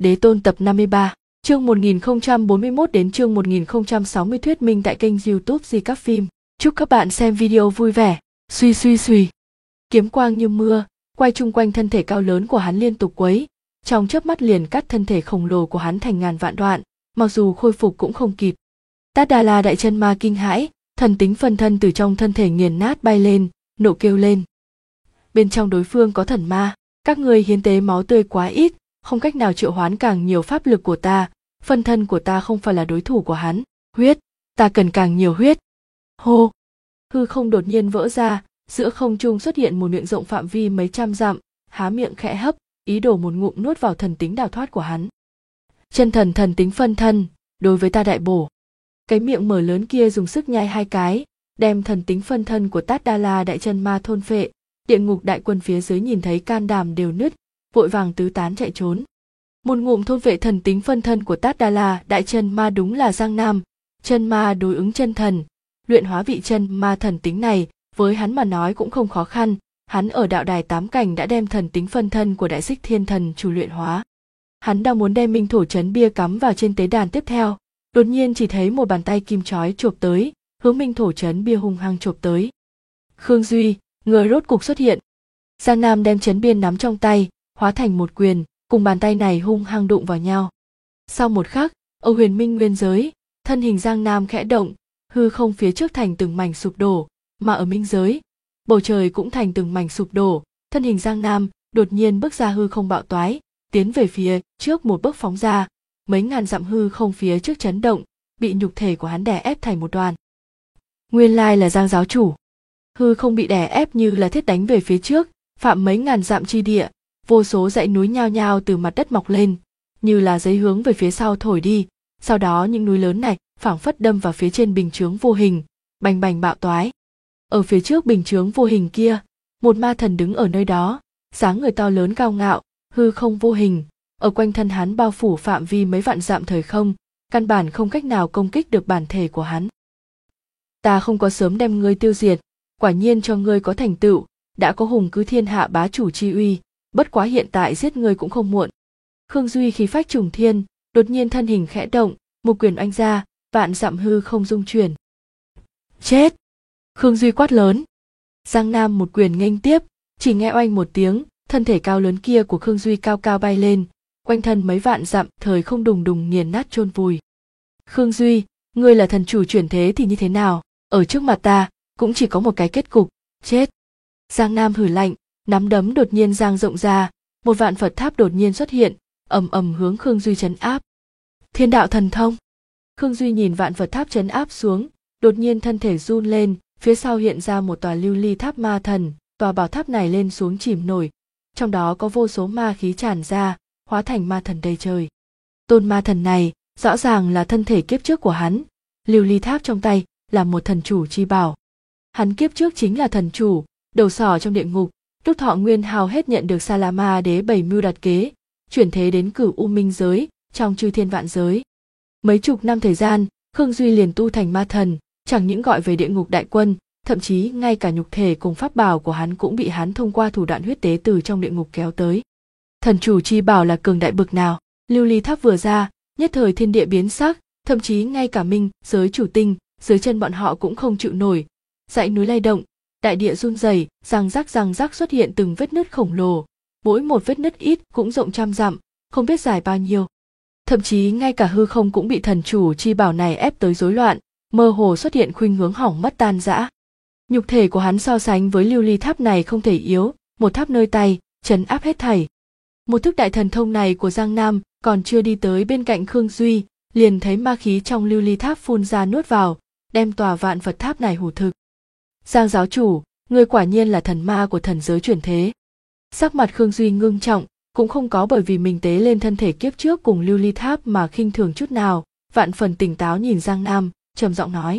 Đế Tôn tập 53, chương 1041 đến chương 1060 thuyết minh tại kênh YouTube Di Các Phim. Chúc các bạn xem video vui vẻ. Suy. Kiếm quang như mưa, quay chung quanh thân thể cao lớn của hắn liên tục quấy, trong chớp mắt liền cắt thân thể khổng lồ của hắn thành ngàn vạn đoạn, mặc dù khôi phục cũng không kịp. Tát Đa La đại chân ma kinh hãi, thần tính phân thân từ trong thân thể nghiền nát bay lên, nộ kêu lên. Bên trong đối phương có thần ma, các ngươi hiến tế máu tươi quá ít, không cách nào triệu hoán càng nhiều pháp lực của ta, phân thân của ta không phải là đối thủ của hắn. Huyết, ta cần càng nhiều huyết. Hô, hư không đột nhiên vỡ ra, giữa không trung xuất hiện một miệng rộng phạm vi mấy trăm dặm, há miệng khẽ hấp, ý đồ một ngụm nuốt vào thần tính đào thoát của hắn. Chân thần thần tính phân thân, đối với ta đại bổ. Cái miệng mở lớn kia dùng sức nhai hai cái, đem thần tính phân thân của Tát Đa La đại chân ma thôn phệ. Địa ngục đại quân phía dưới nhìn thấy can đảm đều nứt, vội vàng tứ tán chạy trốn. Một ngụm thôn vệ thần tính phân thân của Tát Đa La đại chân ma đúng là Giang Nam, chân ma đối ứng chân thần, luyện hóa vị chân ma thần tính này, với hắn mà nói cũng không khó khăn, hắn ở đạo đài 8 cảnh đã đem thần tính phân thân của Đại Xích Thiên Thần chủ luyện hóa. Hắn đang muốn đem Minh Thổ Trấn bia cắm vào trên tế đàn tiếp theo, đột nhiên chỉ thấy một bàn tay kim chói chộp tới, hướng Minh Thổ Trấn bia hung hăng chộp tới. Khương Duy, người rốt cục xuất hiện. Giang Nam đem trấn biên nắm trong tay, hóa thành một quyền, cùng bàn tay này hung hăng đụng vào nhau. Sau một khắc, ở Huyền Minh nguyên giới, thân hình Giang Nam khẽ động, hư không phía trước thành từng mảnh sụp đổ, mà ở minh giới, bầu trời cũng thành từng mảnh sụp đổ, thân hình Giang Nam đột nhiên bước ra hư không bạo toái, tiến về phía trước một bước phóng ra, mấy ngàn dặm hư không phía trước chấn động, bị nhục thể của hắn đè ép thành một đoàn. Nguyên lai là Giang giáo chủ. Hư không bị đè ép như là thiết đánh về phía trước, phạm mấy ngàn dặm chi địa, vô số dãy núi nhao nhao từ mặt đất mọc lên, như là giấy hướng về phía sau thổi đi, sau đó những núi lớn này phảng phất đâm vào phía trên bình chướng vô hình, bành bành bạo toái. Ở phía trước bình chướng vô hình kia, một ma thần đứng ở nơi đó, dáng người to lớn cao ngạo, hư không vô hình, ở quanh thân hắn bao phủ phạm vi mấy vạn dặm thời không, căn bản không cách nào công kích được bản thể của hắn. Ta không có sớm đem ngươi tiêu diệt, quả nhiên cho ngươi có thành tựu, đã có hùng cứ thiên hạ bá chủ chi uy, bất quá hiện tại giết ngươi cũng không muộn. Khương Duy khí phách trùng thiên, đột nhiên thân hình khẽ động, một quyền oanh ra, vạn dặm hư không rung chuyển. Chết! Khương Duy quát lớn. Giang Nam một quyền nghênh tiếp, chỉ nghe oanh một tiếng, thân thể cao lớn kia của Khương Duy cao cao bay lên, quanh thân mấy vạn dặm thời không đùng đùng nghiền nát chôn vùi. Khương Duy, ngươi là thần chủ chuyển thế thì như thế nào? Ở trước mặt ta cũng chỉ có một cái kết cục, chết. Giang Nam hừ lạnh, nắm đấm đột nhiên giang rộng ra, một vạn Phật tháp đột nhiên xuất hiện, ầm ầm hướng Khương Duy trấn áp. Thiên đạo thần thông. Khương Duy nhìn vạn Phật tháp trấn áp xuống, đột nhiên thân thể run lên, phía sau hiện ra một tòa lưu ly tháp ma thần, tòa bảo tháp này lên xuống chìm nổi, trong đó có vô số ma khí tràn ra, hóa thành ma thần đầy trời. Tôn ma thần này, rõ ràng là thân thể kiếp trước của hắn, lưu ly tháp trong tay là một thần chủ chi bảo. Hắn kiếp trước chính là thần chủ, đầu sỏ trong địa ngục, lúc thọ nguyên hao hết nhận được Sa La Ma đế bảy mưu đặt kế, chuyển thế đến Cửu U Minh giới, trong chư thiên vạn giới. Mấy chục năm thời gian, Khương Duy liền tu thành ma thần, chẳng những gọi về địa ngục đại quân, thậm chí ngay cả nhục thể cùng pháp bảo của hắn cũng bị hắn thông qua thủ đoạn huyết tế từ trong địa ngục kéo tới. Thần chủ chi bảo là cường đại bực nào, lưu ly tháp vừa ra, nhất thời thiên địa biến sắc, thậm chí ngay cả minh giới chủ tinh, dưới chân bọn họ cũng không chịu nổi, dãy núi lay động, đại địa run rẩy, răng rắc xuất hiện từng vết nứt khổng lồ, mỗi một vết nứt ít cũng rộng trăm dặm, không biết dài bao nhiêu. Thậm chí ngay cả hư không cũng bị thần chủ chi bảo này ép tới rối loạn, mơ hồ xuất hiện khuynh hướng hỏng mất tan rã. Nhục thể của hắn so sánh với lưu ly tháp này không thể yếu, một tháp nơi tay, trấn áp hết thảy. Một thức đại thần thông này của Giang Nam còn chưa đi tới bên cạnh Khương Duy, liền thấy ma khí trong lưu ly tháp phun ra nuốt vào, đem tòa vạn Phật tháp này hủ thực. Giang giáo chủ, người quả nhiên là thần ma của thần giới chuyển thế. Sắc mặt Khương Duy ngưng trọng, cũng không có bởi vì mình tế lên thân thể kiếp trước cùng lưu ly tháp mà khinh thường chút nào, vạn phần tỉnh táo nhìn Giang Nam, trầm giọng nói.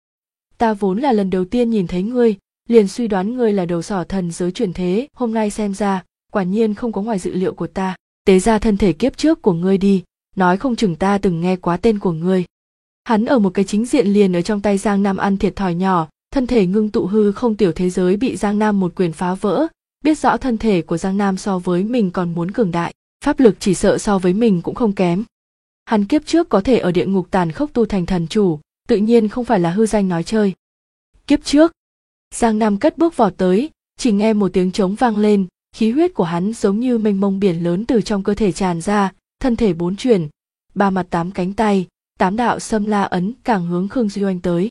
Ta vốn là lần đầu tiên nhìn thấy ngươi, liền suy đoán ngươi là đầu sỏ thần giới chuyển thế, hôm nay xem ra, quả nhiên không có ngoài dự liệu của ta. Tế ra thân thể kiếp trước của ngươi đi, nói không chừng ta từng nghe quá tên của ngươi. Hắn ở một cái chính diện liền ở trong tay Giang Nam ăn thiệt thòi nhỏ, thân thể ngưng tụ hư không tiểu thế giới bị Giang Nam một quyền phá vỡ, biết rõ thân thể của Giang Nam so với mình còn muốn cường đại, pháp lực chỉ sợ so với mình cũng không kém. Hắn kiếp trước có thể ở địa ngục tàn khốc tu thành thần chủ, tự nhiên không phải là hư danh nói chơi. Kiếp trước, Giang Nam cất bước vọt tới, chỉ nghe một tiếng trống vang lên, khí huyết của hắn giống như mênh mông biển lớn từ trong cơ thể tràn ra, thân thể bốn chuyển, ba mặt tám cánh tay, tám đạo xâm la ấn càng hướng Khương Duy oanh tới.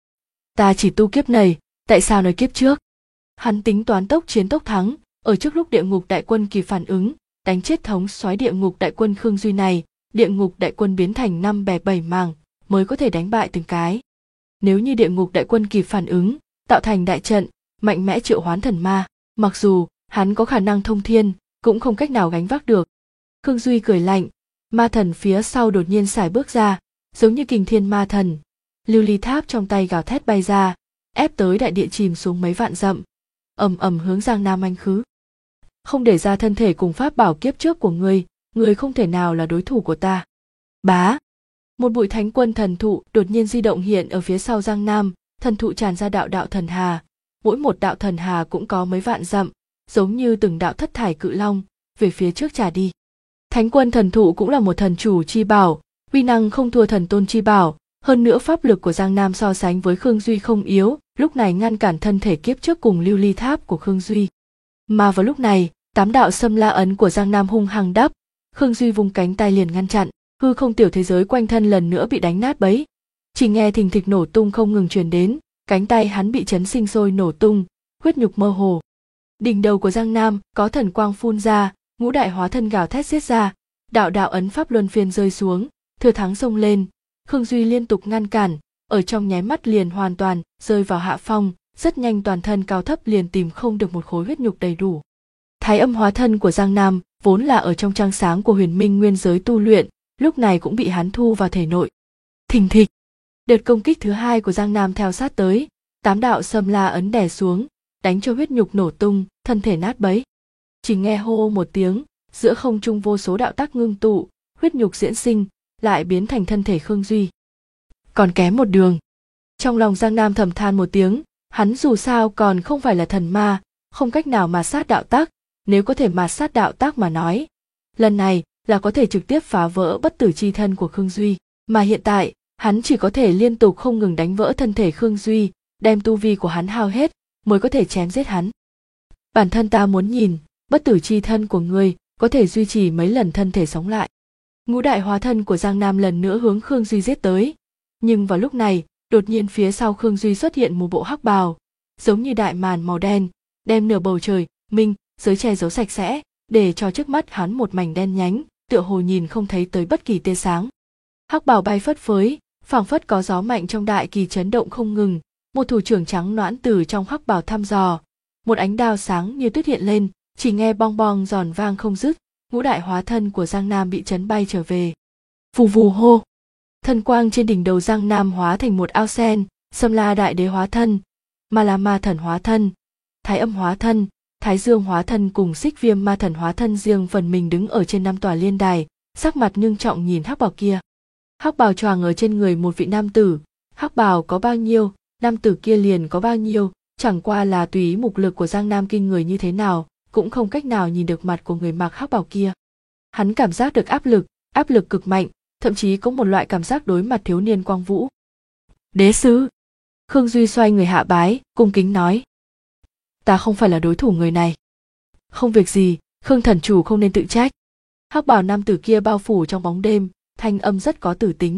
Ta chỉ tu kiếp này, tại sao nói kiếp trước? Hắn tính toán tốc chiến tốc thắng, ở trước lúc địa ngục đại quân kịp phản ứng, đánh chết thống soái địa ngục đại quân Khương Duy này, địa ngục đại quân biến thành 5 bè 7 mảng, mới có thể đánh bại từng cái. Nếu như địa ngục đại quân kịp phản ứng, tạo thành đại trận, mạnh mẽ triệu hoán thần ma, mặc dù hắn có khả năng thông thiên, cũng không cách nào gánh vác được. Khương Duy cười lạnh, ma thần phía sau đột nhiên xài bước ra, giống như kình thiên ma thần, lưu ly tháp trong tay gào thét bay ra, ép tới đại địa chìm xuống mấy vạn dặm, ầm ầm hướng Giang Nam anh khứ. Không để ra thân thể cùng pháp bảo kiếp trước của ngươi không thể nào là đối thủ của ta. Bá, một bụi thánh quân thần thụ đột nhiên di động hiện ở phía sau Giang Nam, thần thụ tràn ra đạo đạo thần hà, mỗi một đạo thần hà cũng có mấy vạn dặm, giống như từng đạo thất thải cự long, về phía trước trà đi. Thánh quân thần thụ cũng là một thần chủ chi bảo, uy năng không thua thần tôn chi bảo, hơn nữa pháp lực của Giang Nam so sánh với Khương Duy không yếu, lúc này ngăn cản thân thể kiếp trước cùng lưu ly tháp của Khương Duy. Mà vào lúc này, 8 đạo xâm la ấn của Giang Nam hung hăng đắp, Khương Duy vung cánh tay liền ngăn chặn, hư không tiểu thế giới quanh thân lần nữa bị đánh nát bấy. Chỉ nghe thình thịch nổ tung không ngừng truyền đến, cánh tay hắn bị chấn sinh sôi nổ tung, huyết nhục mơ hồ. Đỉnh đầu của Giang Nam có thần quang phun ra, ngũ đại hóa thân gào thét giết ra, đạo đạo ấn pháp luân phiên rơi xuống, thừa thắng xông lên. Khương Duy liên tục ngăn cản, ở trong nháy mắt liền hoàn toàn rơi vào hạ phong, rất nhanh toàn thân cao thấp liền tìm không được một khối huyết nhục đầy đủ. Thái âm hóa thân của Giang Nam vốn là ở trong trăng sáng của huyền minh nguyên giới tu luyện, lúc này cũng bị hắn thu vào thể nội. Thình thịch, đợt công kích thứ hai của Giang Nam theo sát tới, 8 đạo xâm la ấn đè xuống, đánh cho huyết nhục nổ tung, thân thể nát bấy. Chỉ nghe hô một tiếng, giữa không trung vô số đạo tắc ngưng tụ, huyết nhục diễn sinh, lại biến thành thân thể Khương Duy. Còn kém một đường. Trong lòng Giang Nam thầm than một tiếng, hắn dù sao còn không phải là thần ma, không cách nào mà sát đạo tắc, nếu có thể mà sát đạo tắc mà nói, lần này là có thể trực tiếp phá vỡ bất tử chi thân của Khương Duy, mà hiện tại, hắn chỉ có thể liên tục không ngừng đánh vỡ thân thể Khương Duy, đem tu vi của hắn hao hết, mới có thể chém giết hắn. Bản thân ta muốn nhìn, bất tử chi thân của ngươi có thể duy trì mấy lần thân thể sống lại. Ngũ đại hóa thân của Giang Nam lần nữa hướng Khương Duy giết tới, nhưng vào lúc này, đột nhiên phía sau Khương Duy xuất hiện một bộ hắc bào, giống như đại màn màu đen, đem nửa bầu trời, minh, giới che giấu sạch sẽ, để cho trước mắt hắn một mảnh đen nhánh, tựa hồ nhìn không thấy tới bất kỳ tia sáng. Hắc bào bay phất phới, phảng phất có gió mạnh trong đại kỳ chấn động không ngừng, một thủ trưởng trắng nõn từ trong hắc bào thăm dò, một ánh đao sáng như tuyết hiện lên, chỉ nghe bong bong giòn vang không dứt, ngũ đại hóa thân của Giang Nam bị chấn bay trở về. Vù vù hô, thần quang trên đỉnh đầu Giang Nam hóa thành một ao sen, Xâm La đại đế hóa thân, Ma La ma thần hóa thân, Thái âm hóa thân, Thái dương hóa thân cùng Xích Viêm ma thần hóa thân riêng phần mình đứng ở trên 5 tòa liên đài, sắc mặt ngưng trọng nhìn hắc bào kia. Hắc bào choàng ở trên người một vị nam tử, hắc bào có bao nhiêu, nam tử kia liền có bao nhiêu, chẳng qua là tùy ý mục lực của Giang Nam kinh người như thế nào, cũng không cách nào nhìn được mặt của người mặc hắc bào kia. Hắn cảm giác được áp lực cực mạnh, thậm chí có một loại cảm giác đối mặt thiếu niên Quang Vũ. Đế sứ. Khương Duy xoay người hạ bái, cung kính nói. Ta không phải là đối thủ người này. Không việc gì, Khương thần chủ không nên tự trách. Hắc bào nam tử kia bao phủ trong bóng đêm, thanh âm rất có tử tính.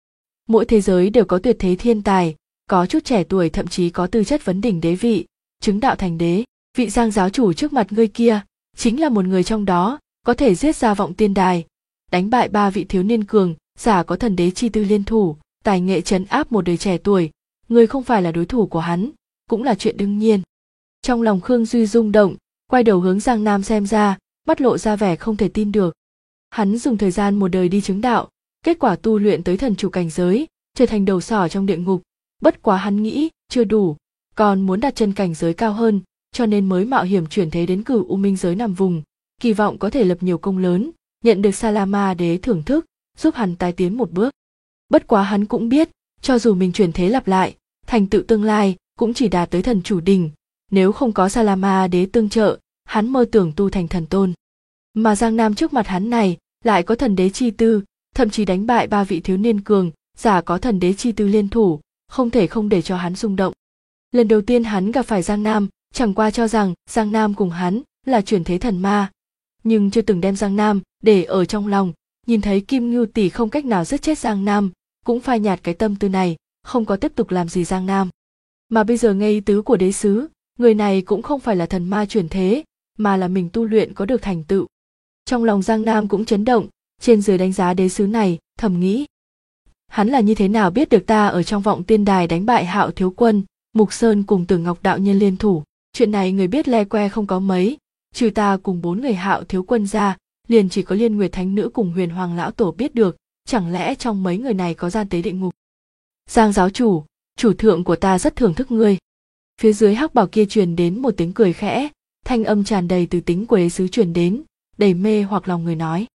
Mỗi thế giới đều có tuyệt thế thiên tài, có chút trẻ tuổi thậm chí có tư chất vấn đỉnh đế vị, chứng đạo thành đế. Vị Giang giáo chủ trước mặt ngươi kia, chính là một người trong đó, có thể giết ra vọng tiên đài, đánh bại 3 vị thiếu niên cường, giả có thần đế chi tư liên thủ, tài nghệ trấn áp một đời trẻ tuổi, ngươi không phải là đối thủ của hắn, cũng là chuyện đương nhiên. Trong lòng Khương Duy rung động, quay đầu hướng Giang Nam xem ra, mắt lộ ra vẻ không thể tin được. Hắn dùng thời gian một đời đi chứng đạo, kết quả tu luyện tới thần chủ cảnh giới, trở thành đầu sỏ trong địa ngục, bất quá hắn nghĩ, chưa đủ, còn muốn đặt chân cảnh giới cao hơn, cho nên mới mạo hiểm chuyển thế đến Cửu U Minh giới nằm vùng, kỳ vọng có thể lập nhiều công lớn, nhận được Salama đế thưởng thức, giúp hắn tái tiến một bước. Bất quá hắn cũng biết, cho dù mình chuyển thế lặp lại, thành tựu tương lai cũng chỉ đạt tới thần chủ đỉnh, nếu không có Salama đế tương trợ, hắn mơ tưởng tu thành thần tôn. Mà Giang Nam trước mặt hắn này lại có thần đế chi tư, thậm chí đánh bại 3 vị thiếu niên cường giả có thần đế chi tư liên thủ, không thể không để cho hắn rung động. Lần đầu tiên hắn gặp phải Giang Nam, chẳng qua cho rằng Giang Nam cùng hắn là chuyển thế thần ma, nhưng chưa từng đem Giang Nam để ở trong lòng. Nhìn thấy Kim Ngưu tỷ không cách nào giết chết Giang Nam, cũng phai nhạt cái tâm tư này, không có tiếp tục làm gì Giang Nam. Mà bây giờ nghe ý tứ của đế sứ, người này cũng không phải là thần ma chuyển thế, mà là mình tu luyện có được thành tựu. Trong lòng Giang Nam cũng chấn động, trên dưới đánh giá đế sứ này, thầm nghĩ. Hắn là như thế nào biết được ta ở trong Vọng Tiên Đài đánh bại Hạo Thiếu Quân, Mục Sơn cùng Tử Ngọc đạo nhân liên thủ, chuyện này người biết le que không có mấy, trừ ta cùng 4 người Hạo Thiếu Quân ra, liền chỉ có Liên Nguyệt Thánh Nữ cùng Huyền Hoàng lão tổ biết được, chẳng lẽ trong mấy người này có gian tế địa ngục. Giang giáo chủ, chủ thượng của ta rất thưởng thức ngươi. Phía dưới hắc bào kia truyền đến một tiếng cười khẽ, thanh âm tràn đầy từ tính của đế sứ truyền đến, đầy mê hoặc lòng người nói.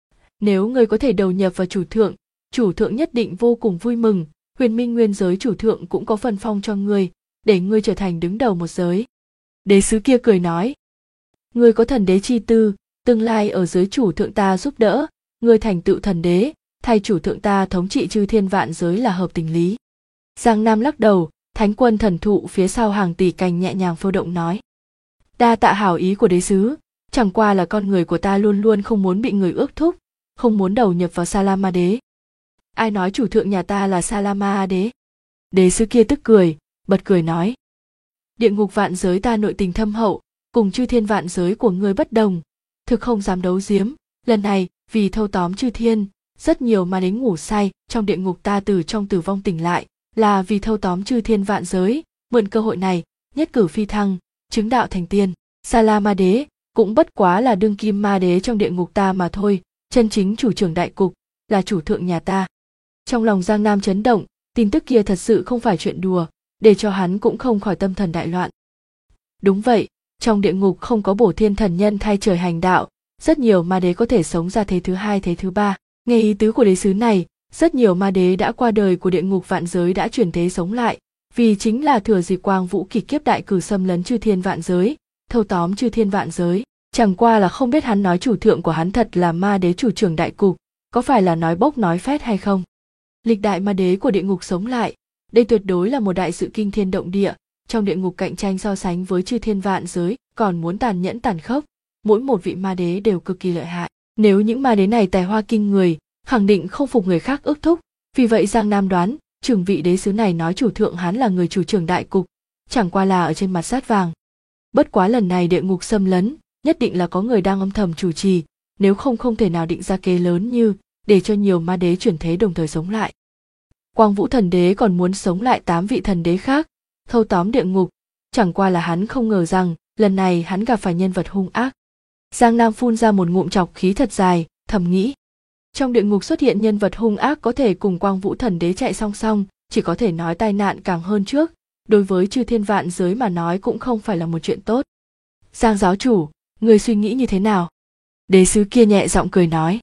Nếu ngươi có thể đầu nhập vào chủ thượng nhất định vô cùng vui mừng, Huyền Minh nguyên giới chủ thượng cũng có phần phong cho ngươi, để ngươi trở thành đứng đầu một giới. Đế sứ kia cười nói. Ngươi có thần đế chi tư, tương lai ở dưới chủ thượng ta giúp đỡ, ngươi thành tựu thần đế, thay chủ thượng ta thống trị chư thiên vạn giới là hợp tình lý. Giang Nam lắc đầu, Thánh Quân thần thụ phía sau hàng tỷ cành nhẹ nhàng phô động nói. Đa tạ hảo ý của đế sứ, chẳng qua là con người của ta luôn luôn không muốn bị người ước thúc, không muốn đầu nhập vào Salama đế. Ai nói chủ thượng nhà ta là Salama đế? Đế sứ kia tức cười, bật cười nói. Địa ngục vạn giới ta nội tình thâm hậu, cùng chư thiên vạn giới của ngươi bất đồng, thực không dám đấu giếm, lần này vì thâu tóm chư thiên, rất nhiều ma đế ngủ say trong địa ngục ta từ trong tử vong tỉnh lại, là vì thâu tóm chư thiên vạn giới, mượn cơ hội này, nhất cử phi thăng, chứng đạo thành tiên. Salama đế cũng bất quá là đương kim ma đế trong địa ngục ta mà thôi, chân chính chủ trưởng đại cục, là chủ thượng nhà ta. Trong lòng Giang Nam chấn động, tin tức kia thật sự không phải chuyện đùa, để cho hắn cũng không khỏi tâm thần đại loạn. Đúng vậy, trong địa ngục không có bổ thiên thần nhân thay trời hành đạo, rất nhiều ma đế có thể sống ra thế thứ hai thế thứ ba. Nghe ý tứ của đế sứ này, rất nhiều ma đế đã qua đời của địa ngục vạn giới đã chuyển thế sống lại, vì chính là thừa dịp Quang Vũ kỳ kiếp đại cử xâm lấn chư thiên vạn giới, thâu tóm chư thiên vạn giới. Chẳng qua là không biết hắn nói chủ thượng của hắn thật là ma đế chủ trưởng đại cục, có phải là nói bốc nói phét hay không? Lịch đại ma đế của địa ngục sống lại, đây tuyệt đối là một đại sự kinh thiên động địa. Trong địa ngục cạnh tranh so sánh với chư thiên vạn giới còn muốn tàn nhẫn tàn khốc, mỗi một vị ma đế đều cực kỳ lợi hại. Nếu những ma đế này tài hoa kinh người, khẳng định không phục người khác ước thúc, vì vậy Giang Nam đoán, trưởng vị đế sứ này nói chủ thượng hắn là người chủ trưởng đại cục, chẳng qua là ở trên mặt sát vàng. Bất quá lần này địa ngục xâm lấn, nhất định là có người đang âm thầm chủ trì, nếu không thể nào định ra kế lớn như để cho nhiều ma đế chuyển thế đồng thời sống lại. Quang Vũ thần đế còn muốn sống lại 8 vị thần đế khác, thâu tóm địa ngục, chẳng qua là hắn không ngờ rằng lần này hắn gặp phải nhân vật hung ác. Giang Nam phun ra một ngụm trọc khí thật dài, thầm nghĩ. Trong địa ngục xuất hiện nhân vật hung ác có thể cùng Quang Vũ thần đế chạy song song, chỉ có thể nói tai nạn càng hơn trước, đối với chư thiên vạn giới mà nói cũng không phải là một chuyện tốt. Giang giáo chủ, người suy nghĩ như thế nào? Đế sứ kia nhẹ giọng cười nói.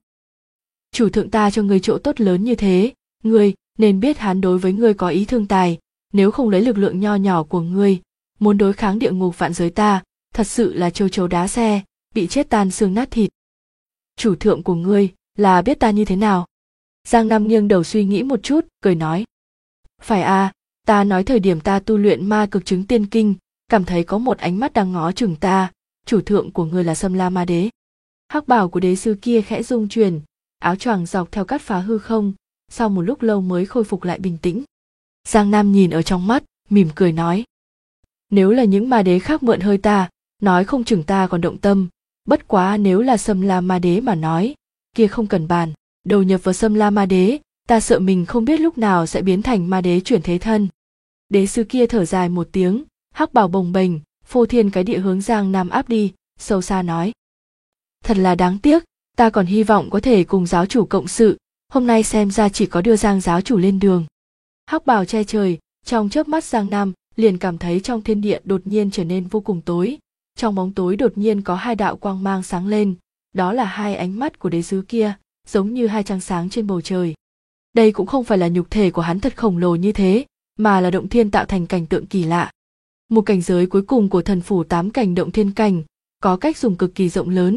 Chủ thượng ta cho ngươi chỗ tốt lớn như thế, ngươi nên biết hắn đối với ngươi có ý thương tài, nếu không lấy lực lượng nho nhỏ của ngươi, muốn đối kháng địa ngục vạn giới ta, thật sự là châu chấu đá xe, bị chết tan xương nát thịt. Chủ thượng của ngươi là biết ta như thế nào? Giang Nam nghiêng đầu suy nghĩ một chút, cười nói. Phải à, ta nói thời điểm ta tu luyện ma cực chứng tiên kinh, cảm thấy có một ánh mắt đang ngó chừng ta, chủ thượng của ngươi là Sâm La Ma Đế. Hắc bào của đế sư kia khẽ rung chuyển, áo choàng dọc theo cắt phá hư không, sau một lúc lâu mới khôi phục lại bình tĩnh. Giang Nam nhìn ở trong mắt, mỉm cười nói. Nếu là những ma đế khác mượn hơi ta, nói không chừng ta còn động tâm, bất quá nếu là Sâm La Ma Đế mà nói, kia không cần bàn, đầu nhập vào Sâm La Ma Đế, ta sợ mình không biết lúc nào sẽ biến thành ma đế chuyển thế thân. Đế sư kia thở dài một tiếng, hắc bào bồng bềnh, phô thiên cái địa hướng Giang Nam áp đi, sâu xa nói. Thật là đáng tiếc, ta còn hy vọng có thể cùng giáo chủ cộng sự, hôm nay xem ra chỉ có đưa Giang giáo chủ lên đường. Hắc bào che trời, trong chớp mắt Giang Nam liền cảm thấy trong thiên địa đột nhiên trở nên vô cùng tối, trong bóng tối đột nhiên có hai đạo quang mang sáng lên, đó là hai ánh mắt của đế sứ kia, giống như hai trăng sáng trên bầu trời. Đây cũng không phải là nhục thể của hắn thật khổng lồ như thế, mà là động thiên tạo thành cảnh tượng kỳ lạ. Một cảnh giới cuối cùng của thần phủ 8 cảnh động thiên cảnh, có cách dùng cực kỳ rộng lớn,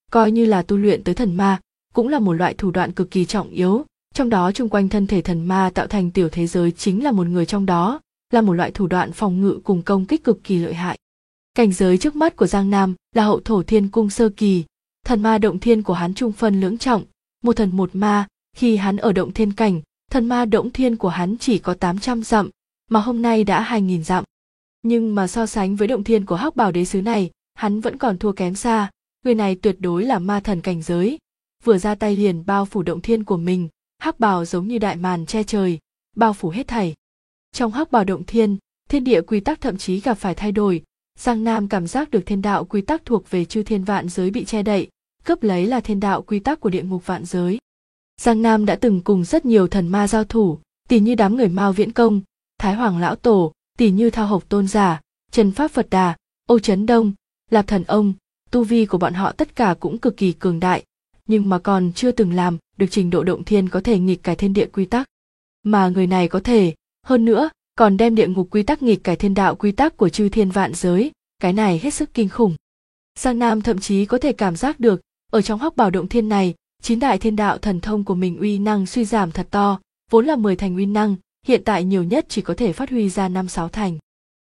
coi như là tu luyện tới thần ma, cũng là một loại thủ đoạn cực kỳ trọng yếu, trong đó chung quanh thân thể thần ma tạo thành tiểu thế giới chính là một người trong đó, là một loại thủ đoạn phòng ngự cùng công kích cực kỳ lợi hại. Cảnh giới trước mắt của Giang Nam là Hậu Thổ Thiên Cung sơ kỳ, thần ma động thiên của hắn trung phân lưỡng trọng, một thần một ma, khi hắn ở động thiên cảnh, thần ma động thiên của hắn chỉ có 800 dặm, mà hôm nay đã 2000 dặm. Nhưng mà so sánh với động thiên của Hắc Bảo Đế sứ này, hắn vẫn còn thua kém xa, người này tuyệt đối là ma thần cảnh giới, vừa ra tay liền bao phủ động thiên của mình, hắc bào giống như đại màn che trời, bao phủ hết thảy. Trong hắc bào động thiên, thiên địa quy tắc thậm chí gặp phải thay đổi, Giang Nam cảm giác được thiên đạo quy tắc thuộc về chư thiên vạn giới bị che đậy, cướp lấy là thiên đạo quy tắc của địa ngục vạn giới. Giang Nam đã từng cùng rất nhiều thần ma giao thủ, tỉ như đám người Mao Viễn Công, Thái Hoàng Lão Tổ, tỉ như Thao Hộc Tôn Giả, Trần Pháp Phật Đà, Âu Chấn Đông, Lạp Thần Ông, tu vi của bọn họ tất cả cũng cực kỳ cường đại, nhưng mà còn chưa từng làm được trình độ động thiên có thể nghịch cải thiên địa quy tắc. Mà người này có thể, hơn nữa, còn đem địa ngục quy tắc nghịch cải thiên đạo quy tắc của chư thiên vạn giới, cái này hết sức kinh khủng. Giang Nam thậm chí có thể cảm giác được, ở trong hắc bảo động thiên này, 9 đại thiên đạo thần thông của mình uy năng suy giảm thật to, vốn là 10 thành uy năng, hiện tại nhiều nhất chỉ có thể phát huy ra 5-6 thành.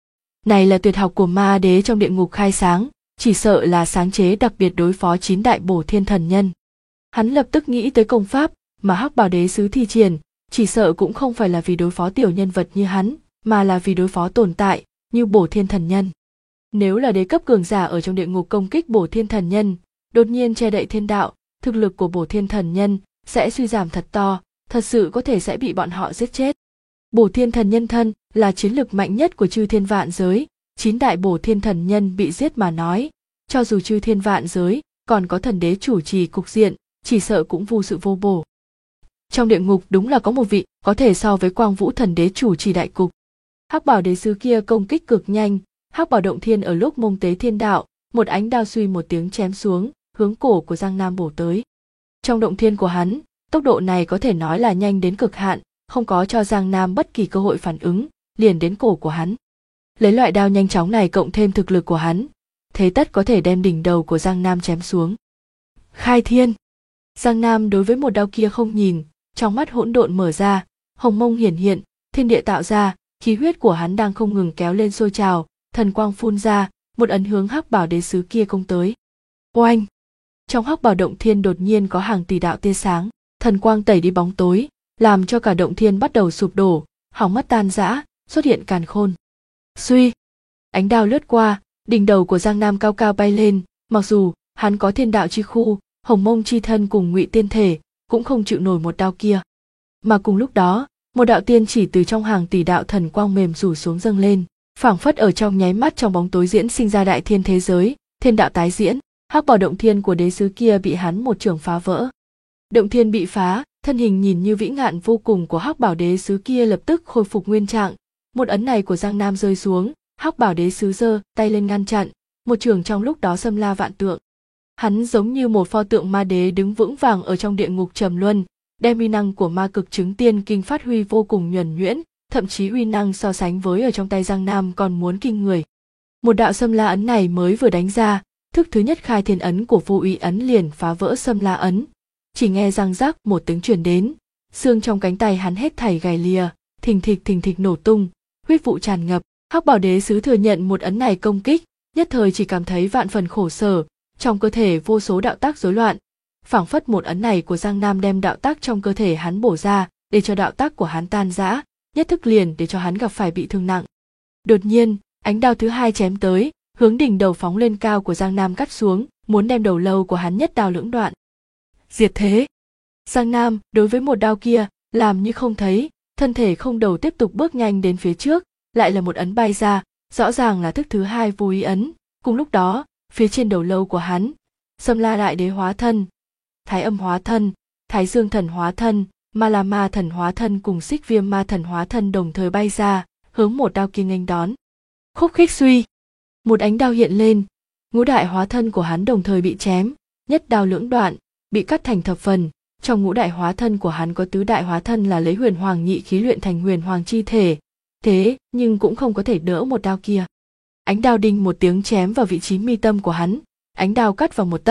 Này là tuyệt học của ma đế trong địa ngục khai sáng, chỉ sợ là sáng chế đặc biệt đối phó 9 đại bổ thiên thần nhân. Hắn lập tức nghĩ tới công pháp mà hắc bảo đế sứ thi triển, chỉ sợ cũng không phải là vì đối phó tiểu nhân vật như hắn, mà là vì đối phó tồn tại như bổ thiên thần nhân. Nếu là đế cấp cường giả ở trong địa ngục công kích bổ thiên thần nhân, đột nhiên che đậy thiên đạo, thực lực của bổ thiên thần nhân sẽ suy giảm thật to, thật sự có thể sẽ bị bọn họ giết chết. Bổ thiên thần nhân thân là chiến lực mạnh nhất của chư thiên vạn giới, 9 đại bổ thiên thần nhân bị giết mà nói, cho dù chư thiên vạn giới còn có thần đế chủ trì cục diện, chỉ sợ cũng vô sự vô bổ. Trong địa ngục đúng là có một vị có thể so với Quang Vũ thần đế chủ trì đại cục. Hắc bảo đế sứ kia công kích cực nhanh, hắc bảo động thiên ở lúc mông tế thiên đạo, một ánh đao suy một tiếng chém xuống, hướng cổ của Giang Nam bổ tới. Trong động thiên của hắn, tốc độ này có thể nói là nhanh đến cực hạn, không có cho Giang Nam bất kỳ cơ hội phản ứng, liền đến cổ của hắn. Lấy loại đao nhanh chóng này cộng thêm thực lực của hắn, thế tất có thể đem đỉnh đầu của Giang Nam chém xuống. Khai thiên! Giang Nam đối với một đao kia không nhìn, trong mắt hỗn độn mở ra, hồng mông hiển hiện, thiên địa tạo ra, khí huyết của hắn đang không ngừng kéo lên sôi trào, thần quang phun ra, một ấn hướng hắc bảo đế sứ kia công tới. Oanh! Trong hắc bảo động thiên đột nhiên có hàng tỷ đạo tia sáng, thần quang tẩy đi bóng tối, làm cho cả động thiên bắt đầu sụp đổ, hỏng mất tan rã, xuất hiện càn khôn. Suy! Ánh đao lướt qua, đỉnh đầu của Giang Nam cao cao bay lên, mặc dù hắn có thiên đạo chi khu, hồng mông chi thân cùng ngụy tiên thể, cũng không chịu nổi một đao kia. Mà cùng lúc đó, một đạo tiên chỉ từ trong hàng tỷ đạo thần quang mềm rủ xuống dâng lên, phảng phất ở trong nháy mắt trong bóng tối diễn sinh ra đại thiên thế giới, thiên đạo tái diễn, hắc bảo động thiên của đế sứ kia bị hắn một chưởng phá vỡ. Động thiên bị phá, thân hình nhìn như vĩ ngạn vô cùng của hắc bảo đế sứ kia lập tức khôi phục nguyên trạng, một ấn này của Giang Nam rơi xuống, hắc bảo đế sứ giơ tay lên ngăn chặn, một chưởng trong lúc đó xâm la vạn tượng. Hắn giống như một pho tượng ma đế đứng vững vàng ở trong địa ngục trầm luân, đem uy năng của ma cực chứng tiên kinh phát huy vô cùng nhuần nhuyễn, thậm chí uy năng so sánh với ở trong tay Giang Nam còn muốn kinh người. Một đạo xâm la ấn này mới vừa đánh ra, thức thứ nhất khai thiên ấn của vô uy ấn liền phá vỡ xâm la ấn. Chỉ nghe răng rắc một tiếng truyền đến, xương trong cánh tay hắn hết thảy gãy lìa, thình thịch nổ tung, huyết vụ tràn ngập. Hắc bảo đế sứ thừa nhận một ấn này công kích, nhất thời chỉ cảm thấy vạn phần khổ sở, trong cơ thể vô số đạo tác rối loạn, phảng phất một ấn này của Giang Nam đem đạo tác trong cơ thể hắn bổ ra, để cho đạo tác của hắn tan rã, nhất thức liền để cho hắn gặp phải bị thương nặng. Đột nhiên, ánh đao thứ hai chém tới, hướng đỉnh đầu phóng lên cao của Giang Nam cắt xuống, muốn đem đầu lâu của hắn nhất đao lưỡng đoạn. Diệt thế! Giang Nam đối với một đao kia làm như không thấy, thân thể không đầu tiếp tục bước nhanh đến phía trước, lại là một ấn bay ra, rõ ràng là thức thứ hai vô ý ấn. Cùng lúc đó, phía trên đầu lâu của hắn, Xâm La đại đế hóa thân, Thái âm hóa thân, Thái dương thần hóa thân, Ma La ma thần hóa thân cùng Xích Viêm ma thần hóa thân đồng thời bay ra, hướng một đao kia nghênh đón. Khúc khích suy, một ánh đao hiện lên, ngũ đại hóa thân của hắn đồng thời bị chém, nhất đao lưỡng đoạn, bị cắt thành thập phần. Trong ngũ đại hóa thân của hắn có tứ đại hóa thân là lấy huyền hoàng nhị khí luyện thành huyền hoàng chi thể, thế nhưng cũng không có thể đỡ một đao kia. Ánh đao đinh một tiếng chém vào vị trí mi tâm của hắn, ánh đao cắt vào một tấc,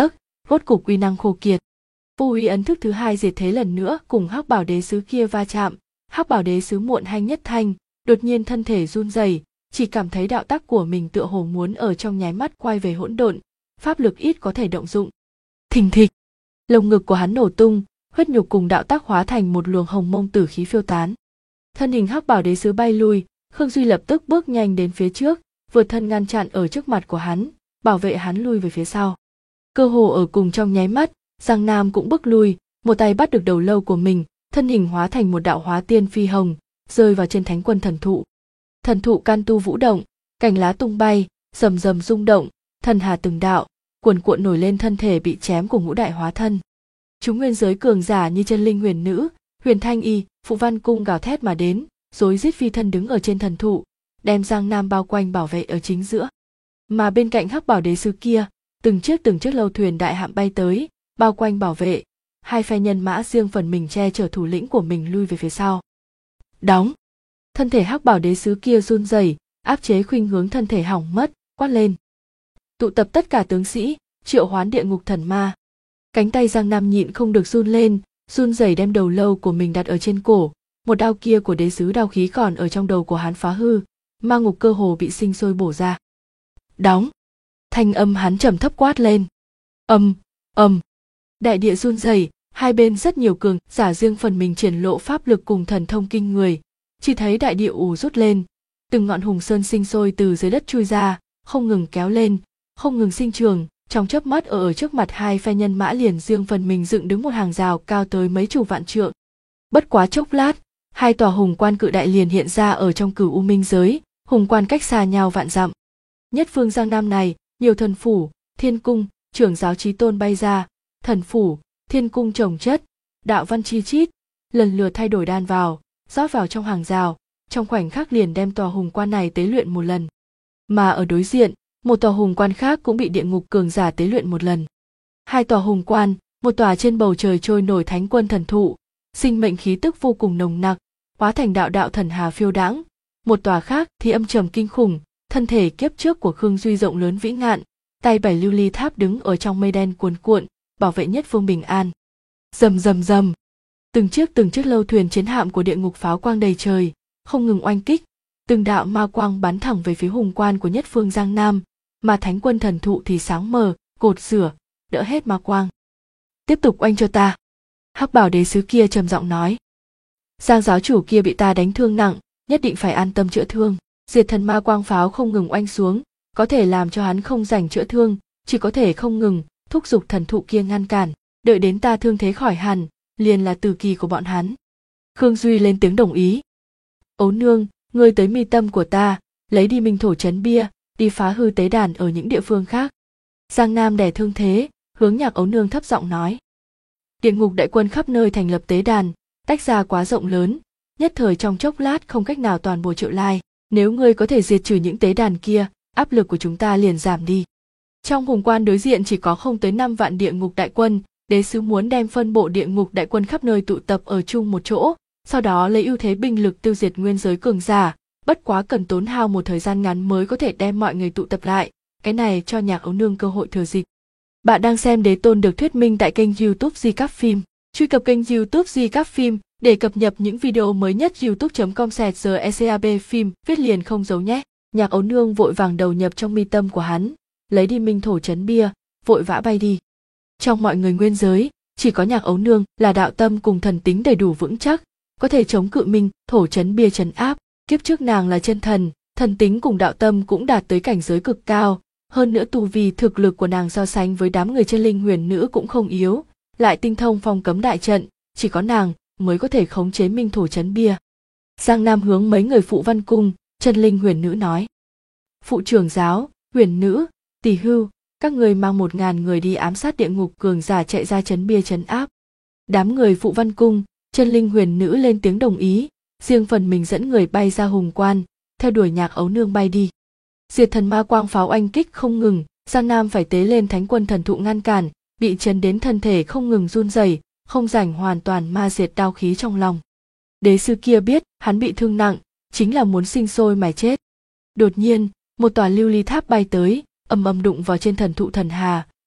rốt cục uy năng khô kiệt. Vô uy ấn thức thứ hai diệt thế lần nữa cùng hắc bảo đế sứ kia va chạm. Hắc bảo đế sứ muộn hanh nhất thanh, đột nhiên thân thể run rẩy, chỉ cảm thấy đạo tác của mình tựa hồ muốn ở trong nháy mắt quay về hỗn độn, pháp lực ít có thể động dụng. Thình thịch, lồng ngực của hắn nổ tung, huyết nhục cùng đạo tác hóa thành một luồng hồng mông tử khí phiêu tán. Thân hình hắc bảo đế sứ bay lui, Khương Duy lập tức bước nhanh đến phía trước, vượt thân ngăn chặn ở trước mặt của hắn, bảo vệ hắn lui về phía sau. Cơ hồ ở cùng trong nháy mắt, Giang Nam cũng bước lui, một tay bắt được đầu lâu của mình, thân hình hóa thành một đạo hóa tiên phi hồng, rơi vào trên thánh quân thần thụ. Thần thụ can tu vũ động, cành lá tung bay, rầm rầm rung động, thần hà từng đạo, cuồn cuộn nổi lên thân thể bị chém của ngũ đại hóa thân. Chúng nguyên giới cường giả như chân linh huyền nữ, huyền thanh y, phụ văn cung gào thét mà đến, rối rít phi thân đứng ở trên thần thụ, đem Giang Nam bao quanh bảo vệ ở chính giữa. Mà bên cạnh hắc bảo đế sứ kia, từng chiếc lâu thuyền đại hạm bay tới, bao quanh bảo vệ, hai phe nhân mã riêng phần mình che chở thủ lĩnh của mình lui về phía sau. Đóng! Thân thể hắc bảo đế sứ kia run rẩy, áp chế khuynh hướng thân thể hỏng mất, quát lên. Tụ tập tất cả tướng sĩ, triệu hoán địa ngục thần ma. Cánh tay Giang Nam nhịn không được run lên, run rẩy đem đầu lâu của mình đặt ở trên cổ, một đao kia của đế sứ đao khí còn ở trong đầu của hắn phá hư, ma ngục cơ hồ bị sinh sôi bổ ra. Đóng! Thanh âm hắn trầm thấp quát lên. Đại địa run rẩy, hai bên rất nhiều cường giả riêng phần mình triển lộ pháp lực cùng thần thông kinh người, chỉ thấy đại địa ù rút lên, từng ngọn hùng sơn sinh sôi từ dưới đất chui ra, không ngừng kéo lên, không ngừng sinh trường, trong chớp mắt ở trước mặt hai phe nhân mã liền riêng phần mình dựng đứng một hàng rào cao tới mấy chục vạn trượng. Bất quá chốc lát, hai tòa hùng quan cự đại liền hiện ra ở trong Cửu U Minh giới, hùng quan cách xa nhau vạn dặm. Nhất phương Giang Nam này, nhiều thần phủ, thiên cung, trưởng giáo chí tôn bay ra, thần phủ, thiên cung chồng chất, đạo văn chi chít, lần lượt thay đổi đan vào, rót vào trong hàng rào, trong khoảnh khắc liền đem tòa hùng quan này tế luyện một lần. Mà ở đối diện, một tòa hùng quan khác cũng bị địa ngục cường giả tế luyện một lần. Hai tòa hùng quan, một tòa trên bầu trời trôi nổi thánh quân thần thụ, sinh mệnh khí tức vô cùng nồng nặc, hóa thành đạo đạo thần hà phiêu đãng. Một tòa khác thì âm trầm kinh khủng, thân thể kiếp trước của Khương Duy rộng lớn vĩ ngạn, tay bảy lưu ly tháp đứng ở trong mây đen cuồn cuộn, bảo vệ nhất phương bình an. Rầm rầm rầm, từng chiếc lâu thuyền chiến hạm của địa ngục pháo quang đầy trời, không ngừng oanh kích, từng đạo ma quang bắn thẳng về phía hùng quan của nhất phương Giang Nam, mà thánh quân thần thụ thì sáng mờ, cột rửa, đỡ hết ma quang. Tiếp tục oanh cho ta. Hắc bảo đế sứ kia trầm giọng nói. Giang giáo chủ kia bị ta đánh thương nặng, nhất định phải an tâm chữa thương. Diệt thần ma quang pháo không ngừng oanh xuống, có thể làm cho hắn không rảnh chữa thương, chỉ có thể không ngừng thúc giục thần thụ kia ngăn cản, đợi đến ta thương thế khỏi hẳn, liền là tử kỳ của bọn hắn. Khương Duy lên tiếng đồng ý. Ấu nương, ngươi tới mi tâm của ta, lấy đi minh thổ trấn bia, đi phá hư tế đàn ở những địa phương khác. Giang Nam đè thương thế, hướng Nhạc Ấu nương thấp giọng nói. Địa ngục đại quân khắp nơi thành lập tế đàn, tách ra quá rộng lớn, nhất thời trong chốc lát không cách nào toàn bộ triệu lai. Nếu ngươi có thể diệt trừ những tế đàn kia, áp lực của chúng ta liền giảm đi. Trong hùng quan đối diện chỉ có không tới 5 vạn địa ngục đại quân, đế sứ muốn đem phân bộ địa ngục đại quân khắp nơi tụ tập ở chung một chỗ, sau đó lấy ưu thế binh lực tiêu diệt nguyên giới cường giả, bất quá cần tốn hao một thời gian ngắn mới có thể đem mọi người tụ tập lại, cái này cho Nhạc Ấu nương cơ hội thừa dịp. Bạn đang xem Đế Tôn được thuyết minh tại kênh YouTube Recap Phim. Truy cập kênh YouTube Recap Phim để cập nhật những video mới nhất. youtube.com/recap phim viết liền không giấu nhé. Nhạc Ấu nương vội vàng đầu nhập trong mi tâm của hắn, lấy đi minh thổ trấn bia, vội vã bay đi. Trong mọi người nguyên giới, chỉ có Nhạc Ấu nương là đạo tâm cùng thần tính đầy đủ vững chắc, có thể chống cự minh thổ trấn bia trấn áp. Kiếp trước nàng là chân thần, thần tính cùng đạo tâm cũng đạt tới cảnh giới cực cao, hơn nữa tu vi thực lực của nàng so sánh với đám người chân linh huyền nữ cũng không yếu, lại tinh thông phong cấm đại trận, chỉ có nàng mới có thể khống chế minh thổ trấn bia. Giang Nam hướng mấy người phụ văn cung, chân linh huyền nữ nói. Phụ trưởng giáo, huyền nữ, tỷ hưu, các người mang 1000 người đi ám sát địa ngục cường giả chạy ra trấn bia trấn áp. Đám người phụ văn cung, chân linh huyền nữ lên tiếng đồng ý, riêng phần mình dẫn người bay ra hùng quan, theo đuổi Nhạc Ấu nương bay đi. Diệt thần ma quang pháo oanh kích không ngừng, Giang Nam phải tế lên thánh quân thần thụ ngăn cản, bị chấn đến thân thể không ngừng run rẩy, không rảnh hoàn toàn ma diệt đao khí trong lòng. Đế sư kia biết hắn bị thương nặng, chính là muốn sinh sôi mà chết. Đột nhiên, một tòa lưu ly tháp bay tới, ầm ầm đụng vào trên thần thụ thần hà,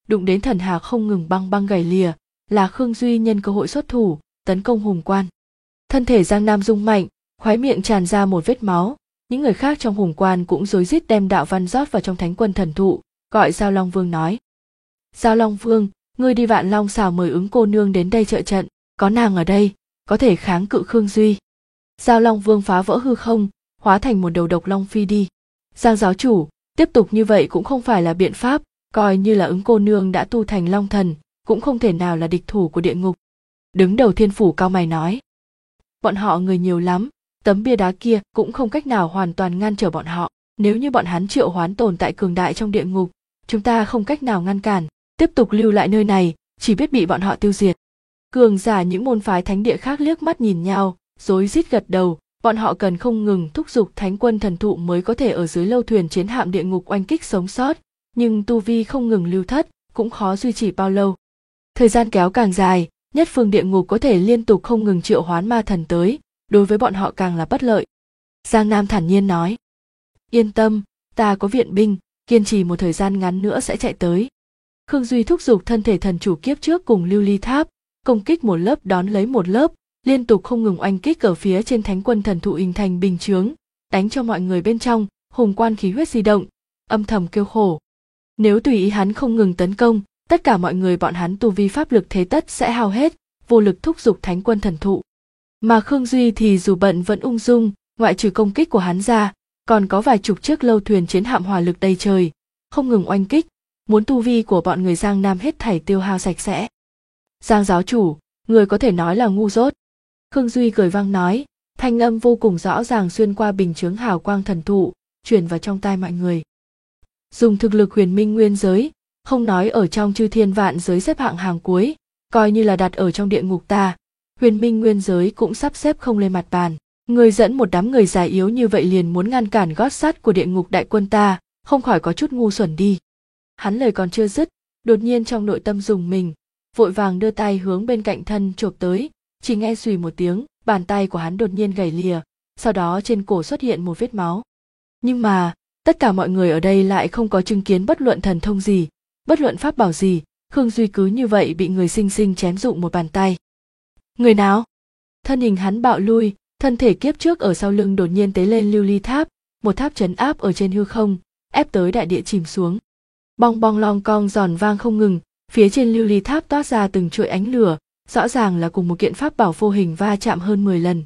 đụng đến thần hà không ngừng băng băng gãy lìa, là Khương Duy nhân cơ hội xuất thủ, tấn công hùng quan. Thân thể Giang Nam rung mạnh, khóe miệng tràn ra một vết máu, những người khác trong hùng quan cũng rối rít đem đạo văn rót vào trong thánh quân thần thụ, gọi Giao Long Vương nói. Giao Long Vương, ngươi đi Vạn Long xào mời Ứng cô nương đến đây trợ trận, có nàng ở đây, có thể kháng cự Khương Duy. Giao Long Vương phá vỡ hư không, hóa thành một đầu độc long phi đi. Giang giáo chủ, tiếp tục như vậy cũng không phải là biện pháp, coi như là Ứng cô nương đã tu thành long thần, cũng không thể nào là địch thủ của địa ngục. Đứng đầu Thiên Phủ cau mày nói. Bọn họ người nhiều lắm, tấm bia đá kia cũng không cách nào hoàn toàn ngăn trở bọn họ. Nếu như bọn hắn triệu hoán tồn tại cường đại trong địa ngục, chúng ta không cách nào ngăn cản, tiếp tục lưu lại nơi này, chỉ biết bị bọn họ tiêu diệt. Cường giả những môn phái thánh địa khác liếc mắt nhìn nhau, rối rít gật đầu, bọn họ cần không ngừng thúc giục thánh quân thần thụ mới có thể ở dưới lâu thuyền chiến hạm địa ngục oanh kích sống sót, nhưng tu vi không ngừng lưu thất, cũng khó duy trì bao lâu. Thời gian kéo càng dài, nhất phương địa ngục có thể liên tục không ngừng triệu hoán ma thần tới, đối với bọn họ càng là bất lợi. Giang Nam thản nhiên nói. Yên tâm, ta có viện binh, kiên trì một thời gian ngắn nữa sẽ chạy tới. Khương Duy thúc giục thân thể thần chủ kiếp trước cùng lưu ly tháp, công kích một lớp đón lấy một lớp, liên tục không ngừng oanh kích ở phía trên thánh quân thần thụ hình thành bình chướng, đánh cho mọi người bên trong, hùng quan khí huyết di động, âm thầm kêu khổ. Nếu tùy ý hắn không ngừng tấn công, tất cả mọi người bọn hắn tu vi pháp lực thế tất sẽ hao hết, vô lực thúc giục thánh quân thần thụ. Mà Khương Duy thì dù bận vẫn ung dung, ngoại trừ công kích của hắn ra, còn có vài chục chiếc lâu thuyền chiến hạm hỏa lực đầy trời, không ngừng oanh kích, muốn tu vi của bọn người Giang Nam hết thảy tiêu hao sạch sẽ. Giang giáo chủ, người có thể nói là ngu dốt. Khương Duy cười vang nói, thanh âm vô cùng rõ ràng xuyên qua bình chướng hào quang thần thụ, truyền vào trong tai mọi người. Dùng thực lực huyền minh nguyên giới, không nói ở trong chư thiên vạn giới xếp hạng hàng cuối, coi như là đặt ở trong địa ngục ta, huyền minh nguyên giới cũng sắp xếp không lên mặt bàn. Người dẫn một đám người già yếu như vậy liền muốn ngăn cản gót sắt của địa ngục đại quân ta, không khỏi có chút ngu xuẩn đi. Hắn lời còn chưa dứt, đột nhiên trong nội tâm rùng mình, vội vàng đưa tay hướng bên cạnh thân chộp tới, chỉ nghe xùy một tiếng, bàn tay của hắn đột nhiên gãy lìa, sau đó trên cổ xuất hiện một vết máu. Nhưng mà, tất cả mọi người ở đây lại không có chứng kiến bất luận thần thông gì, bất luận pháp bảo gì, Khương Duy cứ như vậy bị người xinh xinh chém dụng một bàn tay. Người nào? Thân hình hắn bạo lui, thân thể kiếp trước ở sau lưng đột nhiên tế lên lưu ly tháp, một tháp trấn áp ở trên hư không, ép tới đại địa chìm xuống. Bong bong long cong giòn vang không ngừng, phía trên lưu ly tháp toát ra từng chuỗi ánh lửa, rõ ràng là cùng một kiện pháp bảo vô hình va chạm hơn 10 lần.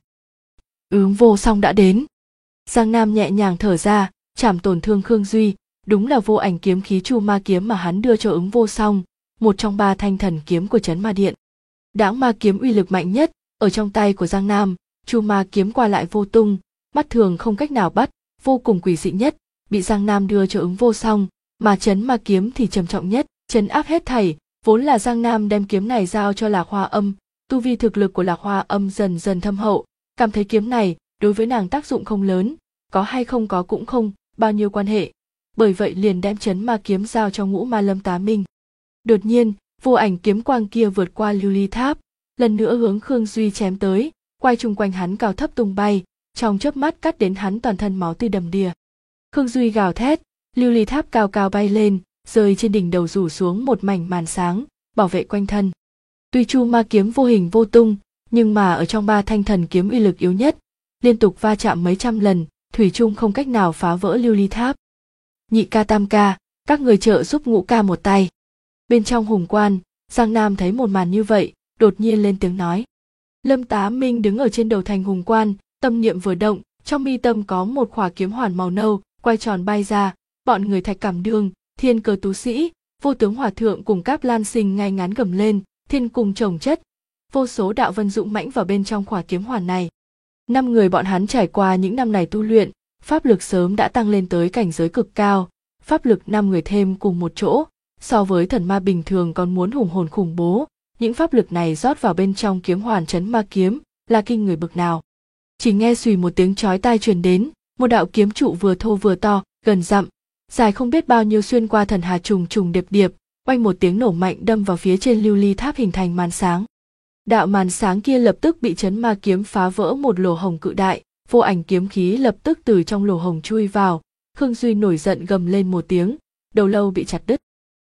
Ứng vô song đã đến. Giang Nam nhẹ nhàng thở ra, chảm tổn thương Khương Duy, đúng là vô ảnh kiếm khí Chu Ma kiếm mà hắn đưa cho Ứng vô song, một trong 3 thanh thần kiếm của Trấn Ma Điện. Đãng Ma kiếm uy lực mạnh nhất, ở trong tay của Giang Nam, Chu Ma kiếm qua lại vô tung, mắt thường không cách nào bắt, vô cùng quỷ dị nhất, bị Giang Nam đưa cho Ứng vô song, mà Trấn Ma kiếm thì trầm trọng nhất, trấn áp hết thảy. Vốn là Giang Nam đem kiếm này giao cho Lạc Hoa Âm, tu vi thực lực của Lạc Hoa Âm dần dần thâm hậu, cảm thấy kiếm này đối với nàng tác dụng không lớn, có hay không có cũng không bao nhiêu quan hệ, bởi vậy liền đem Trấn Ma kiếm giao cho Ngũ Ma Lâm Tá Minh. Đột nhiên, vô ảnh kiếm quang kia vượt qua lưu ly tháp, lần nữa hướng Khương Duy chém tới, quay chung quanh hắn cao thấp tung bay, trong chớp mắt cắt đến hắn toàn thân máu tươi đầm đìa. Khương Duy gào thét, lưu ly tháp cao cao bay lên, rơi trên đỉnh đầu rủ xuống một mảnh màn sáng, bảo vệ quanh thân. Tuy Chu Ma kiếm vô hình vô tung, nhưng mà ở trong 3 thanh thần kiếm uy lực yếu nhất, liên tục va chạm mấy trăm lần, thủy chung không cách nào phá vỡ lưu ly tháp. Nhị ca tam ca, các người trợ giúp Ngũ ca một tay. Bên trong hùng quan, Giang Nam thấy một màn như vậy, đột nhiên lên tiếng nói. Lâm Tá Minh đứng ở trên đầu thành hùng quan, tâm niệm vừa động, trong mi tâm có một khỏa kiếm hoàn màu nâu, quay tròn bay ra, bọn người Thạch Cảm Đương, Thiên Cơ Tú Sĩ, Vô Tướng Hòa Thượng cùng Cáp Lan Sinh ngay ngắn gầm lên, thiên cùng chồng chất, vô số đạo vân dũng mãnh vào bên trong khỏa kiếm hoàn này. 5 người bọn hắn trải qua những năm này tu luyện, pháp lực sớm đã tăng lên tới cảnh giới cực cao, pháp lực 5 người thêm cùng một chỗ, so với thần ma bình thường còn muốn hùng hồn khủng bố, những pháp lực này rót vào bên trong kiếm hoàn Trấn Ma kiếm, là kinh người bực nào. Chỉ nghe xùy một tiếng chói tai truyền đến, một đạo kiếm trụ vừa thô vừa to, gần dặm, dài không biết bao nhiêu xuyên qua thần hà trùng trùng điệp điệp, oanh một tiếng nổ mạnh đâm vào phía trên lưu ly tháp hình thành màn sáng. Đạo màn sáng kia lập tức bị Trấn Ma kiếm phá vỡ một lỗ hổng cự đại, vô ảnh kiếm khí lập tức từ trong lỗ hổng chui vào, Khương Duy nổi giận gầm lên một tiếng, đầu lâu bị chặt đứt.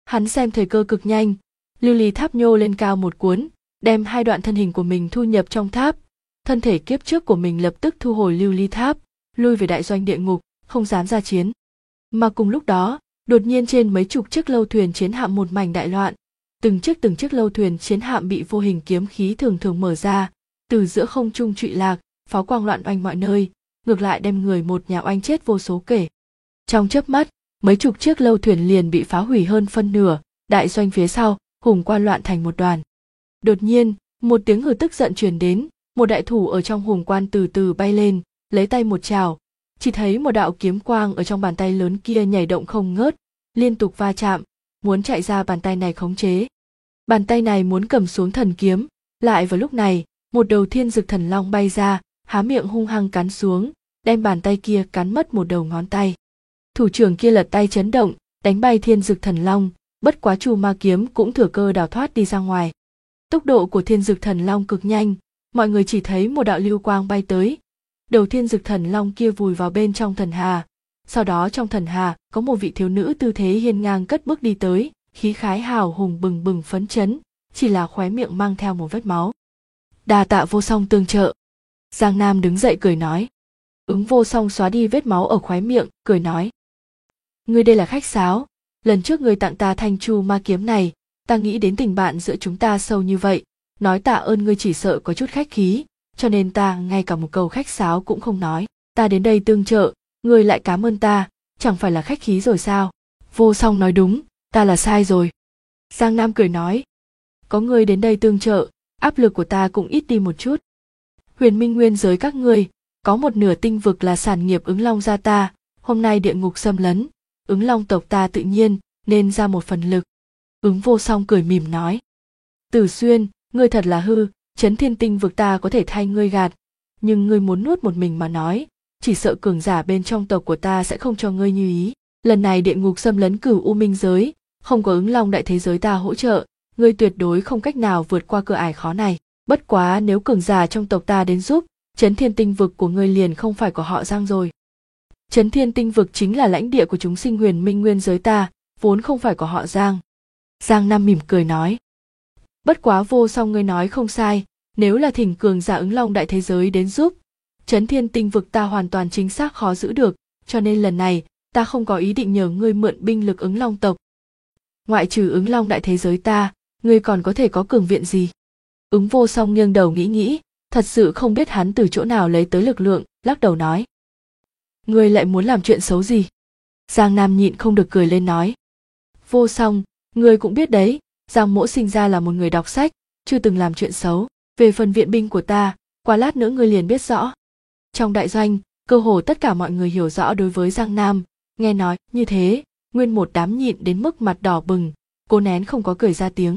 Hắn xem thời cơ cực nhanh, lưu ly tháp nhô lên cao một cuốn, đem hai đoạn thân hình của mình thu nhập trong tháp. Thân thể kiếp trước của mình lập tức thu hồi lưu ly tháp, lui về đại doanh địa ngục, không dám ra chiến. Mà cùng lúc đó, đột nhiên trên mấy chục chiếc lâu thuyền chiến hạm một mảnh đại loạn, từng chiếc lâu thuyền chiến hạm bị vô hình kiếm khí thường thường mở ra, từ giữa không trung trụy lạc, pháo quang loạn oanh mọi nơi, ngược lại đem người một nhà oanh chết vô số kể. Trong chớp mắt, mấy chục chiếc lâu thuyền liền bị phá hủy hơn phân nửa, đại doanh phía sau, hùng quan loạn thành một đoàn. Đột nhiên, một tiếng hừ tức giận truyền đến, một đại thủ ở trong hùng quan từ từ bay lên, lấy tay một chảo, chỉ thấy một đạo kiếm quang ở trong bàn tay lớn kia nhảy động không ngớt, liên tục va chạm, muốn chạy ra bàn tay này khống chế. Bàn tay này muốn cầm xuống thần kiếm, lại vào lúc này, một đầu thiên dực thần long bay ra, há miệng hung hăng cắn xuống, đem bàn tay kia cắn mất một đầu ngón tay. Thủ trưởng kia lật tay chấn động, đánh bay thiên dực thần long, bất quá Chu Ma kiếm cũng thừa cơ đào thoát đi ra ngoài. Tốc độ của thiên dực thần long cực nhanh, mọi người chỉ thấy một đạo lưu quang bay tới. Đầu thiên dực thần long kia vùi vào bên trong thần hà, sau đó trong thần hà có một vị thiếu nữ tư thế hiên ngang cất bước đi tới, khí khái hào hùng bừng bừng phấn chấn, chỉ là khóe miệng mang theo một vết máu. Đa tạ Vô Song tương trợ. Giang Nam đứng dậy cười nói. Ứng Vô Song xóa đi vết máu ở khóe miệng, cười nói. Ngươi đây là khách sáo, lần trước ngươi tặng ta thanh Chu Ma kiếm này, ta nghĩ đến tình bạn giữa chúng ta sâu như vậy, nói tạ ơn ngươi chỉ sợ có chút khách khí, cho nên ta ngay cả một câu khách sáo cũng không nói. Ta đến đây tương trợ, ngươi lại cảm ơn ta, chẳng phải là khách khí rồi sao? Vô Song nói đúng, ta là sai rồi. Giang Nam cười nói. Có ngươi đến đây tương trợ, áp lực của ta cũng ít đi một chút. Huyền Minh nguyên giới các ngươi, có một nửa tinh vực là sản nghiệp Ứng Long gia ta, hôm nay địa ngục xâm lấn, Ứng Long tộc ta tự nhiên nên ra một phần lực. Ứng Vô Song cười mỉm nói. Tử Xuyên, ngươi thật là hư, Chấn Thiên tinh vực ta có thể thay ngươi gạt, nhưng ngươi muốn nuốt một mình mà nói, chỉ sợ cường giả bên trong tộc của ta sẽ không cho ngươi như ý. Lần này địa ngục xâm lấn Cửu U Minh giới, không có Ứng Long đại thế giới ta hỗ trợ, ngươi tuyệt đối không cách nào vượt qua cửa ải khó này. Bất quá nếu cường giả trong tộc ta đến giúp, Chấn Thiên tinh vực của ngươi liền không phải của họ Giang rồi. Chấn Thiên tinh vực chính là lãnh địa của chúng sinh Huyền Minh nguyên giới ta, vốn không phải của họ Giang. Giang Nam mỉm cười nói. Bất quá Vô Song ngươi nói không sai, nếu là thỉnh cường giả Ứng Long đại thế giới đến giúp, Chấn Thiên tinh vực ta hoàn toàn chính xác khó giữ được, cho nên lần này ta không có ý định nhờ ngươi mượn binh lực Ứng Long tộc. Ngoại trừ Ứng Long đại thế giới ta, ngươi còn có thể có cường viện gì? Ứng Vô Song nghiêng đầu nghĩ, thật sự không biết hắn từ chỗ nào lấy tới lực lượng, lắc đầu nói. Ngươi lại muốn làm chuyện xấu gì? Giang Nam nhịn không được cười lên nói. Vô Song, ngươi cũng biết đấy, Giang Mỗ sinh ra là một người đọc sách, chưa từng làm chuyện xấu. Về phần viện binh của ta, qua lát nữa ngươi liền biết rõ. Trong đại doanh, cơ hồ tất cả mọi người hiểu rõ đối với Giang Nam, nghe nói như thế, nguyên một đám nhịn đến mức mặt đỏ bừng, cố nén không có cười ra tiếng.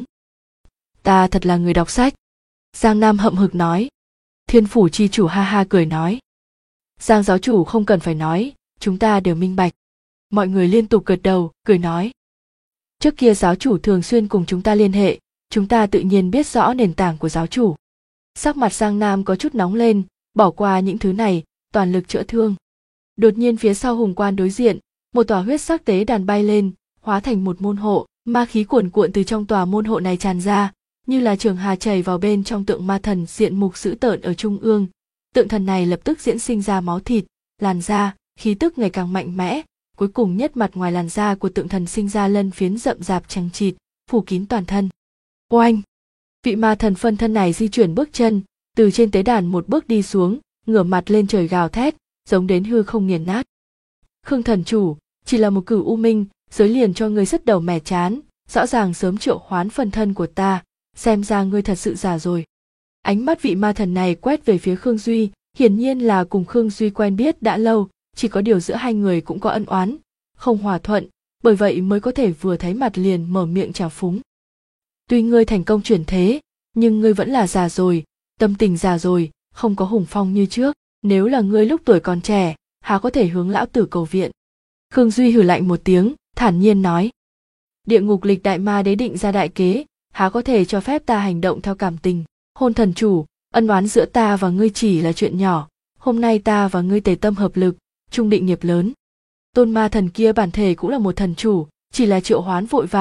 Ta thật là người đọc sách. Giang Nam hậm hực nói. Thiên phủ chi chủ ha ha cười nói. Giang giáo chủ không cần phải nói, chúng ta đều minh bạch. Mọi người liên tục gật đầu, cười nói. Trước kia giáo chủ thường xuyên cùng chúng ta liên hệ, chúng ta tự nhiên biết rõ nền tảng của giáo chủ. Sắc mặt Giang Nam có chút nóng lên, bỏ qua những thứ này, toàn lực chữa thương. Đột nhiên phía sau hùng quan đối diện, một tòa huyết sắc tế đàn bay lên, hóa thành một môn hộ, ma khí cuồn cuộn từ trong tòa môn hộ này tràn ra, như là trường hà chảy vào bên trong tượng ma thần diện mục dữ tợn ở trung ương. Tượng thần này lập tức diễn sinh ra máu thịt, làn da, khí tức ngày càng mạnh mẽ, cuối cùng nhất mặt ngoài làn da của tượng thần sinh ra lân phiến rậm rạp chằng chịt, phủ kín toàn thân. Oanh! Vị ma thần phân thân này di chuyển bước chân, từ trên tế đàn một bước đi xuống, ngửa mặt lên trời gào thét, giống đến hư không nghiền nát. Khương thần chủ, chỉ là một Cửu U Minh, giới liền cho ngươi sứt đầu mẻ chán, rõ ràng sớm triệu hoán phân thân của ta, xem ra ngươi thật sự già rồi. Ánh mắt vị ma thần này quét về phía Khương Duy, hiển nhiên là cùng Khương Duy quen biết đã lâu, chỉ có điều giữa hai người cũng có ân oán, không hòa thuận, bởi vậy mới có thể vừa thấy mặt liền mở miệng trào phúng. Tuy ngươi thành công chuyển thế, nhưng ngươi vẫn là già rồi, tâm tình già rồi, không có hùng phong như trước, nếu là ngươi lúc tuổi còn trẻ, há có thể hướng lão tử cầu viện. Khương Duy hừ lạnh một tiếng, thản nhiên nói. Địa ngục lịch đại ma đế định ra đại kế, há có thể cho phép ta hành động theo cảm tình. Hôn thần chủ, ân oán giữa ta và ngươi chỉ là chuyện nhỏ, hôm nay ta và ngươi tề tâm hợp lực, chung định nghiệp lớn. Tôn ma thần kia bản thể cũng là một thần chủ, chỉ là triệu hoán vội vàng,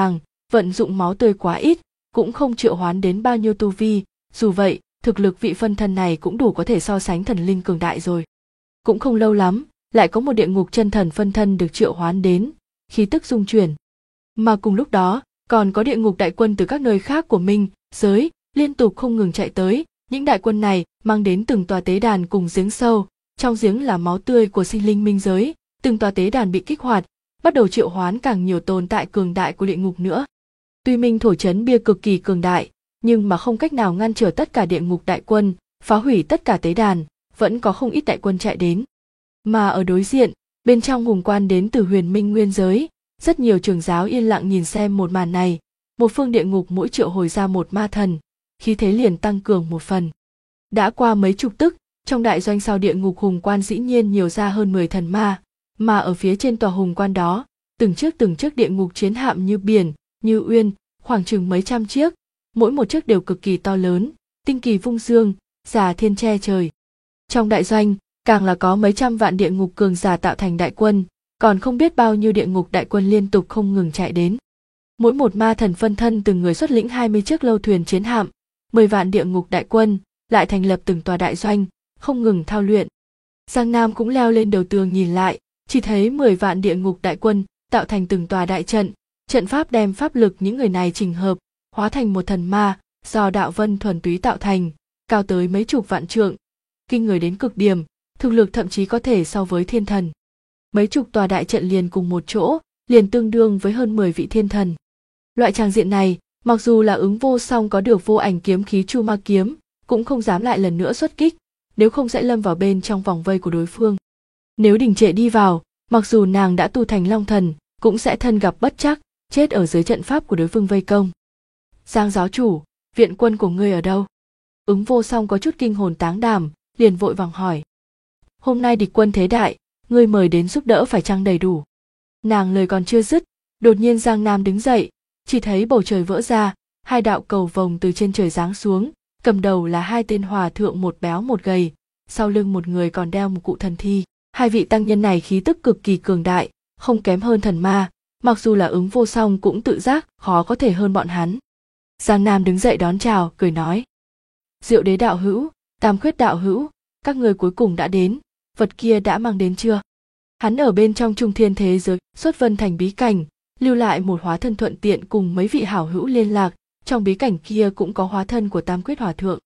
vận dụng máu tươi quá ít, cũng không triệu hoán đến bao nhiêu tu vi, dù vậy, thực lực vị phân thân này cũng đủ có thể so sánh thần linh cường đại rồi. Cũng không lâu lắm, lại có một địa ngục chân thần phân thân được triệu hoán đến, khí tức dung chuyển. Mà cùng lúc đó, còn có địa ngục đại quân từ các nơi khác của Minh giới liên tục không ngừng chạy tới, những đại quân này mang đến từng tòa tế đàn cùng giếng sâu, trong giếng là máu tươi của sinh linh minh giới, từng tòa tế đàn bị kích hoạt, bắt đầu triệu hoán càng nhiều tồn tại cường đại của địa ngục nữa. Tuy Minh thổ trấn bia cực kỳ cường đại, nhưng mà không cách nào ngăn trở tất cả địa ngục đại quân, phá hủy tất cả tế đàn, vẫn có không ít đại quân chạy đến. Mà ở đối diện, bên trong hùng quan đến từ huyền minh nguyên giới, rất nhiều trưởng giáo yên lặng nhìn xem một màn này, một phương địa ngục mỗi triệu hồi ra một ma thần, khí thế liền tăng cường một phần. Đã qua mấy chục tức, trong đại doanh sau địa ngục hùng quan dĩ nhiên nhiều ra hơn 10 thần ma, mà ở phía trên tòa hùng quan đó, từng chiếc địa ngục chiến hạm như biển, như uyên, khoảng chừng mấy trăm chiếc, mỗi một chiếc đều cực kỳ to lớn, tinh kỳ vung dương, giả thiên che trời. Trong đại doanh, càng là có mấy trăm vạn địa ngục cường giả tạo thành đại quân, còn không biết bao nhiêu địa ngục đại quân liên tục không ngừng chạy đến. Mỗi một ma thần phân thân từng người xuất lĩnh 20 chiếc lâu thuyền chiến hạm, 10 vạn địa ngục đại quân, lại thành lập từng tòa đại doanh, không ngừng thao luyện. Giang Nam cũng leo lên đầu tường nhìn lại, chỉ thấy 10 vạn địa ngục đại quân tạo thành từng tòa đại trận, trận pháp đem pháp lực những người này chỉnh hợp, hóa thành một thần ma, do đạo vân thuần túy tạo thành, cao tới mấy chục vạn trượng, kinh người đến cực điểm, thực lực thậm chí có thể so với thiên thần. Mấy chục tòa đại trận liền cùng một chỗ, liền tương đương với hơn 10 vị thiên thần. Loại tràng diện này, mặc dù là Ứng Vô Song có được vô ảnh kiếm khí Chu Ma kiếm, cũng không dám lại lần nữa xuất kích, nếu không sẽ lâm vào bên trong vòng vây của đối phương. Nếu đình trệ đi vào, mặc dù nàng đã tu thành long thần, cũng sẽ thân gặp bất trắc, chết ở dưới trận pháp của đối phương vây công. Giang giáo chủ, viện quân của ngươi ở đâu? Ứng Vô Song có chút kinh hồn táng đảm, liền vội vàng hỏi. Hôm nay địch quân thế đại, ngươi mời đến giúp đỡ phải chăng đầy đủ? Nàng lời còn chưa dứt, đột nhiên Giang Nam đứng dậy, chỉ thấy bầu trời vỡ ra, hai đạo cầu vồng từ trên trời giáng xuống, cầm đầu là hai tên hòa thượng, một béo một gầy, sau lưng một người còn đeo một cụ thần thi. Hai vị tăng nhân này khí tức cực kỳ cường đại, không kém hơn thần ma, mặc dù là Ứng Vô Song cũng tự giác khó có thể hơn bọn hắn. Giang Nam đứng dậy đón chào, cười nói. Diệu đế đạo hữu, Tam Khuyết đạo hữu, các người cuối cùng đã đến, vật kia đã mang đến chưa? Hắn ở bên trong trung thiên thế giới, xuất vân thành bí cảnh, lưu lại một hóa thân thuận tiện cùng mấy vị hảo hữu liên lạc, trong bí cảnh kia cũng có hóa thân của Tam Quyết hòa thượng.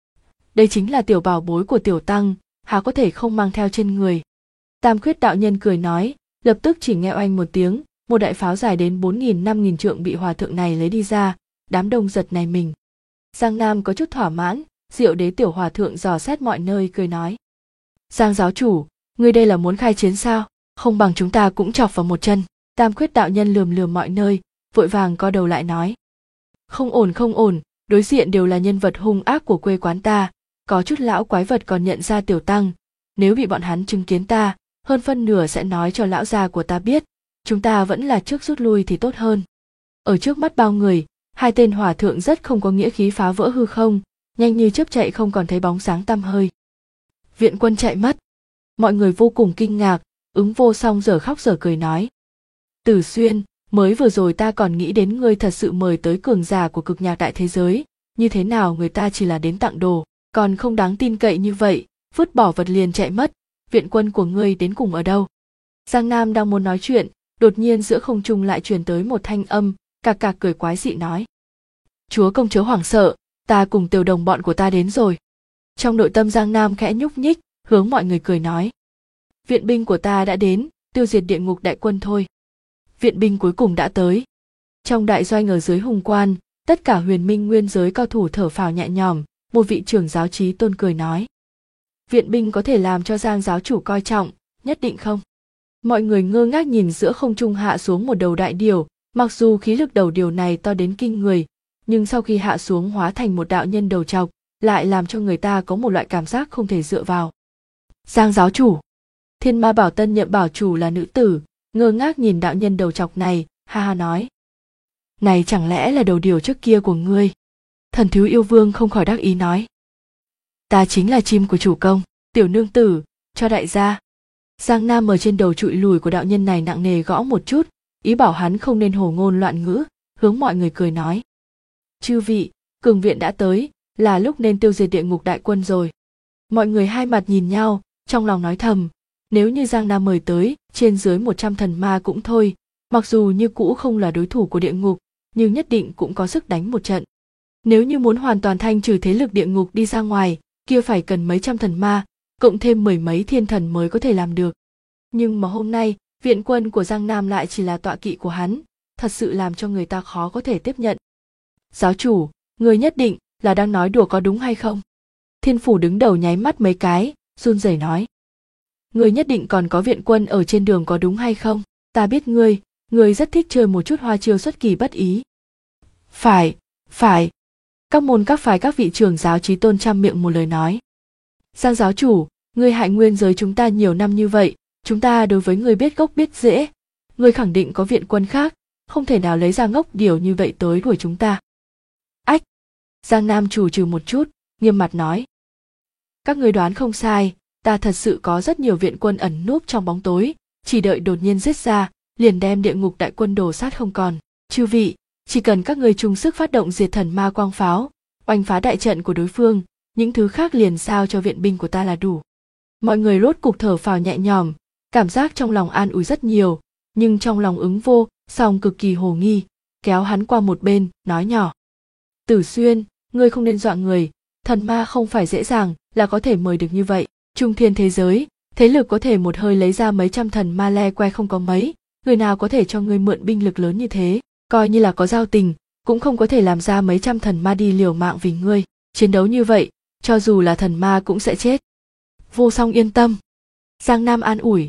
Đây chính là tiểu bảo bối của tiểu tăng, há có thể không mang theo trên người. Tam Quyết đạo nhân cười nói, lập tức chỉ nghe oanh một tiếng, một đại pháo dài đến 4.000-5.000 trượng bị hòa thượng này lấy đi ra, đám đông giật nảy mình. Giang Nam có chút thỏa mãn, Diệu đế tiểu hòa thượng dò xét mọi nơi cười nói. Giang giáo chủ, ngươi đây là muốn khai chiến sao? Không bằng chúng ta cũng chọc vào một chân. Tam Khuyết đạo nhân lườm mọi nơi, vội vàng co đầu lại nói. Không ổn, đối diện đều là nhân vật hung ác của quê quán ta, có chút lão quái vật còn nhận ra tiểu tăng, nếu bị bọn hắn chứng kiến ta, hơn phân nửa sẽ nói cho lão già của ta biết, chúng ta vẫn là trước rút lui thì tốt hơn. Ở trước mắt bao người, hai tên hòa thượng rất không có nghĩa khí phá vỡ hư không, nhanh như chớp chạy không còn thấy bóng sáng tăm hơi. Viện quân chạy mất. Mọi người vô cùng kinh ngạc, Ứng Vô Song dở khóc dở cười nói. Tử Xuyên, mới vừa rồi ta còn nghĩ đến ngươi thật sự mời tới cường giả của cực nhạc đại thế giới, như thế nào người ta chỉ là đến tặng đồ, còn không đáng tin cậy như vậy, vứt bỏ vật liền chạy mất, viện quân của ngươi đến cùng ở đâu? Giang Nam đang muốn nói chuyện, đột nhiên giữa không trung lại truyền tới một thanh âm, cạc cạc cười quái dị nói. Chúa công chớ hoảng sợ, ta cùng tiểu đồng bọn của ta đến rồi. Trong nội tâm Giang Nam khẽ nhúc nhích, hướng mọi người cười nói. Viện binh của ta đã đến, tiêu diệt địa ngục đại quân thôi. Viện binh cuối cùng đã tới. Trong đại doanh ở dưới hùng quan, tất cả huyền minh nguyên giới cao thủ thở phào nhẹ nhõm, một vị trưởng giáo trí tôn cười nói. Viện binh có thể làm cho Giang giáo chủ coi trọng, nhất định không? Mọi người ngơ ngác nhìn giữa không trung hạ xuống một đầu đại điểu, mặc dù khí lực đầu điểu này to đến kinh người, nhưng sau khi hạ xuống hóa thành một đạo nhân đầu trọc, lại làm cho người ta có một loại cảm giác không thể dựa vào. Giang giáo chủ. Thiên Ma Bảo tân nhậm bảo chủ là nữ tử, ngơ ngác nhìn đạo nhân đầu trọc này, ha ha nói. Này chẳng lẽ là đầu điểu trước kia của ngươi? Thần thiếu yêu vương không khỏi đắc ý nói. Ta chính là chim của chủ công, tiểu nương tử, cho đại gia. Giang Nam ở trên đầu trụi lùi của đạo nhân này nặng nề gõ một chút, ý bảo hắn không nên hồ ngôn loạn ngữ, hướng mọi người cười nói. Chư vị, cường viện đã tới, là lúc nên tiêu diệt địa ngục đại quân rồi. Mọi người hai mặt nhìn nhau, trong lòng nói thầm, nếu như Giang Nam mời tới, trên dưới 100 thần ma cũng thôi, mặc dù như cũ không là đối thủ của địa ngục, nhưng nhất định cũng có sức đánh một trận. Nếu như muốn hoàn toàn thanh trừ thế lực địa ngục đi ra ngoài, kia phải cần mấy trăm thần ma, cộng thêm mười mấy thiên thần mới có thể làm được. Nhưng mà hôm nay, viện quân của Giang Nam lại chỉ là tọa kỵ của hắn, thật sự làm cho người ta khó có thể tiếp nhận. Giáo chủ, người nhất định là đang nói đùa có đúng hay không? Thiên phủ đứng đầu nháy mắt mấy cái, run rẩy nói. Người nhất định còn có viện quân ở trên đường có đúng hay không? Ta biết ngươi rất thích chơi một chút hoa chiêu xuất kỳ bất ý. Phải. Các môn các phái các vị trưởng giáo chí tôn trăm miệng một lời nói. Giang giáo chủ, ngươi hại nguyên giới chúng ta nhiều năm như vậy, chúng ta đối với ngươi biết gốc biết rễ, ngươi khẳng định có viện quân khác, không thể nào lấy ra ngốc điều như vậy tới đuổi chúng ta. Ách! Giang Nam chủ trừ một chút, nghiêm mặt nói. Các ngươi đoán không sai, ta thật sự có rất nhiều viện quân ẩn núp trong bóng tối, chỉ đợi đột nhiên giết ra, liền đem địa ngục đại quân đổ sát không còn. Chư vị, chỉ cần các ngươi chung sức phát động diệt thần ma quang pháo, oanh phá đại trận của đối phương, những thứ khác liền sao cho viện binh của ta là đủ. Mọi người rốt cục thở phào nhẹ nhõm, cảm giác trong lòng an ủi rất nhiều, nhưng trong lòng ứng vô, song cực kỳ hồ nghi, kéo hắn qua một bên, nói nhỏ. Tử Xuyên, ngươi không nên dọa người, thần ma không phải dễ dàng là có thể mời được như vậy. Trung thiên thế giới, thế lực có thể một hơi lấy ra mấy trăm thần ma le que không có mấy, người nào có thể cho ngươi mượn binh lực lớn như thế, coi như là có giao tình, cũng không có thể làm ra mấy trăm thần ma đi liều mạng vì ngươi, chiến đấu như vậy, cho dù là thần ma cũng sẽ chết. Vô Song yên tâm. Giang Nam an ủi.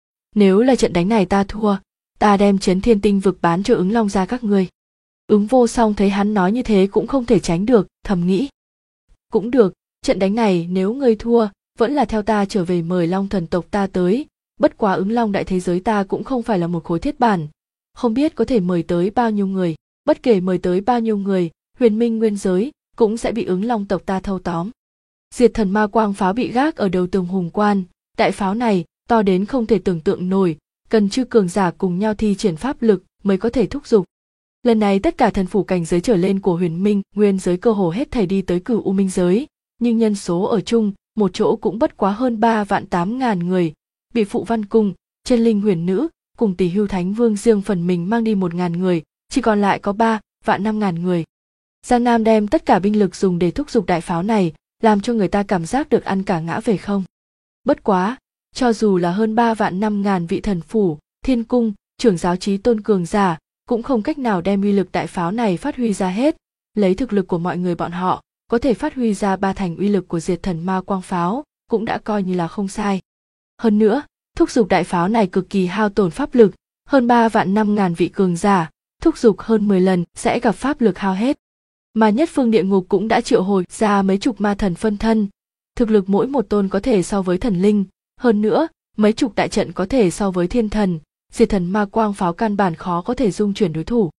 Nếu là trận đánh này ta thua, ta đem Chấn Thiên Tinh vực bán cho Ứng Long gia các ngươi. Ứng Vô Song thấy hắn nói như thế cũng không thể tránh được, thầm nghĩ. Cũng được, trận đánh này nếu ngươi thua, vẫn là theo ta trở về mời Long thần tộc ta tới, bất quá Ứng Long đại thế giới ta cũng không phải là một khối thiết bản, không biết có thể mời tới bao nhiêu người, bất kể mời tới bao nhiêu người, huyền minh nguyên giới cũng sẽ bị Ứng Long tộc ta thâu tóm. Diệt thần ma quang pháo bị gác ở đầu tường hùng quan, đại pháo này to đến không thể tưởng tượng nổi, cần chư cường giả cùng nhau thi triển pháp lực mới có thể thúc giục. Lần này tất cả thần phủ cảnh giới trở lên của huyền minh nguyên giới cơ hồ hết thảy đi tới Cửu U Minh giới, nhưng nhân số ở chung một chỗ cũng bất quá hơn 3.800.000 người, bị Phụ Văn Cung, Chân Linh Huyền Nữ cùng Tỷ Hưu Thánh Vương riêng phần mình mang đi 1.000 người, chỉ còn lại có 3.500.000 người. Giang Nam đem tất cả binh lực dùng để thúc giục đại pháo này, làm cho người ta cảm giác được ăn cả ngã về không. Bất quá, cho dù là hơn 3.500.000 vị thần phủ, thiên cung, trưởng giáo chí tôn cường giả, cũng không cách nào đem uy lực đại pháo này phát huy ra hết. Lấy thực lực của mọi người bọn họ, có thể phát huy ra 3 thành uy lực của diệt thần ma quang pháo, cũng đã coi như là không sai. Hơn nữa, thúc giục đại pháo này cực kỳ hao tổn pháp lực, hơn 3.500.000 vị cường giả, thúc giục hơn 10 lần sẽ gặp pháp lực hao hết. Mà nhất phương địa ngục cũng đã triệu hồi ra mấy chục ma thần phân thân, thực lực mỗi một tôn có thể so với thần linh, hơn nữa, mấy chục đại trận có thể so với thiên thần, diệt thần ma quang pháo căn bản khó có thể dung chuyển đối thủ.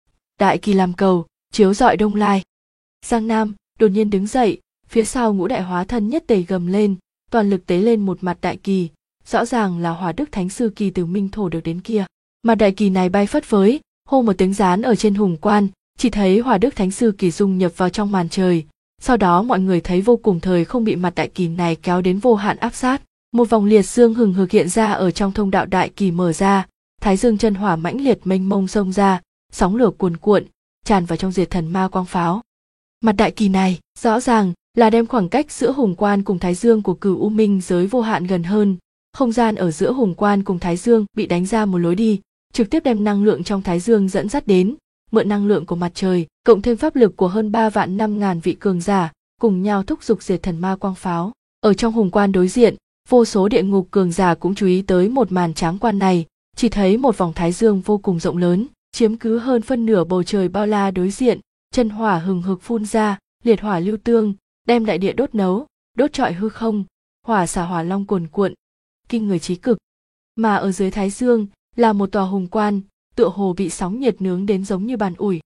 Đại kỳ làm cầu, chiếu rọi đông lai. Giang Nam đột nhiên đứng dậy, phía sau ngũ đại hóa thân nhất tề gầm lên, toàn lực tế lên một mặt đại kỳ, rõ ràng là Hỏa Đức Thánh Sư Kỳ từ Minh Thổ được đến kia. Mặt đại kỳ này bay phất phới, hô một tiếng dán ở trên hùng quan, chỉ thấy Hỏa Đức Thánh Sư Kỳ dung nhập vào trong màn trời. Sau đó mọi người thấy vô cùng thời không bị mặt đại kỳ này kéo đến vô hạn áp sát. Một vòng liệt dương hừng hực hiện ra ở trong thông đạo đại kỳ mở ra, thái dương chân hỏa mãnh liệt mênh mông xông ra, sóng lửa cuồn cuộn, tràn vào trong diệt thần ma quang pháo. Mặt đại kỳ này rõ ràng là đem khoảng cách giữa hùng quan cùng thái dương của Cửu U Minh giới vô hạn gần hơn, không gian ở giữa hùng quan cùng thái dương bị đánh ra một lối đi, trực tiếp đem năng lượng trong thái dương dẫn dắt đến, mượn năng lượng của mặt trời, cộng thêm pháp lực của hơn 3.500.000 vị cường giả, cùng nhau thúc giục diệt thần ma quang pháo. Ở trong hùng quan đối diện, vô số địa ngục cường giả cũng chú ý tới một màn tráng quan này, chỉ thấy một vòng thái dương vô cùng rộng lớn, chiếm cứ hơn phân nửa bầu trời bao la đối diện, chân hỏa hừng hực phun ra, liệt hỏa lưu tương, đem đại địa đốt nấu, đốt trọi hư không, hỏa xả hỏa long cuồn cuộn, kinh người chí cực. Mà ở dưới thái dương là một tòa hùng quan, tựa hồ bị sóng nhiệt nướng đến giống như bàn ủi.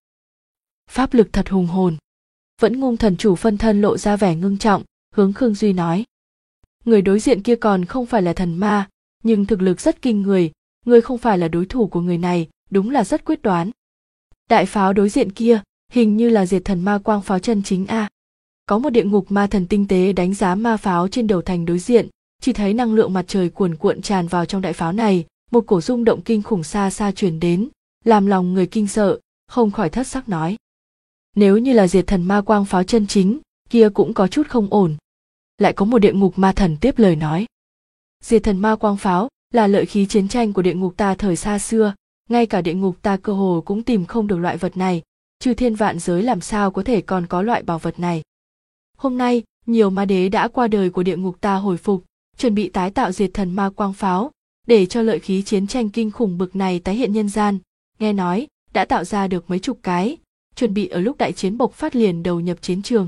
Pháp lực thật hùng hồn. Vẫn Ngung thần chủ phân thân lộ ra vẻ ngưng trọng, hướng Khương Duy nói. Người đối diện kia còn không phải là thần ma, nhưng thực lực rất kinh người, người không phải là đối thủ của người này, đúng là rất quyết đoán. Đại pháo đối diện kia, hình như là diệt thần ma quang pháo chân chính a. Có một địa ngục ma thần tinh tế đánh giá ma pháo trên đầu thành đối diện, chỉ thấy năng lượng mặt trời cuồn cuộn tràn vào trong đại pháo này, một cổ rung động kinh khủng xa xa truyền đến, làm lòng người kinh sợ, không khỏi thất sắc nói. Nếu như là diệt thần ma quang pháo chân chính, kia cũng có chút không ổn. Lại có một địa ngục ma thần tiếp lời nói. Diệt thần ma quang pháo là lợi khí chiến tranh của địa ngục ta thời xa xưa, ngay cả địa ngục ta cơ hồ cũng tìm không được loại vật này, chư thiên vạn giới làm sao có thể còn có loại bảo vật này. Hôm nay, nhiều ma đế đã qua đời của địa ngục ta hồi phục, chuẩn bị tái tạo diệt thần ma quang pháo, để cho lợi khí chiến tranh kinh khủng bực này tái hiện nhân gian. Nghe nói, đã tạo ra được mấy chục cái, chuẩn bị ở lúc đại chiến bộc phát liền đầu nhập chiến trường.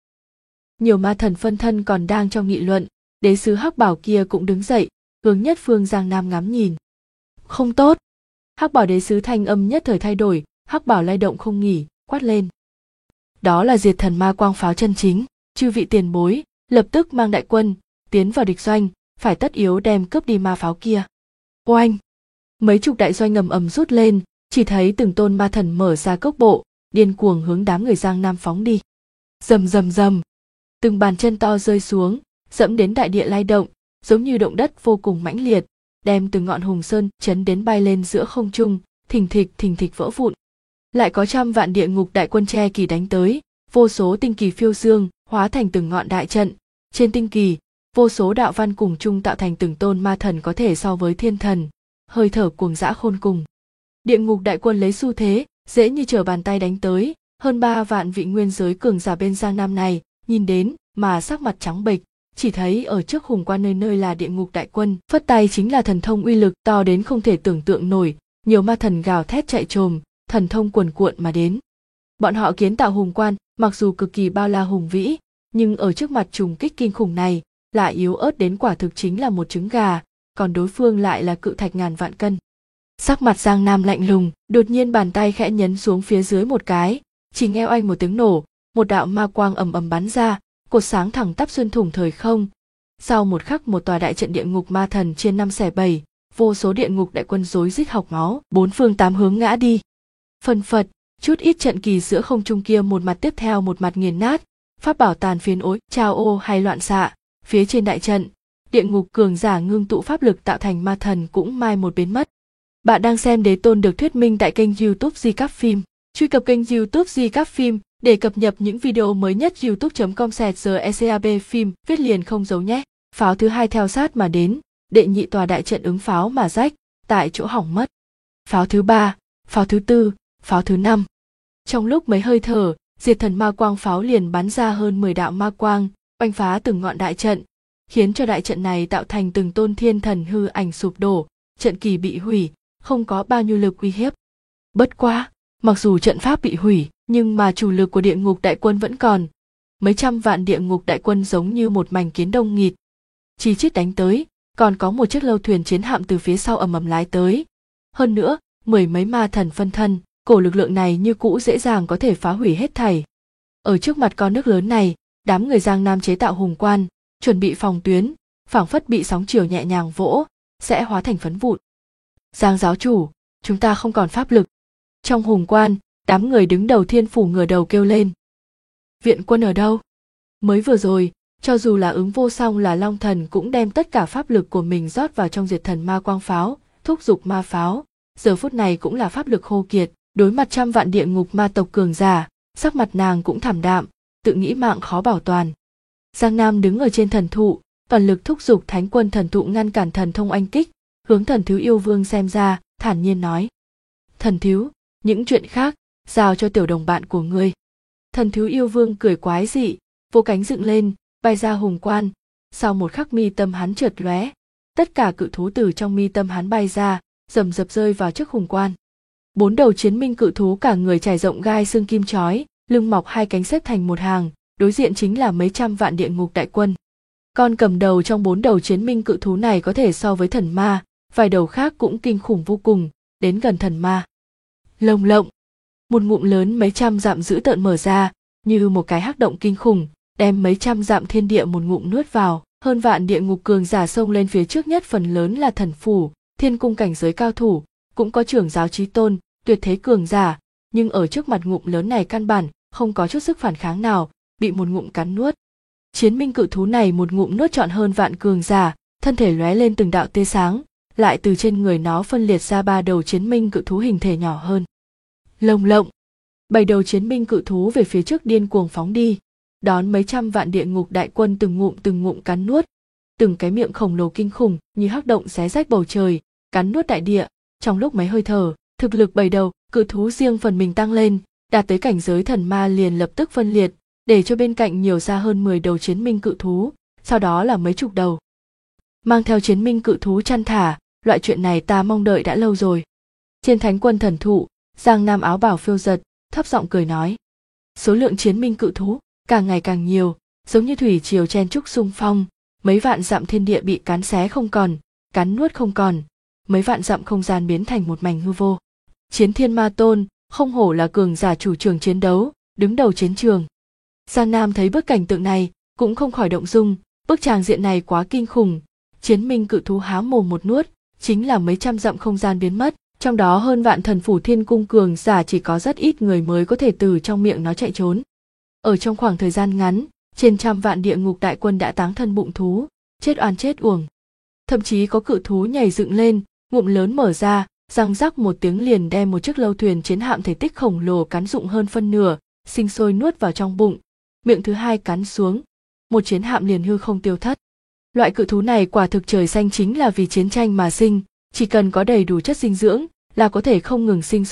Nhiều ma thần phân thân còn đang trong nghị luận, đế sứ Hắc Bảo kia cũng đứng dậy, hướng nhất phương Giang Nam ngắm nhìn. Không tốt! Hắc Bảo đế sứ thanh âm nhất thời thay đổi, Hắc Bảo lay động không nghỉ, quát lên. Đó là diệt thần ma quang pháo chân chính, chư vị tiền bối, lập tức mang đại quân, tiến vào địch doanh, phải tất yếu đem cướp đi ma pháo kia. Oanh! Mấy chục đại doanh ầm ầm rút lên, chỉ thấy từng tôn ma thần mở ra cốc bộ, điên cuồng hướng đám người Giang Nam phóng đi. Rầm rầm rầm! Từng bàn chân to rơi xuống, dẫm đến đại địa lay động, giống như động đất vô cùng mãnh liệt, đem từng ngọn hùng sơn chấn đến bay lên giữa không trung, thình thịch vỡ vụn. Lại có trăm vạn địa ngục đại quân che kỳ đánh tới, vô số tinh kỳ phiêu dương, hóa thành từng ngọn đại trận. Trên tinh kỳ, vô số đạo văn cùng chung tạo thành từng tôn ma thần có thể so với thiên thần, hơi thở cuồng dã khôn cùng. Địa ngục đại quân lấy xu thế, dễ như trở bàn tay đánh tới, hơn 3 vạn vị nguyên giới cường giả bên Giang Nam này, nhìn đến mà sắc mặt trắng bệch, chỉ thấy ở trước hùng quan nơi nơi là địa ngục đại quân, phất tay chính là thần thông uy lực to đến không thể tưởng tượng nổi, nhiều ma thần gào thét chạy trồm, thần thông cuồn cuộn mà đến. Bọn họ kiến tạo hùng quan, mặc dù cực kỳ bao la hùng vĩ, nhưng ở trước mặt trùng kích kinh khủng này, lại yếu ớt đến quả thực chính là một trứng gà, còn đối phương lại là cự thạch ngàn vạn cân. Sắc mặt Giang Nam lạnh lùng, đột nhiên bàn tay khẽ nhấn xuống phía dưới một cái, chỉ nghe oanh một tiếng nổ, một đạo ma quang ầm ầm bắn ra, cột sáng thẳng tắp xuyên thủng thời không. Sau một khắc một tòa đại trận địa ngục ma thần chia 5 xẻ 7, vô số địa ngục đại quân rối rít học máu, bốn phương tám hướng ngã đi. Phần phật, chút ít trận kỳ giữa không trung kia một mặt tiếp theo một mặt nghiền nát, pháp bảo tàn phiến ối, trao ô hay loạn xạ, phía trên đại trận, địa ngục cường giả ngưng tụ pháp lực tạo thành ma thần cũng mai một biến mất. Bạn đang xem Đế Tôn được thuyết minh tại kênh YouTube Di Cáp Phim. Truy cập kênh YouTube Di Cáp Phim để cập nhật những video mới nhất. youtube.com/secab phim viết liền không giấu nhé. Pháo thứ hai theo sát mà đến, đệ nhị tòa đại trận ứng pháo mà rách, tại chỗ hỏng mất. Pháo thứ ba, pháo thứ tư, pháo thứ năm. Trong lúc mấy hơi thở, diệt thần ma quang pháo liền bắn ra hơn 10 đạo ma quang, oanh phá từng ngọn đại trận, khiến cho đại trận này tạo thành từng tôn thiên thần hư ảnh sụp đổ, trận kỳ bị hủy, không có bao nhiêu lực uy hiếp. Bất quá, mặc dù trận pháp bị hủy, nhưng mà chủ lực của địa ngục đại quân vẫn còn. Mấy trăm vạn địa ngục đại quân giống như một mảnh kiến đông nghịt. Chi chít đánh tới, còn có một chiếc lâu thuyền chiến hạm từ phía sau ầm ầm lái tới. Hơn nữa, 10 mấy ma thần phân thân, cổ lực lượng này như cũ dễ dàng có thể phá hủy hết thảy. Ở trước mặt con nước lớn này, đám người Giang Nam chế tạo hùng quan, chuẩn bị phòng tuyến, phảng phất bị sóng chiều nhẹ nhàng vỗ, sẽ hóa thành phấn vụn. Giang giáo chủ, chúng ta không còn pháp lực. Trong hùng quan, đám người đứng đầu thiên phủ ngửa đầu kêu lên. Viện quân ở đâu? Mới vừa rồi, cho dù là ứng vô song là long thần cũng đem tất cả pháp lực của mình rót vào trong diệt thần ma quang pháo, thúc giục ma pháo. Giờ phút này cũng là pháp lực khô kiệt, đối mặt trăm vạn địa ngục ma tộc cường giả, sắc mặt nàng cũng thảm đạm, tự nghĩ mạng khó bảo toàn. Giang Nam đứng ở trên thần thụ, toàn lực thúc giục thánh quân thần thụ ngăn cản thần thông oanh kích, hướng thần thiếu yêu vương xem ra, thản nhiên nói. Thần thiếu, những chuyện khác, giao cho tiểu đồng bạn của ngươi. Thần thiếu yêu vương cười quái dị, vỗ cánh dựng lên, bay ra hùng quan. Sau một khắc mi tâm hắn chợt lóe, tất cả cự thú từ trong mi tâm hắn bay ra, rầm rập rơi vào trước hùng quan. 4 đầu chiến minh cự thú cả người trải rộng gai xương kim chói, lưng mọc 2 cánh xếp thành một hàng, đối diện chính là mấy trăm vạn địa ngục đại quân. Con cầm đầu trong 4 đầu chiến minh cự thú này có thể so với thần ma, vài đầu khác cũng kinh khủng vô cùng, đến gần thần ma. Lồng lộng, một ngụm lớn mấy trăm dặm dữ tợn mở ra, như một cái hắc động kinh khủng, đem mấy trăm dặm thiên địa một ngụm nuốt vào. Hơn vạn địa ngục cường giả xông lên phía trước nhất, phần lớn là thần phủ, thiên cung cảnh giới cao thủ, cũng có trưởng giáo chí tôn, tuyệt thế cường giả, nhưng ở trước mặt ngụm lớn này căn bản không có chút sức phản kháng nào, bị một ngụm cắn nuốt. Chiến minh cự thú này một ngụm nuốt trọn hơn vạn cường giả, thân thể lóe lên từng đạo tia sáng, lại từ trên người nó phân liệt ra 3 đầu chiến minh cự thú hình thể nhỏ hơn. Lồng lộng, 7 đầu chiến minh cự thú về phía trước điên cuồng phóng đi, đón mấy trăm vạn địa ngục đại quân từng ngụm cắn nuốt, từng cái miệng khổng lồ kinh khủng như hắc động xé rách bầu trời, cắn nuốt đại địa. Trong lúc mấy hơi thở, thực lực 7 đầu cự thú riêng phần mình tăng lên, đạt tới cảnh giới thần ma liền lập tức phân liệt, để cho bên cạnh nhiều ra hơn 10 đầu chiến minh cự thú, sau đó là mấy chục đầu. Mang theo chiến minh cự thú chăn thả, loại chuyện này ta mong đợi đã lâu rồi. Trên thánh quân thần thụ, Giang Nam áo bào phiêu giật, thấp giọng cười nói. Số lượng chiến minh cự thú càng ngày càng nhiều, giống như thủy triều chen trúc xung phong, mấy vạn dặm thiên địa bị cắn xé không còn, cắn nuốt không còn, mấy vạn dặm không gian biến thành một mảnh hư vô. Chiến thiên ma tôn, không hổ là cường giả chủ trường chiến đấu, đứng đầu chiến trường. Giang Nam thấy bức cảnh tượng này, cũng không khỏi động dung, bức tràng diện này quá kinh khủng, chiến minh cự thú há mồm một nuốt, chính là mấy trăm dặm không gian biến mất, trong đó hơn vạn thần phủ thiên cung cường giả chỉ có rất ít người mới có thể từ trong miệng nó chạy trốn. Ở trong khoảng thời gian ngắn, trên trăm vạn địa ngục đại quân đã táng thân bụng thú, chết oan chết uổng. Thậm chí có cự thú nhảy dựng lên, ngụm lớn mở ra, răng rắc một tiếng liền đem một chiếc lâu thuyền chiến hạm thể tích khổng lồ cắn rụng hơn phân nửa, sinh sôi nuốt vào trong bụng, miệng thứ hai cắn xuống, một chiến hạm liền hư không tiêu thất. Loại cự thú này quả thực trời xanh chính là vì chiến tranh mà sinh, chỉ cần có đầy đủ chất dinh dưỡng là có thể không ngừng sinh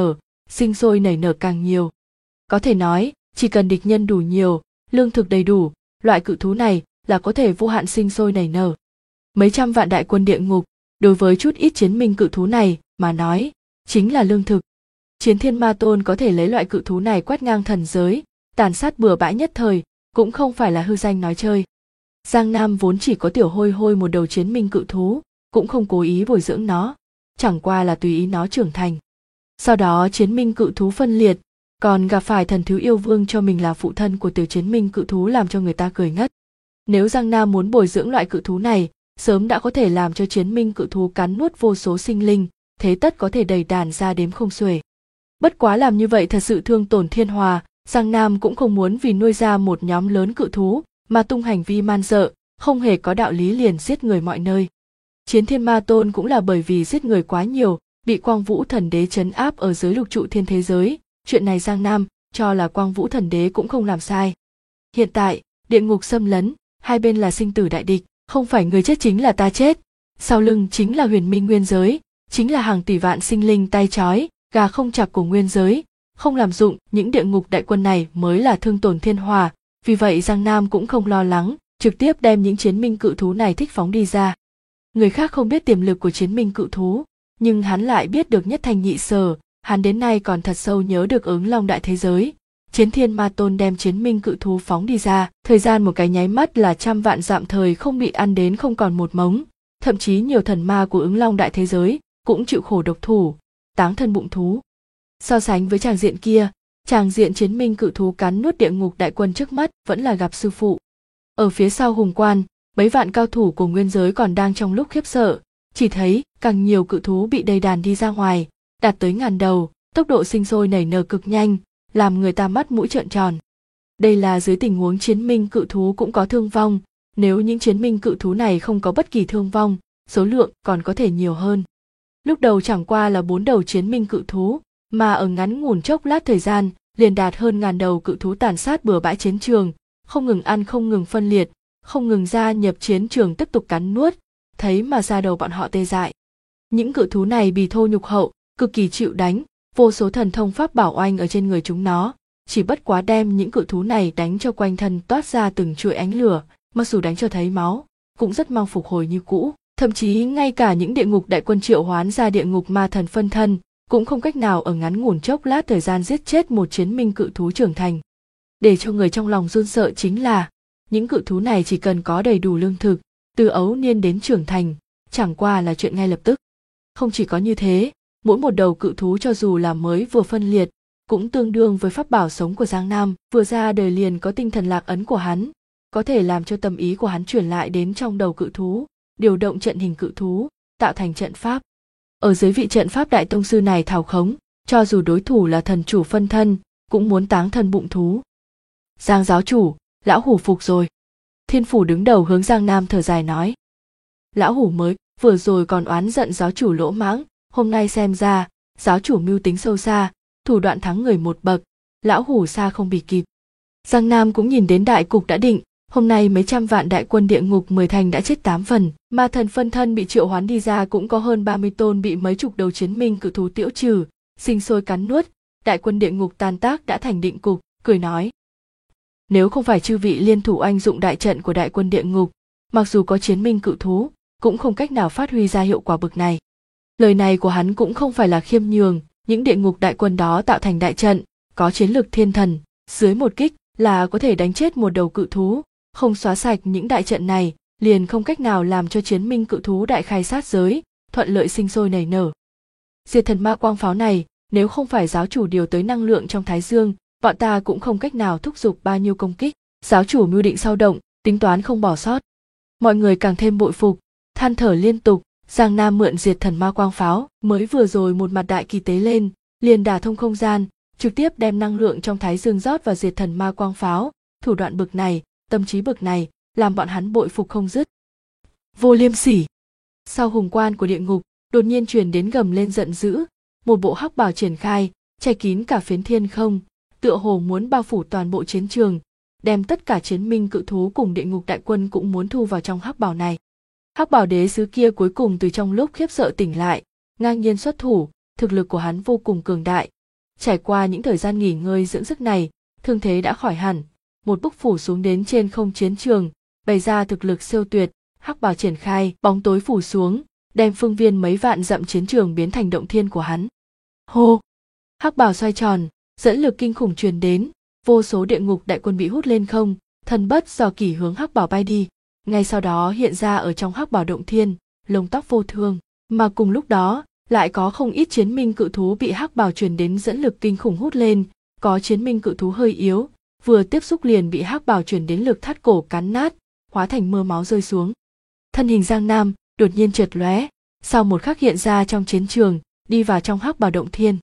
sôi nảy nở càng nhiều. Có thể nói, chỉ cần địch nhân đủ nhiều, lương thực đầy đủ, loại cự thú này là có thể vô hạn sinh sôi nảy nở. Mấy trăm vạn đại quân địa ngục, đối với chút ít chiến minh cự thú này mà nói, chính là lương thực. Chiến thiên ma tôn có thể lấy loại cự thú này quét ngang thần giới, tàn sát bừa bãi nhất thời, cũng không phải là hư danh nói chơi. Giang Nam vốn chỉ có tiểu hôi hôi một đầu chiến minh cự thú, cũng không cố ý bồi dưỡng nó, chẳng qua là tùy ý nó trưởng thành. Sau đó chiến minh cự thú phân liệt, còn gặp phải thần thiếu yêu vương cho mình là phụ thân của tiểu chiến minh cự thú làm cho người ta cười ngất. Nếu Giang Nam muốn bồi dưỡng loại cự thú này, sớm đã có thể làm cho chiến minh cự thú cắn nuốt vô số sinh linh, thế tất có thể đầy đàn ra đếm không xuể. Bất quá làm như vậy thật sự thương tổn thiên hòa, Giang Nam cũng không muốn vì nuôi ra một nhóm lớn cự thú mà tung hành vi man dợ, không hề có đạo lý liền giết người mọi nơi. Chiến thiên ma tôn cũng là bởi vì giết người quá nhiều, bị Quang Vũ Thần Đế trấn áp ở dưới lục trụ thiên thế giới, chuyện này Giang Nam cho là Quang Vũ Thần Đế cũng không làm sai. Hiện tại, địa ngục xâm lấn, hai bên là sinh tử đại địch, không phải người chết chính là ta chết, sau lưng chính là huyền minh nguyên giới, chính là hàng tỷ vạn sinh linh tay trói, gà không chặt của nguyên giới, không làm dụng những địa ngục đại quân này mới là thương tổn thiên hòa, vì vậy Giang Nam cũng không lo lắng, trực tiếp đem những chiến minh cự thú này thích phóng đi ra. Người khác không biết tiềm lực của chiến minh cự thú, nhưng hắn lại biết được nhất thanh nhị sở, hắn đến nay còn thật sâu nhớ được ứng long đại thế giới. Chiến thiên ma tôn đem chiến minh cự thú phóng đi ra, thời gian một cái nháy mắt là trăm vạn dặm thời không bị ăn đến không còn một mống, thậm chí nhiều thần ma của ứng long đại thế giới cũng chịu khổ độc thủ, táng thân bụng thú. So sánh với tràng diện kia, tràng diện chiến minh cự thú cắn nuốt địa ngục đại quân trước mắt vẫn là gặp sư phụ. Ở phía sau hùng quan, mấy vạn cao thủ của nguyên giới còn đang trong lúc khiếp sợ, chỉ thấy càng nhiều cự thú bị đầy đàn đi ra ngoài, đạt tới ngàn đầu, tốc độ sinh sôi nảy nở cực nhanh, làm người ta mắt mũi trợn tròn. Đây là dưới tình huống chiến minh cự thú cũng có thương vong, nếu những chiến minh cự thú này không có bất kỳ thương vong, số lượng còn có thể nhiều hơn. Lúc đầu chẳng qua là 4 đầu chiến minh cự thú, mà ở ngắn ngủn chốc lát thời gian, liền đạt hơn ngàn đầu cự thú tàn sát bừa bãi chiến trường, không ngừng ăn không ngừng phân liệt, không ngừng gia nhập chiến trường tiếp tục cắn nuốt, thấy mà da đầu bọn họ tê dại. Những cự thú này bì thô nhục hậu, cực kỳ chịu đánh, vô số thần thông pháp bảo oanh ở trên người chúng nó, chỉ bất quá đem những cự thú này đánh cho quanh thân toát ra từng chuỗi ánh lửa, mặc dù đánh cho thấy máu, cũng rất mong phục hồi như cũ. Thậm chí ngay cả những địa ngục đại quân triệu hoán ra địa ngục ma thần phân thân, cũng không cách nào ở ngắn ngủn chốc lát thời gian giết chết một chiến minh cự thú trưởng thành. Để cho người trong lòng run sợ chính là, những cự thú này chỉ cần có đầy đủ lương thực, từ ấu niên đến trưởng thành, chẳng qua là chuyện ngay lập tức. Không chỉ có như thế, mỗi một đầu cự thú cho dù là mới vừa phân liệt, cũng tương đương với pháp bảo sống của Giang Nam, vừa ra đời liền có tinh thần lạc ấn của hắn, có thể làm cho tâm ý của hắn chuyển lại đến trong đầu cự thú, điều động trận hình cự thú, tạo thành trận pháp. Ở dưới vị trận pháp đại tông sư này thao khống, cho dù đối thủ là thần chủ phân thân, cũng muốn táng thân bụng thú. Giang giáo chủ, lão hủ phục rồi. Thiên phủ đứng đầu hướng Giang Nam thở dài nói. Lão hủ mới vừa rồi còn oán giận giáo chủ lỗ mãng, hôm nay xem ra giáo chủ mưu tính sâu xa, thủ đoạn thắng người một bậc, lão hủ xa không bì kịp. Giang Nam cũng nhìn đến đại cục đã định, hôm nay mấy trăm vạn đại quân địa ngục 10 thành đã chết 8 phần, ma thần phân thân bị triệu hoán đi ra cũng có hơn 30 tôn bị mấy chục đầu chiến minh cự thú tiễu trừ, sinh sôi cắn nuốt, đại quân địa ngục tan tác đã thành định cục, cười nói. Nếu không phải chư vị liên thủ anh dụng đại trận của đại quân địa ngục, mặc dù có chiến minh cự thú, cũng không cách nào phát huy ra hiệu quả bực này. Lời này của hắn cũng không phải là khiêm nhường, những địa ngục đại quân đó tạo thành đại trận, có chiến lực thiên thần, dưới một kích là có thể đánh chết một đầu cự thú, không xóa sạch những đại trận này, liền không cách nào làm cho chiến minh cự thú đại khai sát giới, thuận lợi sinh sôi nảy nở. Diệt thần ma quang pháo này, nếu không phải giáo chủ điều tới năng lượng trong thái dương, bọn ta cũng không cách nào thúc giục bao nhiêu công kích. Giáo chủ mưu định sau động, tính toán không bỏ sót. Mọi người càng thêm bội phục, than thở liên tục. Giang Nam mượn diệt thần ma quang pháo, mới vừa rồi một mặt đại kỳ tế lên, liền đả thông không gian, trực tiếp đem năng lượng trong thái dương rót vào diệt thần ma quang pháo. Thủ đoạn bực này, tâm trí bực này, làm bọn hắn bội phục không dứt. Vô liêm sỉ. Sau hùng quan của địa ngục, đột nhiên truyền đến gầm lên giận dữ, một bộ hắc bào triển khai, che kín cả phiến thiên không, tựa hồ muốn bao phủ toàn bộ chiến trường, đem tất cả chiến minh cự thú cùng địa ngục đại quân cũng muốn thu vào trong hắc bào này. Hắc bào đế sứ kia cuối cùng từ trong lúc khiếp sợ tỉnh lại, ngang nhiên xuất thủ, thực lực của hắn vô cùng cường đại. Trải qua những thời gian nghỉ ngơi dưỡng sức này, thương thế đã khỏi hẳn, một bức phủ xuống đến trên không chiến trường, bày ra thực lực siêu tuyệt, hắc bào triển khai, bóng tối phủ xuống, đem phương viên mấy vạn dặm chiến trường biến thành động thiên của hắn. Hô! Hắc bào xoay tròn, dẫn lực kinh khủng truyền đến, vô số địa ngục đại quân bị hút lên không, thần bất do kỷ hướng hắc bào bay đi. Ngay sau đó hiện ra ở trong hắc bào động thiên, lông tóc vô thương, mà cùng lúc đó lại có không ít chiến minh cự thú bị hắc bào truyền đến dẫn lực kinh khủng hút lên, có chiến minh cự thú hơi yếu, vừa tiếp xúc liền bị hắc bào truyền đến lực thắt cổ cắn nát, hóa thành mưa máu rơi xuống. Thân hình Giang Nam đột nhiên chợt lóe, sau một khắc hiện ra trong chiến trường, đi vào trong hắc bào động thiên.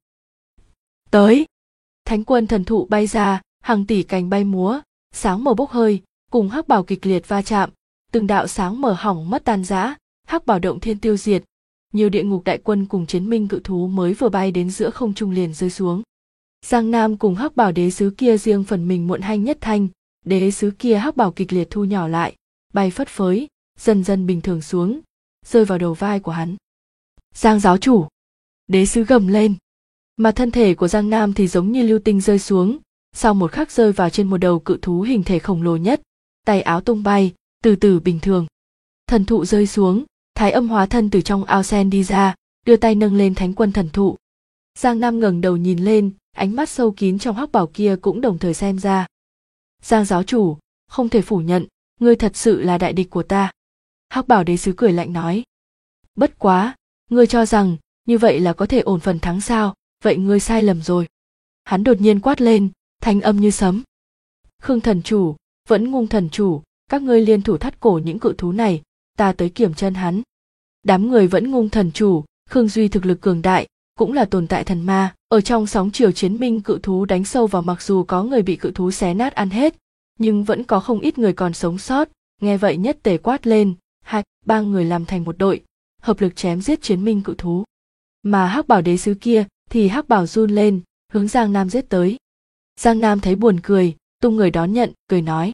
Tới! Thánh quân thần thụ bay ra, hàng tỷ cành bay múa, sáng mờ bốc hơi, cùng hắc bào kịch liệt va chạm, từng đạo sáng mờ hỏng mất tan rã, hắc bào động thiên tiêu diệt. Nhiều địa ngục đại quân cùng chiến minh cự thú mới vừa bay đến giữa không trung liền rơi xuống. Giang Nam cùng hắc bào đế sứ kia riêng phần mình muộn hanh nhất thanh, đế sứ kia hắc bào kịch liệt thu nhỏ lại, bay phất phới, dần dần bình thường xuống, rơi vào đầu vai của hắn. Giang giáo chủ! Đế sứ gầm lên. Mà thân thể của Giang Nam thì giống như lưu tinh rơi xuống, sau một khắc rơi vào trên một đầu cự thú hình thể khổng lồ nhất, tay áo tung bay, từ từ bình thường. Thần thụ rơi xuống, Thái Âm hóa thân từ trong ao sen đi ra, đưa tay nâng lên thánh quân thần thụ. Giang Nam ngẩng đầu nhìn lên, ánh mắt sâu kín trong hắc bào kia cũng đồng thời xem ra. Giang giáo chủ, không thể phủ nhận, ngươi thật sự là đại địch của ta. Hắc bào đế sứ cười lạnh nói. Bất quá, ngươi cho rằng như vậy là có thể ổn phần thắng sao? Vậy ngươi sai lầm rồi. Hắn đột nhiên quát lên, thanh âm như sấm. Khương thần chủ, Vẫn Ngung thần chủ, các ngươi liên thủ thắt cổ những cự thú này, ta tới kiểm chân hắn. Đám người Vẫn Ngung thần chủ, Khương Duy thực lực cường đại, cũng là tồn tại thần ma, ở trong sóng chiều chiến minh cự thú đánh sâu vào, mặc dù có người bị cự thú xé nát ăn hết, nhưng vẫn có không ít người còn sống sót. Nghe vậy nhất tề quát lên, ba người làm thành một đội, hợp lực chém giết chiến minh cự thú. Mà hắc bảo đế sứ kia thì hắc bảo run lên, hướng Giang Nam giết tới. Giang Nam thấy buồn cười, tung người đón nhận, cười nói.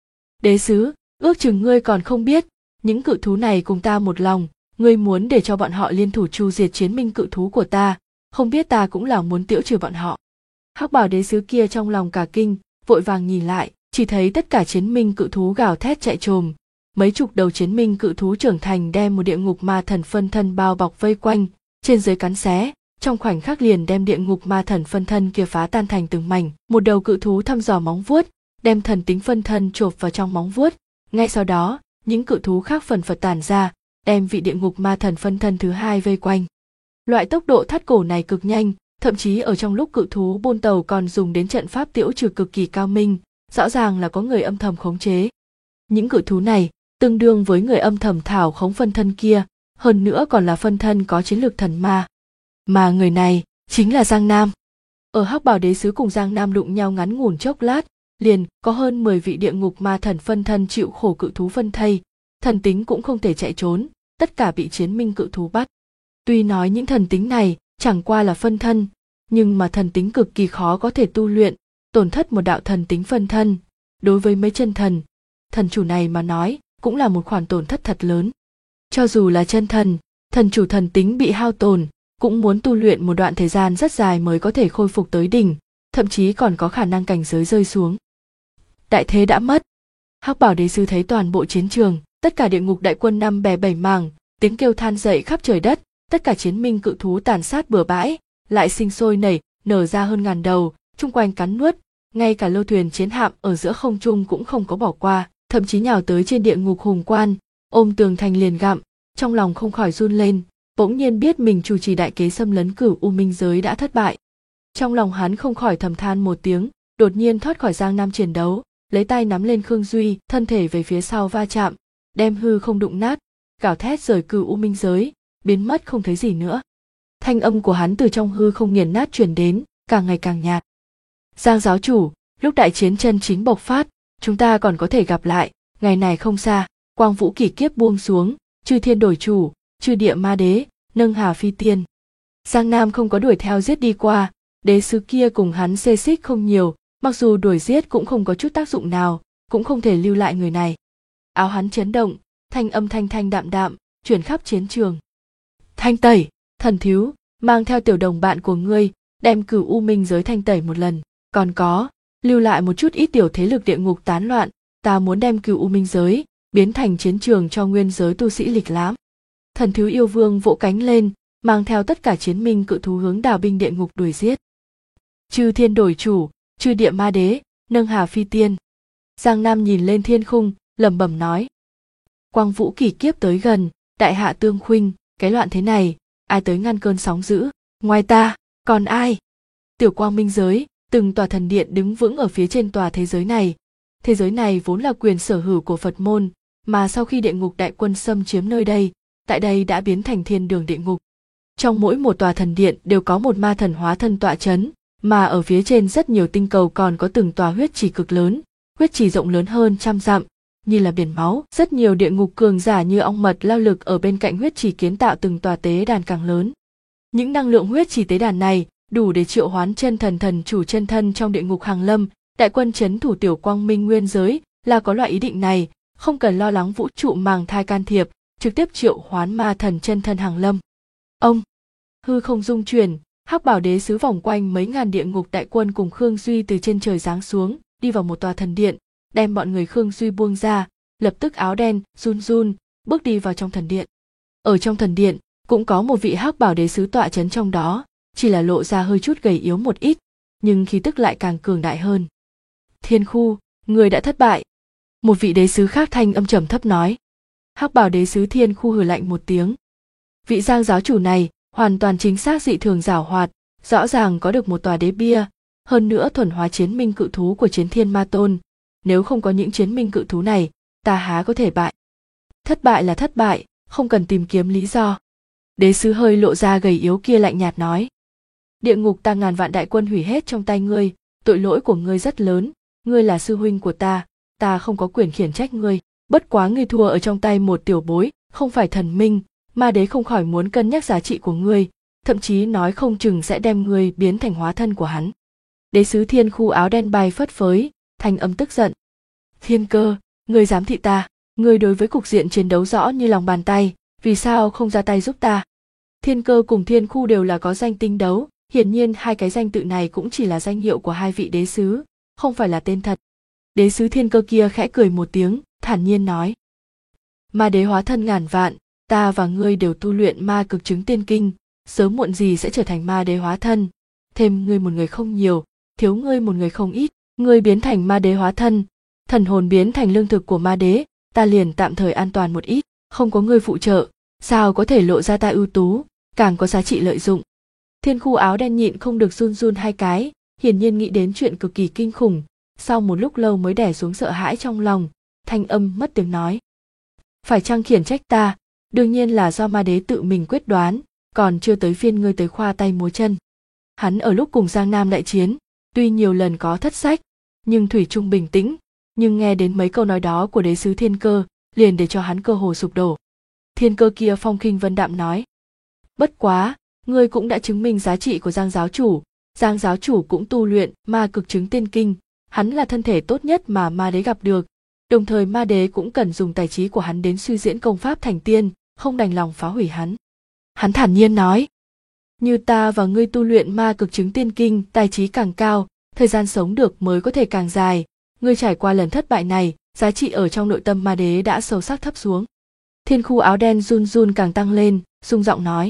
Đế sứ, ước chừng ngươi còn không biết, những cự thú này cùng ta một lòng, ngươi muốn để cho bọn họ liên thủ tru diệt chiến minh cự thú của ta, không biết ta cũng là muốn tiễu trừ bọn họ. Hắc bảo đế sứ kia trong lòng cả kinh, vội vàng nhìn lại, chỉ thấy tất cả chiến minh cự thú gào thét chạy trồm, mấy chục đầu chiến minh cự thú trưởng thành đem một địa ngục ma thần phân thân bao bọc vây quanh, trên dưới cắn xé, trong khoảnh khắc liền đem địa ngục ma thần phân thân kia phá tan thành từng mảnh. Một đầu cự thú thăm dò móng vuốt, đem thần tính phân thân chộp vào trong móng vuốt. Ngay sau đó, những cự thú khác phần phật tản ra, đem vị địa ngục ma thần phân thân thứ hai vây quanh. Loại tốc độ thắt cổ này cực nhanh, thậm chí ở trong lúc cự thú bôn tàu còn dùng đến trận pháp tiễu trừ cực kỳ cao minh, rõ ràng là có người âm thầm khống chế. Những cự thú này tương đương với người âm thầm thảo khống phân thân kia, hơn nữa còn là phân thân có chiến lược thần ma. Mà người này chính là Giang Nam. Ở Hắc Bảo Đế sứ cùng Giang Nam đụng nhau ngắn ngủn chốc lát, liền có hơn 10 vị địa ngục ma thần phân thân chịu khổ cự thú phân thây, thần tính cũng không thể chạy trốn, tất cả bị chiến minh cự thú bắt. Tuy nói những thần tính này chẳng qua là phân thân, nhưng mà thần tính cực kỳ khó có thể tu luyện, tổn thất một đạo thần tính phân thân, đối với mấy chân thần, thần chủ này mà nói, cũng là một khoản tổn thất thật lớn. Cho dù là chân thần, thần chủ thần tính bị hao tổn, cũng muốn tu luyện một đoạn thời gian rất dài mới có thể khôi phục tới đỉnh, thậm chí còn có khả năng cảnh giới rơi xuống. Đại thế đã mất. Hắc Bảo Đế sứ thấy toàn bộ chiến trường, tất cả địa ngục đại quân năm bè bảy mảng, tiếng kêu than dậy khắp trời đất, tất cả chiến minh cự thú tàn sát bừa bãi, lại sinh sôi nở ra hơn ngàn đầu, chung quanh cắn nuốt, ngay cả lô thuyền chiến hạm ở giữa không trung cũng không có bỏ qua, thậm chí nhào tới trên địa ngục hùng quan, ôm tường thành liền gặm, trong lòng không khỏi run lên, bỗng nhiên biết mình chủ trì đại kế xâm lấn Cửu U Minh giới đã thất bại. Trong lòng hắn không khỏi thầm than một tiếng, đột nhiên thoát khỏi Giang Nam chiến đấu, lấy tay nắm lên Khương Duy, thân thể về phía sau va chạm, đem hư không đụng nát, gào thét rời Cửu U Minh giới, biến mất không thấy gì nữa. Thanh âm của hắn từ trong hư không nghiền nát truyền đến, càng ngày càng nhạt. Giang giáo chủ, lúc đại chiến chân chính bộc phát, chúng ta còn có thể gặp lại, ngày này không xa. Quang Vũ kỷ kiếp buông xuống, chư thiên đổi chủ, chư địa ma đế, nâng hà phi tiên. Giang Nam không có đuổi theo giết đi qua, đế sứ kia cùng hắn xê xích không nhiều, mặc dù đuổi giết cũng không có chút tác dụng nào, cũng không thể lưu lại người này. Áo hắn chấn động, thanh âm thanh thanh đạm đạm, chuyển khắp chiến trường. Thanh tẩy, thần thiếu, mang theo tiểu đồng bạn của ngươi, đem Cửu U Minh giới thanh tẩy một lần, còn có, lưu lại một chút ít tiểu thế lực địa ngục tán loạn, ta muốn đem Cửu U Minh giới biến thành chiến trường cho nguyên giới tu sĩ lịch lãm. Thần thiếu yêu vương vỗ cánh lên, mang theo tất cả chiến minh cự thú hướng đào binh địa ngục đuổi giết. Chư thiên đổi chủ, chư địa ma đế, nâng hà phi tiên. Giang Nam nhìn lên thiên khung, lẩm bẩm nói. Quang Vũ kỷ kiếp tới gần, đại hạ tương khuynh, cái loạn thế này, ai tới ngăn cơn sóng dữ, ngoài ta, còn ai? Tiểu Quang Minh giới, từng tòa thần điện đứng vững ở phía trên tòa thế giới này. Thế giới này vốn là quyền sở hữu của Phật môn, mà sau khi địa ngục đại quân xâm chiếm nơi đây, tại đây đã biến thành thiên đường địa ngục. Trong mỗi một tòa thần điện đều có một ma thần hóa thân tọa chấn, mà ở phía trên rất nhiều tinh cầu còn có từng tòa huyết trì cực lớn, huyết trì rộng lớn hơn trăm dặm, như là biển máu. Rất nhiều địa ngục cường giả như ong mật lao lực ở bên cạnh huyết trì kiến tạo từng tòa tế đàn càng lớn. Những năng lượng huyết trì tế đàn này đủ để triệu hoán chân thần thần chủ chân thân trong địa ngục hàng lâm. Đại quân trấn thủ Tiểu Quang Minh nguyên giới là có loại ý định này, không cần lo lắng vũ trụ màng thai can thiệp, trực tiếp triệu hoán ma thần chân thân hàng lâm. Ông, hư không rung chuyển, Hắc Bảo Đế sứ vòng quanh mấy ngàn địa ngục đại quân cùng Khương Duy từ trên trời giáng xuống, đi vào một tòa thần điện, đem bọn người Khương Duy buông ra, lập tức áo đen run run, bước đi vào trong thần điện. Ở trong thần điện cũng có một vị Hắc Bảo Đế sứ tọa chấn trong đó, chỉ là lộ ra hơi chút gầy yếu một ít, nhưng khí tức lại càng cường đại hơn. Thiên Khu, người đã thất bại. Một vị đế sứ khác thanh âm trầm thấp nói. Hắc Bảo Đế sứ Thiên Khu hừ lạnh một tiếng. Vị Giang giáo chủ này hoàn toàn chính xác dị thường giảo hoạt, rõ ràng có được một tòa đế bia, hơn nữa thuần hóa chiến minh cự thú của Chiến Thiên Ma Tôn. Nếu không có những chiến minh cự thú này, ta há có thể bại. Thất bại là thất bại, không cần tìm kiếm lý do. Đế sứ hơi lộ ra gầy yếu kia lạnh nhạt nói. Địa ngục ta ngàn vạn đại quân hủy hết trong tay ngươi, tội lỗi của ngươi rất lớn, ngươi là sư huynh của ta không có quyền khiển trách ngươi, bất quá ngươi thua ở trong tay một tiểu bối, không phải thần minh, ma đế không khỏi muốn cân nhắc giá trị của ngươi, thậm chí nói không chừng sẽ đem ngươi biến thành hóa thân của hắn. Đế sứ Thiên Khu áo đen bay phất phới, thanh âm tức giận. Thiên Cơ, ngươi dám thị ta, ngươi đối với cục diện chiến đấu rõ như lòng bàn tay, vì sao không ra tay giúp ta? Thiên Cơ cùng Thiên Khu đều là có danh tinh đấu, hiển nhiên hai cái danh tự này cũng chỉ là danh hiệu của hai vị đế sứ, không phải là tên thật. Đế sứ Thiên Cơ kia khẽ cười một tiếng, thản nhiên nói. Ma đế hóa thân ngàn vạn, ta và ngươi đều tu luyện ma cực chứng tiên kinh, sớm muộn gì sẽ trở thành ma đế hóa thân. Thêm ngươi một người không nhiều, thiếu ngươi một người không ít, ngươi biến thành ma đế hóa thân, thần hồn biến thành lương thực của ma đế, ta liền tạm thời an toàn một ít, không có ngươi phụ trợ, sao có thể lộ ra ta ưu tú, càng có giá trị lợi dụng. Thiên Khu áo đen nhịn không được run run hai cái, hiển nhiên nghĩ đến chuyện cực kỳ kinh khủng, sau một lúc lâu mới đè xuống sợ hãi trong lòng, thanh âm mất tiếng nói. Phải chăng khiển trách ta, đương nhiên là do ma đế tự mình quyết đoán, còn chưa tới phiên ngươi tới khoa tay múa chân. Hắn ở lúc cùng Giang Nam đại chiến, tuy nhiều lần có thất sách, nhưng thủy chung bình tĩnh, nhưng nghe đến mấy câu nói đó của đế sứ Thiên Cơ, liền để cho hắn cơ hồ sụp đổ. Thiên Cơ kia phong khinh vân đạm nói: "Bất quá, ngươi cũng đã chứng minh giá trị của Giang giáo chủ, Giang giáo chủ cũng tu luyện ma cực chứng tiên kinh, hắn là thân thể tốt nhất mà ma đế gặp được, đồng thời ma đế cũng cần dùng tài trí của hắn đến suy diễn công pháp thành tiên, không đành lòng phá hủy hắn." Hắn thản nhiên nói: "Như ta và ngươi tu luyện ma cực chứng tiên kinh, tài trí càng cao, thời gian sống được mới có thể càng dài, ngươi trải qua lần thất bại này, giá trị ở trong nội tâm ma đế đã sâu sắc thấp xuống." Thiên Khu áo đen run run càng tăng lên, rung giọng nói: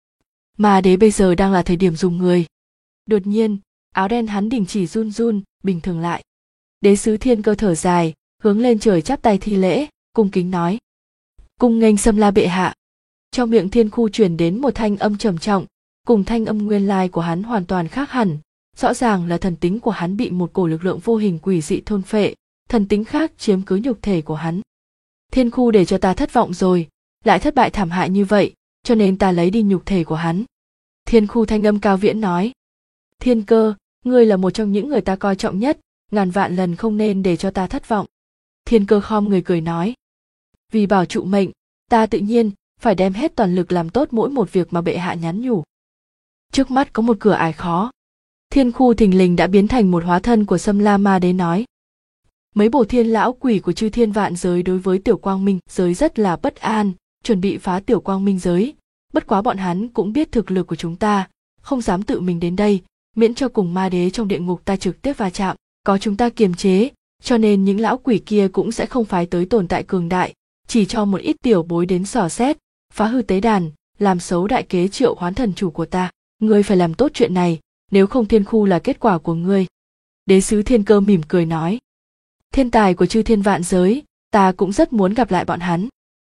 "Ma đế bây giờ đang là thời điểm dùng người." Đột nhiên, áo đen hắn đình chỉ run run, bình thường lại. Đế sứ Thiên Cơ thở dài, hướng lên trời chắp tay thi lễ, cung kính nói: "Cung nghênh Xâm La bệ hạ." Trong miệng Thiên Khu truyền đến một thanh âm trầm trọng, cùng thanh âm nguyên lai của hắn hoàn toàn khác hẳn, rõ ràng là thần tính của hắn bị một cổ lực lượng vô hình quỷ dị thôn phệ, thần tính khác chiếm cứ nhục thể của hắn. "Thiên Khu để cho ta thất vọng rồi, lại thất bại thảm hại như vậy, cho nên ta lấy đi nhục thể của hắn." Thiên Khu thanh âm cao viễn nói: "Thiên Cơ, ngươi là một trong những người ta coi trọng nhất, ngàn vạn lần không nên để cho ta thất vọng." Thiên Cơ khom người cười nói: "Vì bảo trụ mệnh, ta tự nhiên phải đem hết toàn lực làm tốt mỗi một việc mà bệ hạ nhắn nhủ." Trước mắt có một cửa ải khó. Thiên Khu thình lình đã biến thành một hóa thân của Xâm La ma đế nói: "Mấy bổ thiên lão quỷ của chư thiên vạn giới đối với tiểu quang minh giới rất là bất an, chuẩn bị phá tiểu quang minh giới, bất quá bọn hắn cũng biết thực lực của chúng ta, không dám tự mình đến đây, miễn cho cùng ma đế trong địa ngục ta trực tiếp va chạm, có chúng ta kiềm chế, cho nên những lão quỷ kia cũng sẽ không phái tới tồn tại cường đại, chỉ cho một ít tiểu bối đến dò xét, phá hư tế đàn, làm xấu đại kế triệu hoán thần chủ của ta. Ngươi phải làm tốt chuyện này, nếu không Thiên Khu là kết quả của ngươi." Đế sứ Thiên Cơ mỉm cười nói: "Thiên tài của chư thiên vạn giới, ta cũng rất muốn gặp lại bọn hắn.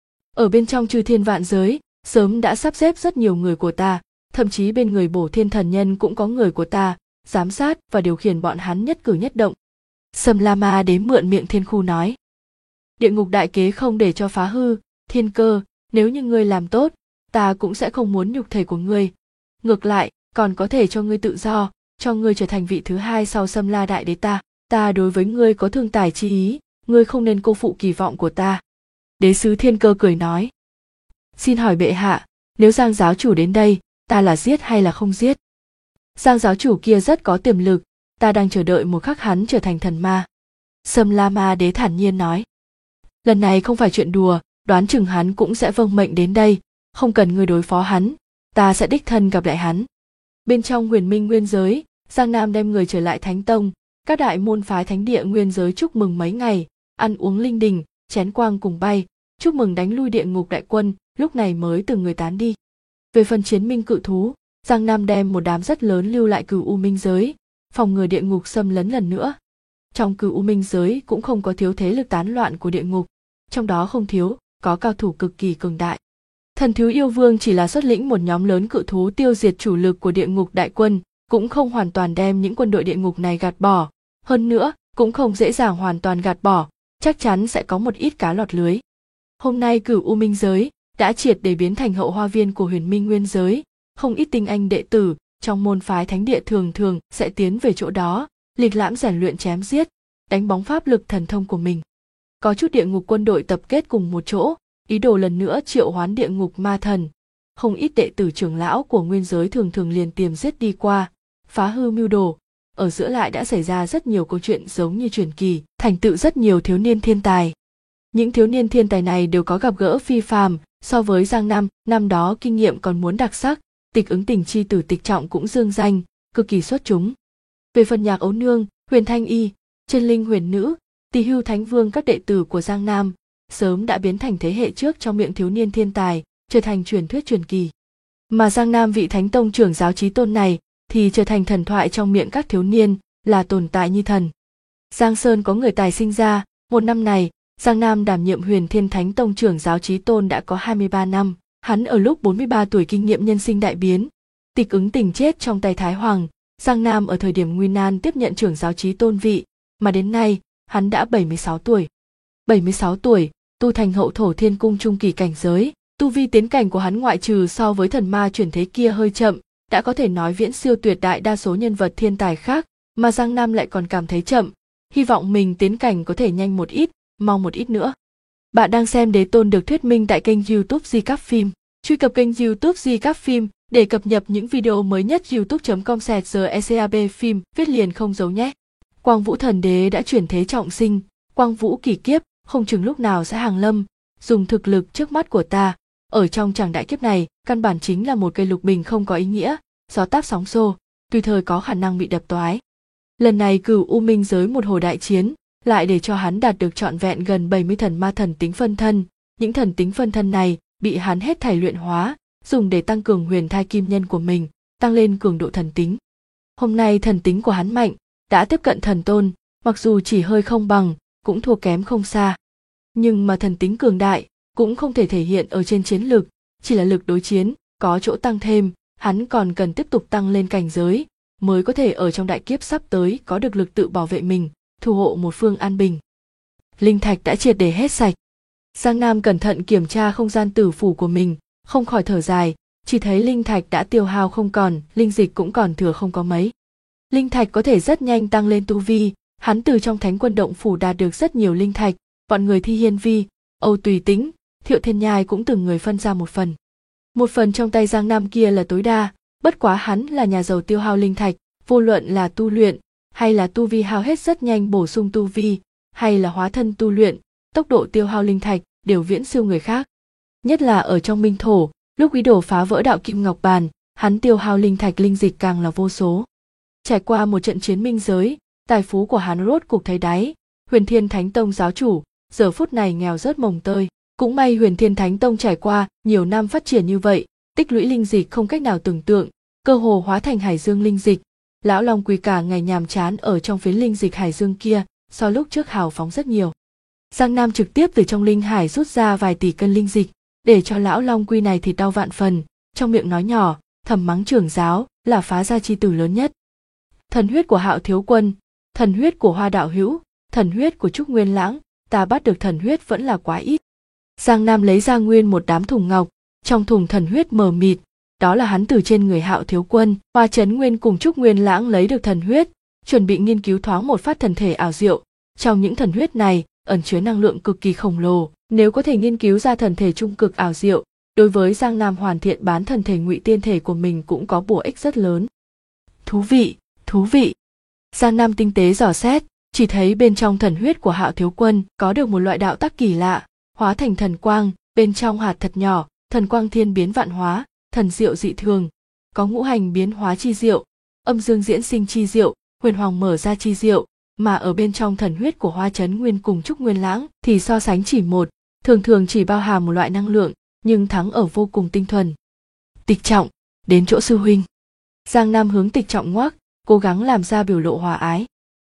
Ở bên trong chư thiên vạn giới, sớm đã sắp xếp rất nhiều người của ta, thậm chí bên người bổ thiên thần nhân cũng có người của ta, giám sát và điều khiển bọn hắn nhất cử nhất động." Xâm La ma đế mượn miệng Thiên Khu nói: "Địa ngục đại kế không để cho phá hư, Thiên Cơ, nếu như ngươi làm tốt, ta cũng sẽ không muốn nhục thể của ngươi. Ngược lại, còn có thể cho ngươi tự do, cho ngươi trở thành vị thứ hai sau Xâm La đại đế ta. Ta đối với ngươi có thương tài chi ý, ngươi không nên cô phụ kỳ vọng của ta." Đế sứ Thiên Cơ cười nói: "Xin hỏi bệ hạ, nếu Giang giáo chủ đến đây, ta là giết hay là không giết?" "Giang giáo chủ kia rất có tiềm lực, ta đang chờ đợi một khắc hắn trở thành thần ma." Xâm La ma đế thản nhiên nói: "Lần này không phải chuyện đùa, đoán chừng hắn cũng sẽ vâng mệnh đến đây, không cần ngươi đối phó hắn, ta sẽ đích thân gặp lại hắn." Bên trong Huyền Minh nguyên giới, Giang Nam đem người trở lại Thánh Tông, các đại môn phái thánh địa nguyên giới chúc mừng mấy ngày, ăn uống linh đình, chén quang cùng bay, chúc mừng đánh lui địa ngục đại quân, lúc này mới từng người tán đi. Về phần chiến minh cự thú, Giang Nam đem một đám rất lớn lưu lại Cửu U Minh giới, phòng ngừa địa ngục xâm lấn lần nữa. Trong Cửu U Minh giới cũng không có thiếu thế lực tán loạn của địa ngục, trong đó không thiếu có cao thủ cực kỳ cường đại. Thần Thiếu Yêu Vương chỉ là xuất lĩnh một nhóm lớn cự thú tiêu diệt chủ lực của địa ngục đại quân, cũng không hoàn toàn đem những quân đội địa ngục này gạt bỏ, hơn nữa cũng không dễ dàng hoàn toàn gạt bỏ, chắc chắn sẽ có một ít cá lọt lưới. Hôm nay Cửu U Minh giới đã triệt để biến thành hậu hoa viên của Huyền Minh nguyên giới, không ít tinh anh đệ tử trong môn phái thánh địa thường thường sẽ tiến về chỗ đó, lịch lãm rèn luyện chém giết, đánh bóng pháp lực thần thông của mình. Có chút địa ngục quân đội tập kết cùng một chỗ, ý đồ lần nữa triệu hoán địa ngục ma thần. Không ít đệ tử trưởng lão của nguyên giới thường thường liền tiềm giết đi qua, phá hư mưu đồ. Ở giữa lại đã xảy ra rất nhiều câu chuyện giống như truyền kỳ, thành tựu rất nhiều thiếu niên thiên tài. Những thiếu niên thiên tài này đều có gặp gỡ phi phàm, so với Giang Nam, năm đó kinh nghiệm còn muốn đặc sắc, Tịch Ứng Tình chi tử Tịch Trọng cũng dương danh, cực kỳ xuất chúng. Về phần Nhạc Ấu Nương, Huyền Thanh Y, Chân Linh Huyền Nữ, Tỳ Hưu Thánh Vương, các đệ tử của Giang Nam sớm đã biến thành thế hệ trước trong miệng thiếu niên thiên tài, trở thành truyền thuyết truyền kỳ. Mà Giang Nam vị Thánh Tông trưởng giáo chí tôn này thì trở thành thần thoại trong miệng các thiếu niên, là tồn tại như thần. Giang Sơn có người tài sinh ra, một năm này, Giang Nam đảm nhiệm Huyền Thiên Thánh Tông trưởng giáo chí tôn đã có 23 năm, hắn ở lúc 43 tuổi kinh nghiệm nhân sinh đại biến, Tịch Ứng Tình chết trong tay Thái Hoàng, Giang Nam ở thời điểm nguy nan tiếp nhận trưởng giáo chí tôn vị, mà đến nay, hắn đã 76 tuổi. 76 tuổi, tu thành hậu thổ thiên cung trung kỳ cảnh giới, tu vi tiến cảnh của hắn ngoại trừ so với thần ma chuyển thế kia hơi chậm, đã có thể nói viễn siêu tuyệt đại đa số nhân vật thiên tài khác, mà Giang Nam lại còn cảm thấy chậm, hy vọng mình tiến cảnh có thể nhanh một ít, mau một ít nữa. Bạn đang xem Đế Tôn được thuyết minh tại kênh YouTube Recap Phim. Truy cập kênh YouTube Recap Phim để cập nhật những video mới nhất. youtube.com/recap phim viết liền không giấu nhé. Quang Vũ Thần Đế đã chuyển thế trọng sinh, Quang Vũ kỳ kiếp không chừng lúc nào sẽ hàng lâm. Dùng thực lực trước mắt của ta, ở trong tràng đại kiếp này, căn bản chính là một cây lục bình không có ý nghĩa, gió táp sóng xô, tùy thời có khả năng bị đập toái. Lần này Cửu U Minh giới một hồi đại chiến, lại để cho hắn đạt được trọn vẹn gần 70 thần ma thần tính phân thân. Những thần tính phân thân này bị hắn hết thảy luyện hóa, dùng để tăng cường huyền thai kim nhân của mình, tăng lên cường độ thần tính. Hôm nay thần tính của hắn mạnh, đã tiếp cận thần tôn, mặc dù chỉ hơi không bằng, cũng thua kém không xa. Nhưng mà thần tính cường đại cũng không thể thể hiện ở trên chiến lực, chỉ là lực đối chiến có chỗ tăng thêm, hắn còn cần tiếp tục tăng lên cảnh giới, mới có thể ở trong đại kiếp sắp tới có được lực tự bảo vệ mình, thủ hộ một phương an bình. Linh thạch đã triệt để hết sạch. Giang Nam cẩn thận kiểm tra không gian tử phủ của mình, không khỏi thở dài, chỉ thấy linh thạch đã tiêu hao không còn, linh dịch cũng còn thừa không có mấy. Linh thạch có thể rất nhanh tăng lên tu vi, hắn từ trong Thánh Quân Động phủ đạt được rất nhiều linh thạch, bọn người Thi Hiên Vi, Âu Tùy Tĩnh, Thiệu Thiên Nhai cũng từng người phân ra một phần. Một phần trong tay Giang Nam kia là tối đa, bất quá hắn là nhà giàu tiêu hao linh thạch, vô luận là tu luyện, hay là tu vi hao hết rất nhanh bổ sung tu vi, hay là hóa thân tu luyện, tốc độ tiêu hao linh thạch đều viễn siêu người khác. Nhất là ở trong Minh Thổ, lúc ý đồ phá vỡ đạo Kim Ngọc Bàn, hắn tiêu hao linh thạch linh dịch càng là vô số. Trải qua một trận chiến minh giới, tài phú của hắn rốt cục thấy đáy. Huyền Thiên Thánh Tông giáo chủ giờ phút này nghèo rớt mồng tơi. Cũng may Huyền Thiên Thánh Tông trải qua nhiều năm phát triển như vậy, tích lũy linh dịch không cách nào tưởng tượng, cơ hồ hóa thành hải dương linh dịch. Lão Long Quỳ cả ngày nhàm chán ở trong phiến linh dịch hải dương kia, so lúc trước hào phóng rất nhiều. Giang Nam trực tiếp từ trong linh hải rút ra vài tỷ cân linh dịch, để cho lão Long Quy này thì đau vạn phần, trong miệng nói nhỏ, thầm mắng trưởng giáo là phá gia chi tử lớn nhất. Thần huyết của Hạo Thiếu Quân, thần huyết của Hoa Đạo Hữu, thần huyết của Trúc Nguyên Lãng, ta bắt được thần huyết vẫn là quá ít. Giang Nam lấy ra nguyên một đám thùng ngọc, trong thùng thần huyết mờ mịt, đó là hắn từ trên người Hạo Thiếu Quân, Hoa Chấn Nguyên cùng Trúc Nguyên Lãng lấy được thần huyết, chuẩn bị nghiên cứu thoáng một phát thần thể ảo diệu. Trong những thần huyết này ẩn chứa năng lượng cực kỳ khổng lồ, nếu có thể nghiên cứu ra thần thể trung cực ảo diệu, đối với Giang Nam hoàn thiện bán thần thể ngụy tiên thể của mình cũng có bổ ích rất lớn. Thú vị, thú vị. Giang Nam tinh tế dò xét, chỉ thấy bên trong thần huyết của Hạo Thiếu Quân có được một loại đạo tắc kỳ lạ, hóa thành thần quang, bên trong hạt thật nhỏ, thần quang thiên biến vạn hóa, thần diệu dị thường, có ngũ hành biến hóa chi diệu, âm dương diễn sinh chi diệu, huyền hoàng mở ra chi diệu, mà ở bên trong thần huyết của Hoa Chấn Nguyên cùng Trúc Nguyên Lãng thì so sánh chỉ một, thường thường chỉ bao hàm một loại năng lượng, nhưng thắng ở vô cùng tinh thuần. Tịch Trọng, đến chỗ sư huynh. Giang Nam hướng Tịch Trọng ngoắc, cố gắng làm ra biểu lộ hòa ái.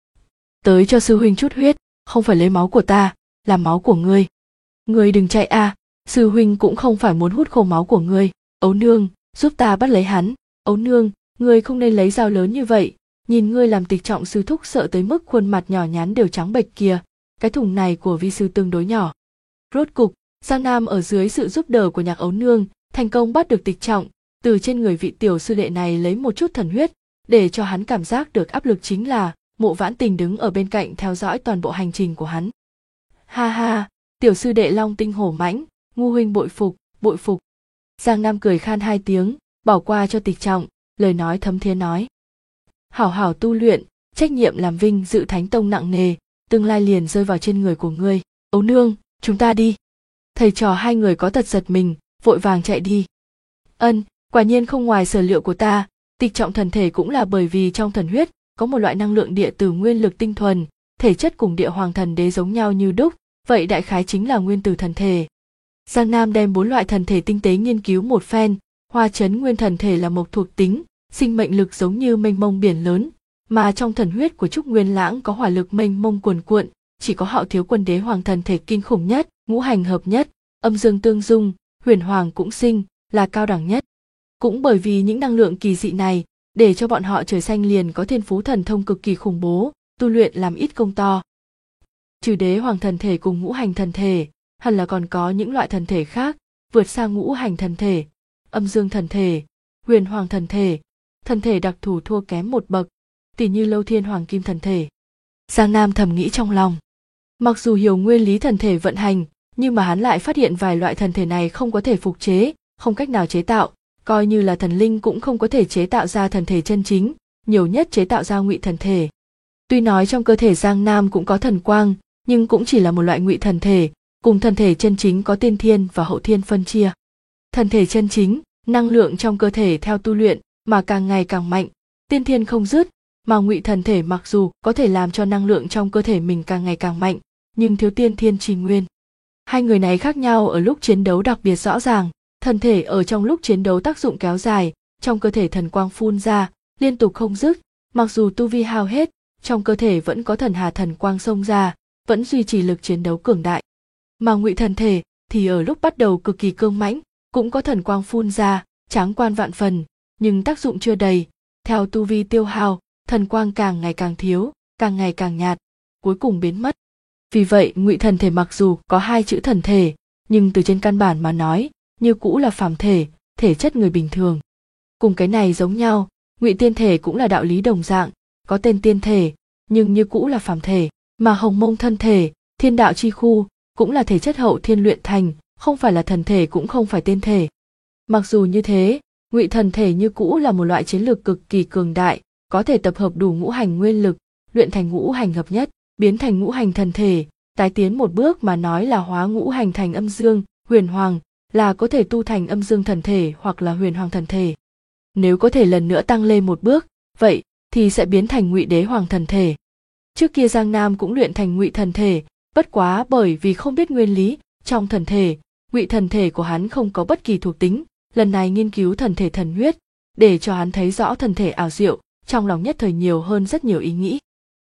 Tới cho sư huynh chút huyết, không phải lấy máu của ta, là máu của ngươi. Ngươi đừng chạy a, sư huynh cũng không phải muốn hút khô máu của ngươi. Ấu nương, giúp ta bắt lấy hắn. Ấu nương, ngươi không nên lấy dao lớn như vậy, nhìn ngươi làm Tịch Trọng sư thúc sợ tới mức khuôn mặt nhỏ nhắn đều trắng bệch kìa, cái thùng này của vi sư tương đối nhỏ. Rốt cục, Giang Nam ở dưới sự giúp đỡ của Nhạc Ấu nương, thành công bắt được Tịch Trọng, từ trên người vị tiểu sư đệ này lấy một chút thần huyết, để cho hắn cảm giác được áp lực chính là Mộ Vãn Tình đứng ở bên cạnh theo dõi toàn bộ hành trình của hắn. Ha ha, tiểu sư đệ long tinh hổ mãnh, ngu huynh bội phục, bội phục. Giang Nam cười khan hai tiếng, bỏ qua cho Tịch Trọng, lời nói thấm thía nói. Hảo hảo tu luyện, trách nhiệm làm vinh dự Thánh Tông nặng nề, tương lai liền rơi vào trên người của ngươi. Ấu nương, chúng ta đi. Thầy trò hai người có tật giật mình, vội vàng chạy đi. Ân, quả nhiên không ngoài sở liệu của ta, Tịch Trọng thần thể cũng là bởi vì trong thần huyết có một loại năng lượng địa tử nguyên lực tinh thuần, thể chất cùng Địa Hoàng Thần Đế giống nhau như đúc, vậy đại khái chính là nguyên tử thần thể. Giang Nam đem 4 loại thần thể tinh tế nghiên cứu một phen, Hoa Chấn Nguyên thần thể là mộc thuộc tính, sinh mệnh lực giống như mênh mông biển lớn, mà trong thần huyết của Trúc Nguyên Lãng có hỏa lực mênh mông cuồn cuộn, chỉ có Hạo Thiếu Quân Đế Hoàng thần thể kinh khủng nhất, ngũ hành hợp nhất, âm dương tương dung, huyền hoàng cũng sinh, là cao đẳng nhất. Cũng bởi vì những năng lượng kỳ dị này, để cho bọn họ trời xanh liền có thiên phú thần thông cực kỳ khủng bố, tu luyện làm ít công to. Trừ Đế Hoàng thần thể cùng ngũ hành thần thể, hẳn là còn có những loại thần thể khác, vượt xa ngũ hành thần thể, âm dương thần thể, huyền hoàng thần thể đặc thù thua kém một bậc, tỉ như Lâu Thiên Hoàng Kim thần thể. Giang Nam thầm nghĩ trong lòng. Mặc dù hiểu nguyên lý thần thể vận hành, nhưng mà hắn lại phát hiện vài loại thần thể này không có thể phục chế, không cách nào chế tạo, coi như là thần linh cũng không có thể chế tạo ra thần thể chân chính, nhiều nhất chế tạo ra ngụy thần thể. Tuy nói trong cơ thể Giang Nam cũng có thần quang, nhưng cũng chỉ là một loại ngụy thần thể, cùng thần thể chân chính có tiên thiên và hậu thiên phân chia. Thần thể chân chính, năng lượng trong cơ thể theo tu luyện mà càng ngày càng mạnh, tiên thiên không dứt, mà ngụy thần thể mặc dù có thể làm cho năng lượng trong cơ thể mình càng ngày càng mạnh, nhưng thiếu tiên thiên trì nguyên. Hai người này khác nhau ở lúc chiến đấu đặc biệt rõ ràng, thần thể ở trong lúc chiến đấu tác dụng kéo dài, trong cơ thể thần quang phun ra, liên tục không dứt, mặc dù tu vi hao hết, trong cơ thể vẫn có thần hà thần quang xông ra, vẫn duy trì lực chiến đấu cường đại. Mà ngụy thần thể thì ở lúc bắt đầu cực kỳ cương mãnh, cũng có thần quang phun ra, tráng quan vạn phần, nhưng tác dụng chưa đầy, theo tu vi tiêu hao, thần quang càng ngày càng thiếu, càng ngày càng nhạt, cuối cùng biến mất. Vì vậy ngụy thần thể mặc dù có hai chữ thần thể, nhưng từ trên căn bản mà nói, như cũ là phàm thể, thể chất người bình thường. Cùng cái này giống nhau, ngụy tiên thể cũng là đạo lý đồng dạng, có tên tiên thể, nhưng như cũ là phàm thể, mà hồng mông thân thể, thiên đạo chi khu, cũng là thể chất hậu thiên luyện thành, không phải là thần thể cũng không phải tiên thể. Mặc dù như thế, ngụy thần thể như cũ là một loại chiến lược cực kỳ cường đại, có thể tập hợp đủ ngũ hành nguyên lực, luyện thành ngũ hành hợp nhất, biến thành ngũ hành thần thể, tái tiến một bước mà nói là hóa ngũ hành thành âm dương, huyền hoàng, là có thể tu thành âm dương thần thể hoặc là huyền hoàng thần thể. Nếu có thể lần nữa tăng lên một bước, vậy thì sẽ biến thành ngụy đế hoàng thần thể. Trước kia Giang Nam cũng luyện thành ngụy thần thể, bất quá bởi vì không biết nguyên lý, trong thần thể, ngụy thần thể của hắn không có bất kỳ thuộc tính, lần này nghiên cứu thần thể thần huyết, để cho hắn thấy rõ thần thể ảo diệu, trong lòng nhất thời nhiều hơn rất nhiều ý nghĩ.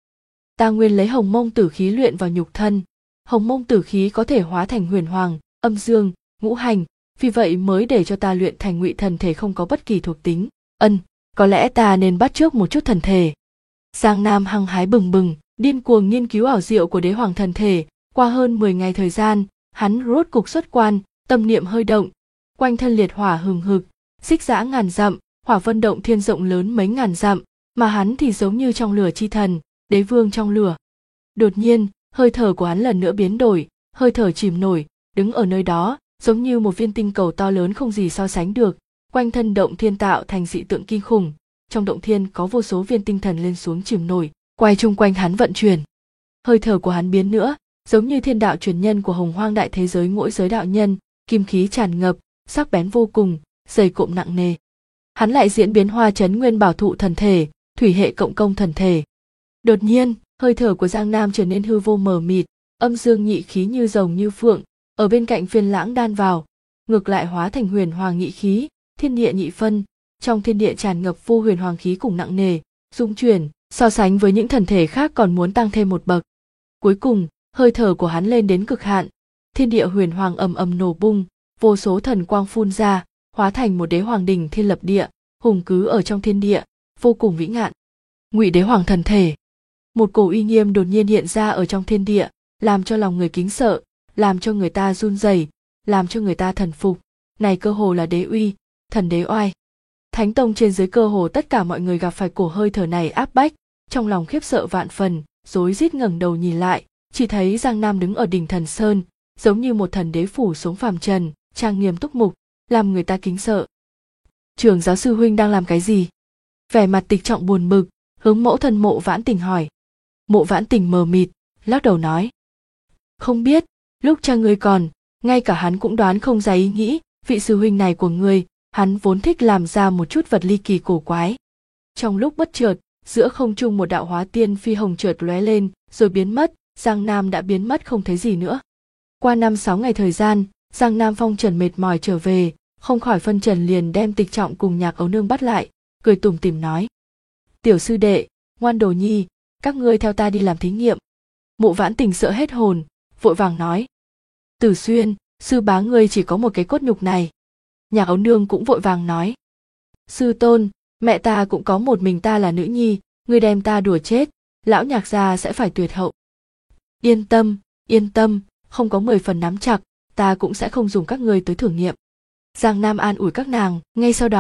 Ta nguyên lấy hồng mông tử khí luyện vào nhục thân, hồng mông tử khí có thể hóa thành huyền hoàng, âm dương, ngũ hành, vì vậy mới để cho ta luyện thành ngụy thần thể không có bất kỳ thuộc tính. Có lẽ ta nên bắt chước một chút thần thể. Giang Nam hăng hái bừng bừng, điên cuồng nghiên cứu ảo diệu của đế hoàng thần thể, qua hơn 10 ngày thời gian, hắn rốt cục xuất quan, tâm niệm hơi động, quanh thân liệt hỏa hừng hực, xích dã ngàn dặm, hỏa vân động thiên rộng lớn mấy ngàn dặm, mà hắn thì giống như trong lửa chi thần, đế vương trong lửa. Đột nhiên, hơi thở của hắn lần nữa biến đổi, hơi thở chìm nổi, đứng ở nơi đó, giống như một viên tinh cầu to lớn không gì so sánh được, quanh thân động thiên tạo thành dị tượng kinh khủng, trong động thiên có vô số viên tinh thần lên xuống chìm nổi, quay chung quanh hắn vận chuyển. Hơi thở của hắn biến nữa, giống như thiên đạo truyền nhân của hồng hoang đại thế giới mỗi giới đạo nhân, kim khí tràn ngập, sắc bén vô cùng, dày cộm nặng nề. Hắn lại diễn biến hoa chấn nguyên bảo thụ thần thể, thủy hệ cộng công thần thể. Đột nhiên, hơi thở của Giang Nam trở nên hư vô mờ mịt, âm dương nhị khí như rồng như phượng, ở bên cạnh phiên lãng đan vào, ngược lại hóa thành huyền hoàng nhị khí, thiên địa nhị phân, trong thiên địa tràn ngập vô huyền hoàng khí cùng nặng nề, dung chuyển, so sánh với những thần thể khác còn muốn tăng thêm một bậc. Cuối cùng, hơi thở của hắn lên đến cực hạn, thiên địa huyền hoàng ầm ầm nổ bung, vô số thần quang phun ra, hóa thành một đế hoàng đỉnh thiên lập địa, hùng cứ ở trong thiên địa, vô cùng vĩ ngạn. Ngụy đế hoàng thần thể, một cổ uy nghiêm đột nhiên hiện ra ở trong thiên địa, làm cho lòng người kính sợ, làm cho người ta run rẩy, làm cho người ta thần phục. Này cơ hồ là đế uy, thần đế oai. Thánh tông trên dưới cơ hồ tất cả mọi người gặp phải cổ hơi thở này áp bách, trong lòng khiếp sợ vạn phần, rối rít ngẩng đầu nhìn lại, chỉ thấy Giang Nam đứng ở đỉnh Thần Sơn, giống như một thần đế phủ xuống phàm trần, trang nghiêm túc mục, làm người ta kính sợ. Trưởng giáo sư huynh đang làm cái gì? Vẻ mặt Tịch Trọng buồn bực, hướng mẫu thân Mộ Vãn Tình hỏi. Mộ Vãn Tình mờ mịt, lắc đầu nói. Không biết, lúc cha ngươi còn, ngay cả hắn cũng đoán không ra ý nghĩ, vị sư huynh này của ngươi, hắn vốn thích làm ra một chút vật ly kỳ cổ quái. Trong lúc bất chợt, giữa không trung một đạo hóa tiên phi hồng chợt lóe lên, rồi biến mất, Giang Nam đã biến mất không thấy gì nữa. Qua 5-6 ngày thời gian, Giang Nam phong trần mệt mỏi trở về, không khỏi phân trần liền đem Tịch Trọng cùng Nhạc Ấu Nương bắt lại, cười tủm tỉm nói. Tiểu sư đệ, ngoan đồ nhi, các ngươi theo ta đi làm thí nghiệm. Mộ Vãn Tình sợ hết hồn, vội vàng nói. Tử Xuyên, sư bá ngươi chỉ có một cái cốt nhục này. Nhạc Ấu Nương cũng vội vàng nói. Sư tôn, mẹ ta cũng có một mình ta là nữ nhi, ngươi đem ta đùa chết, lão Nhạc gia sẽ phải tuyệt hậu. Yên tâm, không có 10 phần nắm chặt, ta cũng sẽ không dùng các ngươi tới thử nghiệm. Giang Nam an ủi các nàng, ngay sau đó,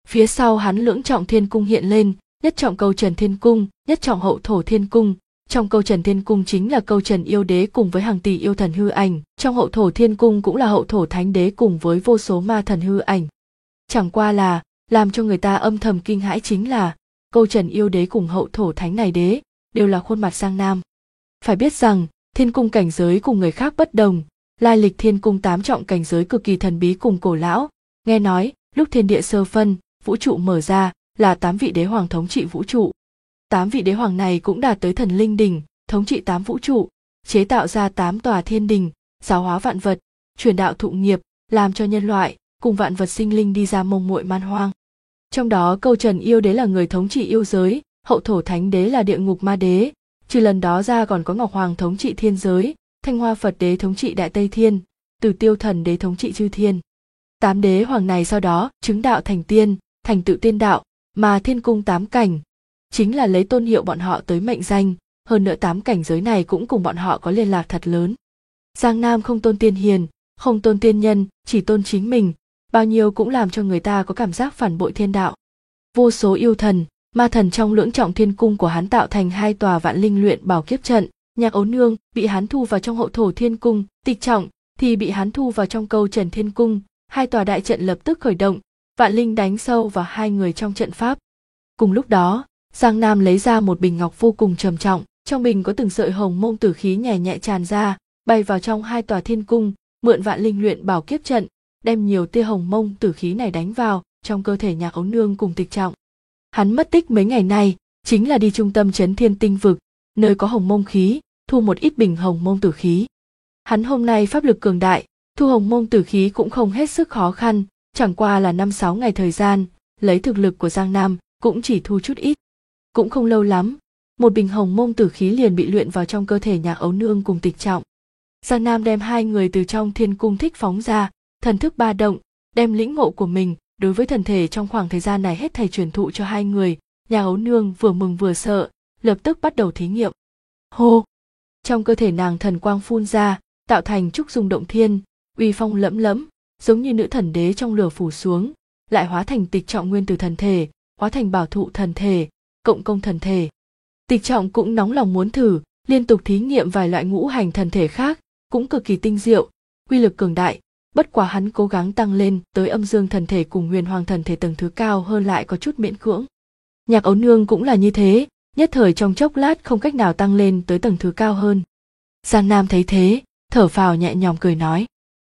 Phía sau hắn lưỡng trọng thiên cung hiện lên, nhất trọng câu Trần Thiên Cung, nhất trọng hậu thổ thiên cung. Trong câu Trần Thiên Cung chính là câu Trần yêu đế cùng với hàng tỷ yêu thần hư ảnh, trong hậu thổ thiên cung cũng là hậu thổ thánh đế cùng với vô số ma thần hư ảnh. Chẳng qua là, làm cho người ta âm thầm kinh hãi chính là, câu Trần yêu đế cùng hậu thổ thánh này đế, đều là khuôn mặt Giang Nam. Phải biết rằng, thiên cung cảnh giới cùng người khác bất đồng, lai lịch thiên cung 8 trọng cảnh giới cực kỳ thần bí cùng cổ lão, nghe nói, lúc thiên địa sơ phân, vũ trụ mở ra, là 8 vị đế hoàng thống trị vũ trụ. 8 vị đế hoàng này cũng đạt tới thần linh đỉnh, thống trị 8 vũ trụ, chế tạo ra 8 tòa thiên đình, giáo hóa vạn vật, truyền đạo thụ nghiệp, làm cho nhân loại cùng vạn vật sinh linh đi ra mông muội man hoang. Trong đó câu Trần yêu đế là người thống trị yêu giới, hậu thổ thánh đế là địa ngục ma đế, trừ lần đó ra còn có Ngọc Hoàng thống trị thiên giới, Thanh Hoa Phật đế thống trị đại Tây Thiên, Tử Tiêu thần đế thống trị chư thiên. 8 đế hoàng này sau đó chứng đạo thành tiên, thành tựu tiên đạo, mà thiên cung 8 cảnh chính là lấy tôn hiệu bọn họ tới mệnh danh, hơn nữa 8 cảnh giới này cũng cùng bọn họ có liên lạc thật lớn. Giang Nam không tôn tiên hiền, không tôn tiên nhân, chỉ tôn chính mình, bao nhiêu cũng làm cho người ta có cảm giác phản bội thiên đạo. Vô số yêu thần, ma thần trong lưỡng trọng thiên cung của hắn tạo thành 2 tòa vạn linh luyện bảo kiếp trận, Nhạc Ấu Nương bị hắn thu vào trong hậu thổ thiên cung, Tịch Trọng thì bị hắn thu vào trong câu Trần Thiên Cung, 2 tòa đại trận lập tức khởi động, vạn linh đánh sâu vào 2 người trong trận pháp. Cùng lúc đó, Giang Nam lấy ra một bình ngọc vô cùng trầm trọng, trong bình có từng sợi hồng mông tử khí nhẹ nhẹ tràn ra, bay vào trong 2 tòa thiên cung, mượn vạn linh luyện bảo kiếp trận, đem nhiều tia hồng mông tử khí này đánh vào trong cơ thể Nhạc Ấu Nương cùng Tịch Trọng. Hắn mất tích mấy ngày nay, chính là đi trung tâm Trấn Thiên Tinh vực, nơi có hồng mông khí, thu một ít bình hồng mông tử khí. Hắn hôm nay pháp lực cường đại, thu hồng mông tử khí cũng không hết sức khó khăn, chẳng qua là 5-6 ngày thời gian, lấy thực lực của Giang Nam cũng chỉ thu chút ít. Cũng không lâu lắm, một bình hồng mông tử khí liền bị luyện vào trong cơ thể Nhạc Ấu Nương cùng Tịch Trọng. Giang Nam đem 2 người từ trong thiên cung thích phóng ra, thần thức ba động, đem lĩnh ngộ của mình đối với thần thể trong khoảng thời gian này hết thảy truyền thụ cho 2 người. Nhạc Ấu Nương vừa mừng vừa sợ, lập tức bắt đầu thí nghiệm. Hô! Trong cơ thể nàng thần quang phun ra, tạo thành trúc dung động thiên, uy phong lẫm lẫm, giống như nữ thần đế trong lửa phủ xuống, lại hóa thành Tịch Trọng nguyên tử thần thể, hóa thành Bảo Thụ thần thể, Cộng Công thần thể. Tịch Trọng cũng nóng lòng muốn thử, liên tục thí nghiệm vài loại ngũ hành thần thể khác, cũng cực kỳ tinh diệu, uy lực cường đại, bất quá hắn cố gắng tăng lên tới âm dương thần thể cùng huyền hoàng thần thể tầng thứ cao hơn lại có chút miễn cưỡng. Nhạc Ấu Nương cũng là như thế, nhất thời trong chốc lát không cách nào tăng lên tới tầng thứ cao hơn. Giang Nam thấy thế, thở phào nhẹ nhõm cười nói.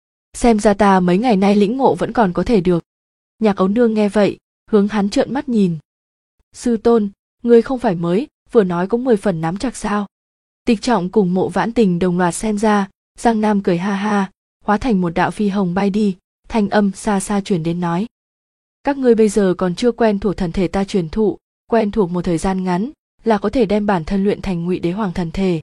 Xem ra ta mấy ngày nay lĩnh ngộ vẫn còn có thể được. Nhạc Ấu Nương nghe vậy, hướng hắn trợn mắt nhìn. Sư tôn, ngươi không phải mới vừa nói có 10 phần nắm chặt sao? Tịch Trọng cùng Mộ Vãn Tình đồng loạt xem ra, Giang Nam cười ha ha, hóa thành một đạo phi hồng bay đi, thanh âm xa xa truyền đến nói. Các ngươi bây giờ còn chưa quen thuộc thần thể ta truyền thụ, quen thuộc một thời gian ngắn là có thể đem bản thân luyện thành Ngụy Đế Hoàng thần thể.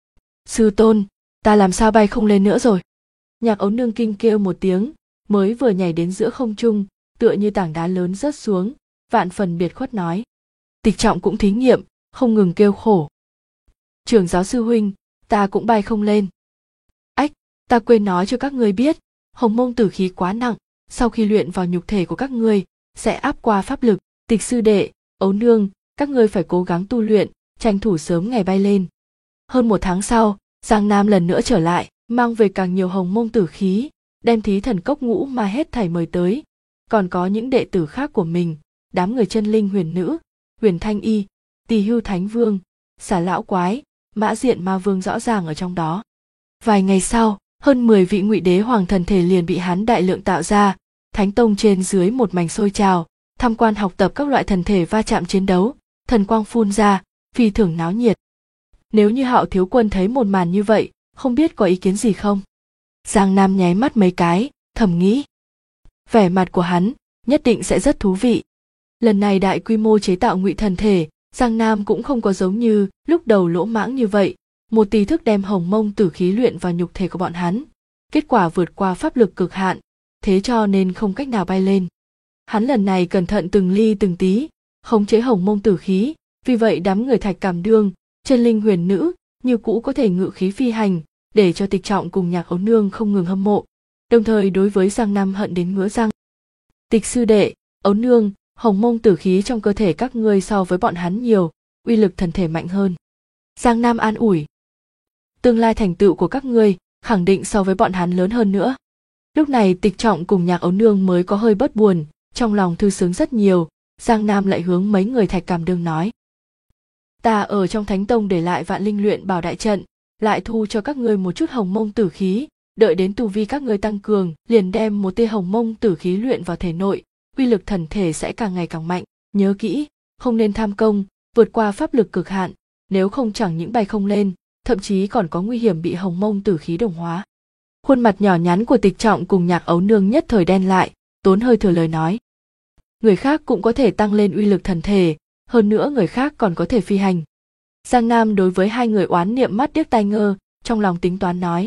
Sư tôn, ta làm sao bay không lên nữa rồi? Nhạc Ấu Nương kinh kêu một tiếng, mới vừa nhảy đến giữa không trung, tựa như tảng đá lớn rớt xuống, vạn phần biệt khuất nói. Tịch Trọng cũng thí nghiệm, không ngừng kêu khổ. Trưởng giáo sư huynh, ta cũng bay không lên. Ách, ta quên nói cho các ngươi biết, hồng mông tử khí quá nặng, sau khi luyện vào nhục thể của các ngươi, sẽ áp qua pháp lực. Tịch sư đệ, Ấu Nương, các ngươi phải cố gắng tu luyện, tranh thủ sớm ngày bay lên. Hơn 1 tháng sau, Giang Nam lần nữa trở lại, mang về càng nhiều hồng mông tử khí, đem thí thần cốc ngũ mà hết thảy mời tới, còn có những đệ tử khác của mình, đám người chân linh huyền nữ, Huyền Thanh Y, Tỳ Hưu Thánh Vương, Xà Lão Quái, Mã Diện Ma Vương rõ ràng ở trong đó. Vài ngày sau, hơn 10 vị Ngụy Đế Hoàng thần thể liền bị hắn đại lượng tạo ra, Thánh Tông trên dưới một mảnh sôi trào, tham quan học tập các loại thần thể va chạm chiến đấu, thần quang phun ra, phi thường náo nhiệt. Nếu như Hạo thiếu quân thấy một màn như vậy, không biết có ý kiến gì không? Giang Nam nháy mắt mấy cái, thầm nghĩ. Vẻ mặt của hắn nhất định sẽ rất thú vị. Lần này đại quy mô chế tạo ngụy thần thể, Giang Nam cũng không có giống như lúc đầu lỗ mãng như vậy, một tí thức đem hồng mông tử khí luyện vào nhục thể của bọn hắn. Kết quả vượt qua pháp lực cực hạn, thế cho nên không cách nào bay lên. Hắn lần này cẩn thận từng ly từng tí, khống chế hồng mông tử khí, vì vậy đám người Thạch Cảm Đương, chân linh huyền nữ như cũ có thể ngự khí phi hành, để cho Tịch Trọng cùng Nhạc Ấu Nương không ngừng hâm mộ, đồng thời đối với Giang Nam hận đến ngứa răng. Tịch sư đệ, Ấu Nương, Hồng mông tử khí trong cơ thể các ngươi so với bọn hắn nhiều, uy lực thần thể mạnh hơn. Giang Nam an ủi. Tương lai thành tựu của các ngươi khẳng định so với bọn hắn lớn hơn nữa. Lúc này Tịch Trọng cùng Nhạc Ấu Nương mới có hơi bớt buồn, trong lòng thư sướng rất nhiều. Giang Nam lại hướng mấy người Thạch Cảm Đương nói. Ta ở trong Thánh Tông để lại Vạn Linh Luyện Bảo Đại Trận, lại thu cho các ngươi một chút hồng mông tử khí, đợi đến tu vi các ngươi tăng cường, liền đem một tia hồng mông tử khí luyện vào thể nội, uy lực thần thể sẽ càng ngày càng mạnh. Nhớ kỹ, không nên tham công, vượt qua pháp lực cực hạn, nếu không chẳng những bay không lên, thậm chí còn có nguy hiểm bị hồng mông tử khí đồng hóa. Khuôn mặt nhỏ nhắn của Tịch Trọng cùng Nhạc Ấu Nương nhất thời đen lại, tốn hơi thừa lời nói. Người khác cũng có thể tăng lên uy lực thần thể, hơn nữa người khác còn có thể phi hành. Giang Nam đối với hai người oán niệm mắt điếc tai ngơ, trong lòng tính toán nói.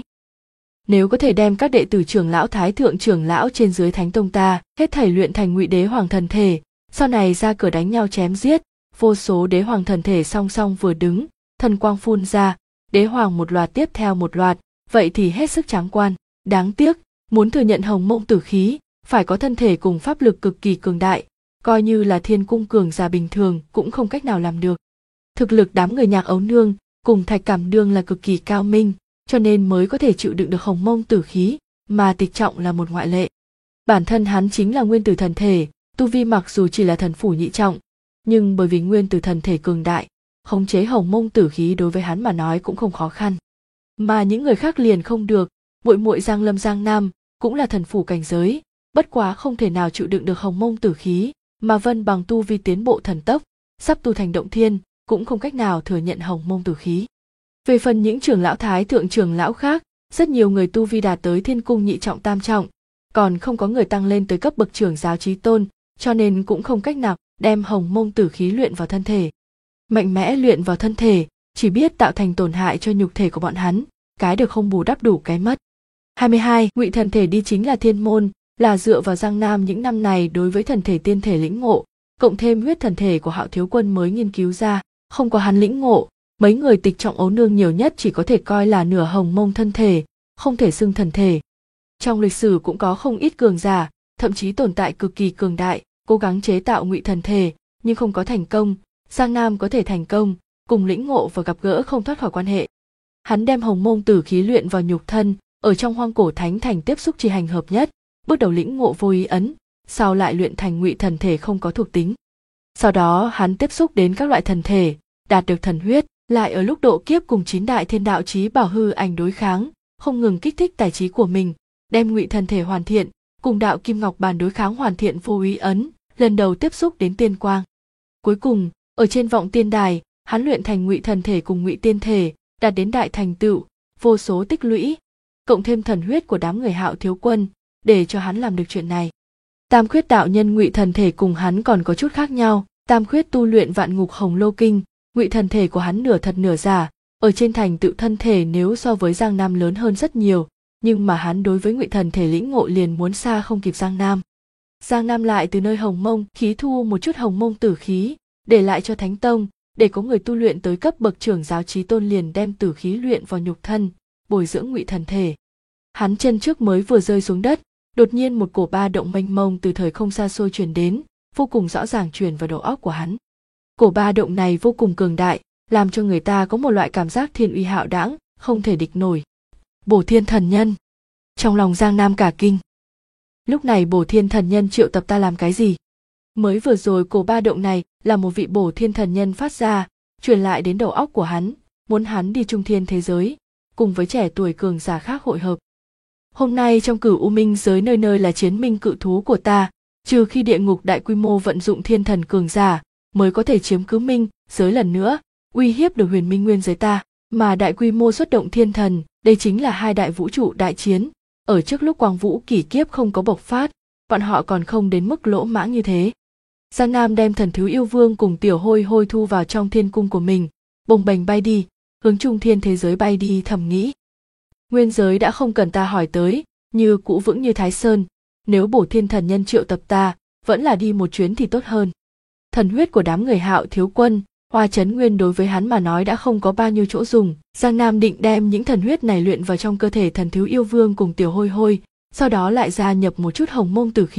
Nếu có thể đem các đệ tử trưởng lão thái thượng trưởng lão trên dưới Thánh Tông ta hết thảy luyện thành Ngụy Đế Hoàng thần thể, sau này ra cửa đánh nhau chém giết, vô số đế hoàng thần thể song song vừa đứng, thần quang phun ra, đế hoàng một loạt tiếp theo một loạt, vậy thì hết sức tráng quan. Đáng tiếc, muốn thừa nhận hồng mông tử khí, phải có thân thể cùng pháp lực cực kỳ cường đại, coi như là thiên cung cường giả bình thường cũng không cách nào làm được. Thực lực đám người Nhạc Ấu Nương cùng Thạch Cảm Đương là cực kỳ cao minh, cho nên mới có thể chịu đựng được hồng mông tử khí, mà Tịch Trọng là một ngoại lệ. Bản thân hắn chính là nguyên tử thần thể, tu vi mặc dù chỉ là thần phủ nhị trọng, nhưng bởi vì nguyên tử thần thể cường đại, khống chế hồng mông tử khí đối với hắn mà nói cũng không khó khăn. Mà những người khác liền không được, muội muội Giang Lâm Giang Nam cũng là thần phủ cảnh giới, bất quá không thể nào chịu đựng được hồng mông tử khí, mà Vân bằng tu vi tiến bộ thần tốc, sắp tu thành động thiên, cũng không cách nào thừa nhận hồng mông tử khí. Về phần những trưởng lão thái thượng trưởng lão khác, rất nhiều người tu vi đạt tới thiên cung nhị trọng tam trọng, còn không có người tăng lên tới cấp bậc trưởng giáo chí tôn, cho nên cũng không cách nào đem hồng mông tử khí luyện vào thân thể. Mạnh mẽ luyện vào thân thể, chỉ biết tạo thành tổn hại cho nhục thể của bọn hắn, cái được không bù đắp đủ cái mất. 22. Ngụy thần thể đi chính là thiên môn, là dựa vào Giang Nam những năm này đối với thần thể tiên thể lĩnh ngộ, cộng thêm huyết thần thể của Hạo Thiếu Quân mới nghiên cứu ra, không có hắn lĩnh ngộ, mấy người Tịch Trọng Ấu Nương nhiều nhất chỉ có thể coi là nửa hồng mông thân thể, không thể xưng thần thể. Trong lịch sử cũng có không ít cường giả, thậm chí tồn tại cực kỳ cường đại, cố gắng chế tạo ngụy thần thể, nhưng không có thành công. Giang Nam có thể thành công, cùng lĩnh ngộ và gặp gỡ không thoát khỏi quan hệ. Hắn đem hồng mông tử khí luyện vào nhục thân, ở trong Hoang Cổ Thánh Thành tiếp xúc chi hành hợp nhất, bước đầu lĩnh ngộ vô ý ấn, sau lại luyện thành ngụy thần thể không có thuộc tính. Sau đó hắn tiếp xúc đến các loại thần thể, đạt được thần huyết, lại ở lúc độ kiếp cùng 9 đại thiên đạo chí bảo hư ảnh đối kháng, không ngừng kích thích tài trí của mình, đem ngụy thần thể hoàn thiện, cùng đạo kim ngọc bàn đối kháng hoàn thiện vô ý ấn, lần đầu tiếp xúc đến tiên quang. Cuối cùng, ở trên vọng tiên đài, hắn luyện thành ngụy thần thể cùng ngụy tiên thể, đạt đến đại thành tựu, vô số tích lũy, cộng thêm thần huyết của đám người Hạo Thiếu Quân, để cho hắn làm được chuyện này. Tam khuyết đạo nhân ngụy thần thể cùng hắn còn có chút khác nhau. Tam khuyết tu luyện Vạn Ngục Hồng Lô Kinh, ngụy thần thể của hắn nửa thật nửa giả, ở trên thành tựu thân thể nếu so với Giang Nam lớn hơn rất nhiều, nhưng mà hắn đối với ngụy thần thể lĩnh ngộ liền muốn xa không kịp Giang Nam. Giang Nam lại từ nơi hồng mông khí thu một chút hồng mông tử khí, để lại cho Thánh Tông, để có người tu luyện tới cấp bậc trưởng giáo chí tôn liền đem tử khí luyện vào nhục thân, bồi dưỡng ngụy thần thể. Hắn chân trước mới vừa rơi xuống đất, đột nhiên một cổ ba động mênh mông từ thời không xa xôi truyền đến, vô cùng rõ ràng truyền vào đầu óc của hắn. Cổ ba động này vô cùng cường đại, làm cho người ta có một loại cảm giác thiên uy hạo đãng, không thể địch nổi. Bổ Thiên Thần Nhân. Trong lòng Giang Nam cả kinh. Lúc này Bổ Thiên Thần Nhân triệu tập ta làm cái gì? Mới vừa rồi cổ ba động này là một vị Bổ Thiên Thần Nhân phát ra, truyền lại đến đầu óc của hắn, muốn hắn đi trung thiên thế giới, cùng với trẻ tuổi cường giả khác hội hợp. Hôm nay trong Cửu U Minh giới nơi nơi là chiến minh cự thú của ta, trừ khi địa ngục đại quy mô vận dụng thiên thần cường giả, mới có thể chiếm cứ minh giới lần nữa, uy hiếp được huyền minh nguyên giới ta, mà đại quy mô xuất động thiên thần, đây chính là hai đại vũ trụ đại chiến, ở trước lúc Quang Vũ kỷ kiếp không có bộc phát, bọn họ còn không đến mức lỗ mãng như thế. Giang Nam đem Thần Thiếu Yêu Vương cùng Tiểu Hôi Hôi thu vào trong thiên cung của mình, bồng bềnh bay đi, hướng trung thiên thế giới bay đi, thầm nghĩ. Nguyên giới đã không cần ta hỏi tới, như cũ vững như Thái Sơn, nếu Bổ Thiên Thần Nhân triệu tập ta, vẫn là đi một chuyến thì tốt hơn. Thần huyết của đám người Hạo Thiếu Quân, Hoa Chấn Nguyên đối với hắn mà nói đã không có bao nhiêu chỗ dùng. Giang Nam định đem những thần huyết này luyện vào trong cơ thể Thần Thiếu Yêu Vương cùng Tiểu Hôi Hôi, sau đó lại gia nhập một chút hồng mông tử khí,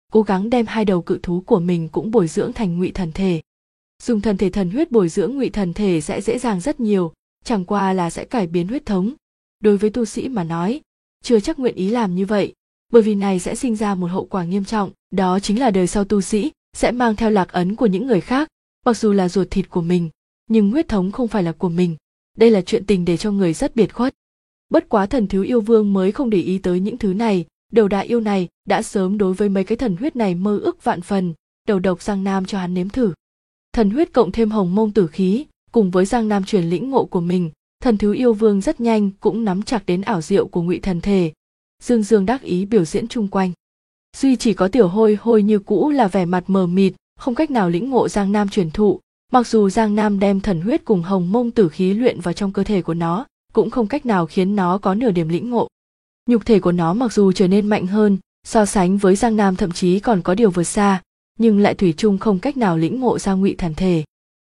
cố gắng đem hai đầu cự thú của mình cũng bồi dưỡng thành ngụy thần thể. Dùng thần thể thần huyết bồi dưỡng ngụy thần thể sẽ dễ dàng rất nhiều, chẳng qua là sẽ cải biến huyết thống. Đối với tu sĩ mà nói, chưa chắc nguyện ý làm như vậy, bởi vì này sẽ sinh ra một hậu quả nghiêm trọng, đó chính là đời sau tu sĩ sẽ mang theo lạc ấn của những người khác, mặc dù là ruột thịt của mình, nhưng huyết thống không phải là của mình. Đây là chuyện tình để cho người rất biệt khuất. Bất quá thần thiếu yêu vương mới không để ý tới những thứ này, đầu đại yêu này đã sớm đối với mấy cái thần huyết này mơ ước vạn phần, đầu độc Giang Nam cho hắn nếm thử. Thần huyết cộng thêm hồng mông tử khí, cùng với Giang Nam truyền lĩnh ngộ của mình, thần thiếu yêu vương rất nhanh cũng nắm chặt đến ảo diệu của ngụy thần thể. Dương dương đắc ý biểu diễn chung quanh. Duy chỉ có tiểu hôi hôi như cũ là vẻ mặt mờ mịt, không cách nào lĩnh ngộ Giang Nam truyền thụ. Mặc dù Giang Nam đem thần huyết cùng hồng mông tử khí luyện vào trong cơ thể của nó, cũng không cách nào khiến nó có nửa điểm lĩnh ngộ. Nhục thể của nó mặc dù trở nên mạnh hơn, so sánh với Giang Nam thậm chí còn có điều vượt xa, nhưng lại thủy chung không cách nào lĩnh ngộ ra ngụy thần thể.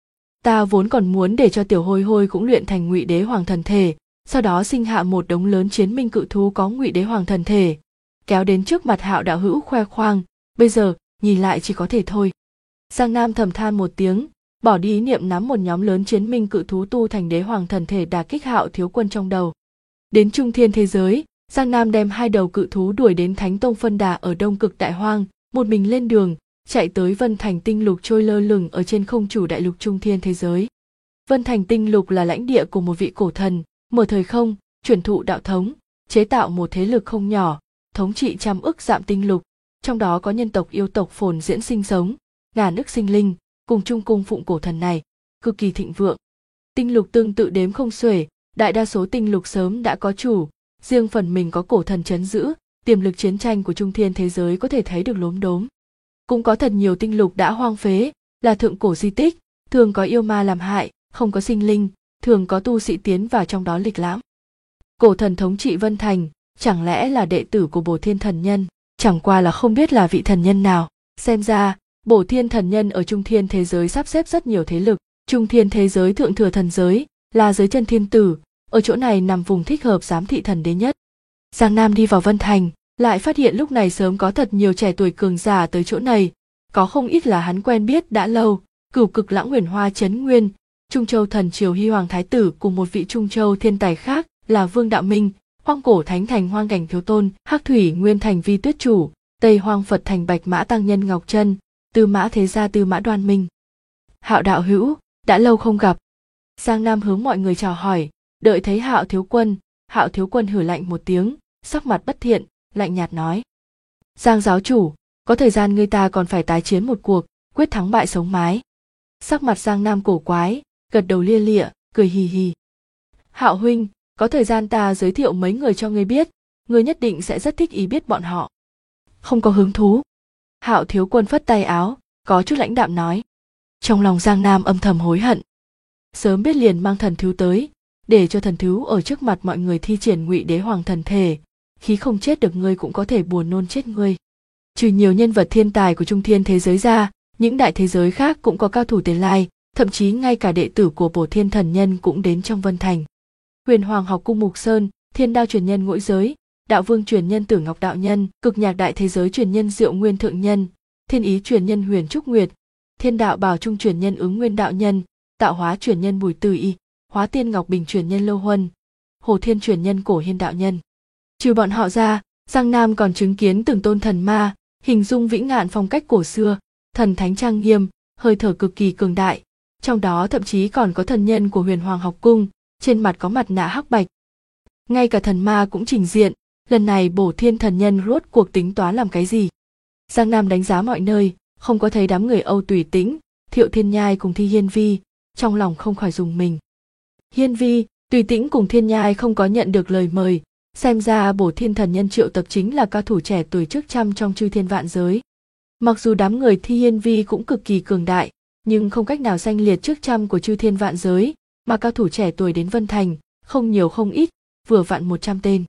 Ta vốn còn muốn để cho tiểu hôi hôi cũng luyện thành ngụy đế hoàng thần thể, sau đó sinh hạ một đống lớn chiến minh cự thú có ngụy đế hoàng thần thể, kéo đến trước mặt Hạo đạo hữu khoe khoang, bây giờ nhìn lại chỉ có thể thôi. Giang Nam thầm than một tiếng, bỏ đi ý niệm nắm một nhóm lớn chiến minh cự thú tu thành đế hoàng thần thể đả kích Hạo thiếu quân trong đầu. Đến trung thiên thế giới, Giang Nam đem hai đầu cự thú đuổi đến Thánh Tông phân đà ở Đông Cực Đại Hoang, một mình lên đường, chạy tới Vân Thành tinh lục trôi lơ lửng ở trên không chủ đại lục trung thiên thế giới. Vân Thành tinh lục là lãnh địa của một vị cổ thần, mở thời không, truyền thụ đạo thống, chế tạo một thế lực không nhỏ, thống trị trăm ức dặm tinh lục, trong đó có nhân tộc yêu tộc phồn diễn sinh sống, ngàn ức sinh linh, cùng chung cung phụng cổ thần này, cực kỳ thịnh vượng. Tinh lục tương tự đếm không xuể, đại đa số tinh lục sớm đã có chủ, riêng phần mình có cổ thần trấn giữ, tiềm lực chiến tranh của trung thiên thế giới có thể thấy được lốm đốm. Cũng có thật nhiều tinh lục đã hoang phế, là thượng cổ di tích, thường có yêu ma làm hại, không có sinh linh, thường có tu sĩ tiến vào trong đó lịch lãm. Cổ thần thống trị Vân Thành, chẳng lẽ là đệ tử của Bổ Thiên Thần Nhân, chẳng qua là không biết là vị thần nhân nào. Xem ra, Bổ Thiên Thần Nhân ở trung thiên thế giới sắp xếp rất nhiều thế lực, trung thiên thế giới thượng thừa thần giới, là giới chân thiên tử, ở chỗ này nằm vùng thích hợp giám thị thần đế nhất. Giang Nam đi vào Vân Thành, lại phát hiện lúc này sớm có thật nhiều trẻ tuổi cường giả tới chỗ này, có không ít là hắn quen biết đã lâu, Cửu Cực Lãng Huyền Hoa Chấn Nguyên, Trung Châu Thần Triều Hy Hoàng Thái Tử cùng một vị Trung Châu thiên tài khác là Vương Đạo Minh, Hoang Cổ Thánh Thành Hoang Cảnh Thiếu Tôn, Hắc Thủy Nguyên Thành Vi Tuyết Chủ, Tây Hoang Phật Thành Bạch Mã Tăng Nhân Ngọc Trân, Tư Mã Thế Gia Tư Mã Đoan Minh. Hạo đạo hữu, đã lâu không gặp. Giang Nam hướng mọi người chào hỏi, đợi thấy Hạo thiếu quân hử lạnh một tiếng, sắc mặt bất thiện, lạnh nhạt nói: Giang giáo chủ, có thời gian người ta còn phải tái chiến một cuộc, quyết thắng bại sống mái. Sắc mặt Giang Nam cổ quái, gật đầu lia lịa, cười hì hì. Hạo huynh, có thời gian ta giới thiệu mấy người cho ngươi biết, ngươi nhất định sẽ rất thích ý biết bọn họ. Không có hứng thú. Hạo thiếu quân phất tay áo, có chút lãnh đạm nói. Trong lòng Giang Nam âm thầm hối hận. Sớm biết liền mang thần thú tới, để cho thần thú ở trước mặt mọi người thi triển ngụy đế hoàng thần thể, khí không chết được ngươi cũng có thể buồn nôn chết ngươi. Trừ nhiều nhân vật thiên tài của trung thiên thế giới ra, những đại thế giới khác cũng có cao thủ tiền lai, thậm chí ngay cả đệ tử của Bổ Thiên Thần Nhân cũng đến trong Vân Thành. Huyền Hoàng học cung Mục Sơn, Thiên Đao truyền nhân Ngũ Giới, Đạo Vương truyền nhân Tử Ngọc đạo nhân, Cực Nhạc đại thế giới truyền nhân Diệu Nguyên thượng nhân, Thiên Ý truyền nhân Huyền Trúc Nguyệt, Thiên Đạo Bảo Trung truyền nhân Ứng Nguyên đạo nhân, Tạo Hóa truyền nhân Bùi Từ Y, Hóa Tiên Ngọc Bình truyền nhân Lâu Huân, Hồ Thiên truyền nhân Cổ Hiên đạo nhân. Trừ bọn họ ra, Giang Nam còn chứng kiến từng tôn thần ma, hình dung vĩ ngạn phong cách cổ xưa, thần thánh trang nghiêm, hơi thở cực kỳ cường đại, trong đó thậm chí còn có thần nhân của Huyền Hoàng học cung, trên mặt có mặt nạ hắc bạch. Ngay cả thần ma cũng trình diện, lần này Bổ Thiên Thần Nhân rốt cuộc tính toán làm cái gì? Giang Nam đánh giá mọi nơi, không có thấy đám người Âu Tùy Tĩnh, Thiệu Thiên Nhai cùng Thi Hiên Vi, trong lòng không khỏi rùng mình. Hiên Vi, Tùy Tĩnh cùng Thiên Nhai không có nhận được lời mời, xem ra Bổ Thiên Thần Nhân triệu tập chính là cao thủ trẻ tuổi trước trăm trong chư thiên vạn giới. Mặc dù đám người Thi Hiên Vi cũng cực kỳ cường đại, nhưng không cách nào danh liệt trước trăm của chư thiên vạn giới, mà cao thủ trẻ tuổi đến Vân Thành, không nhiều không ít, vừa vặn 100 tên.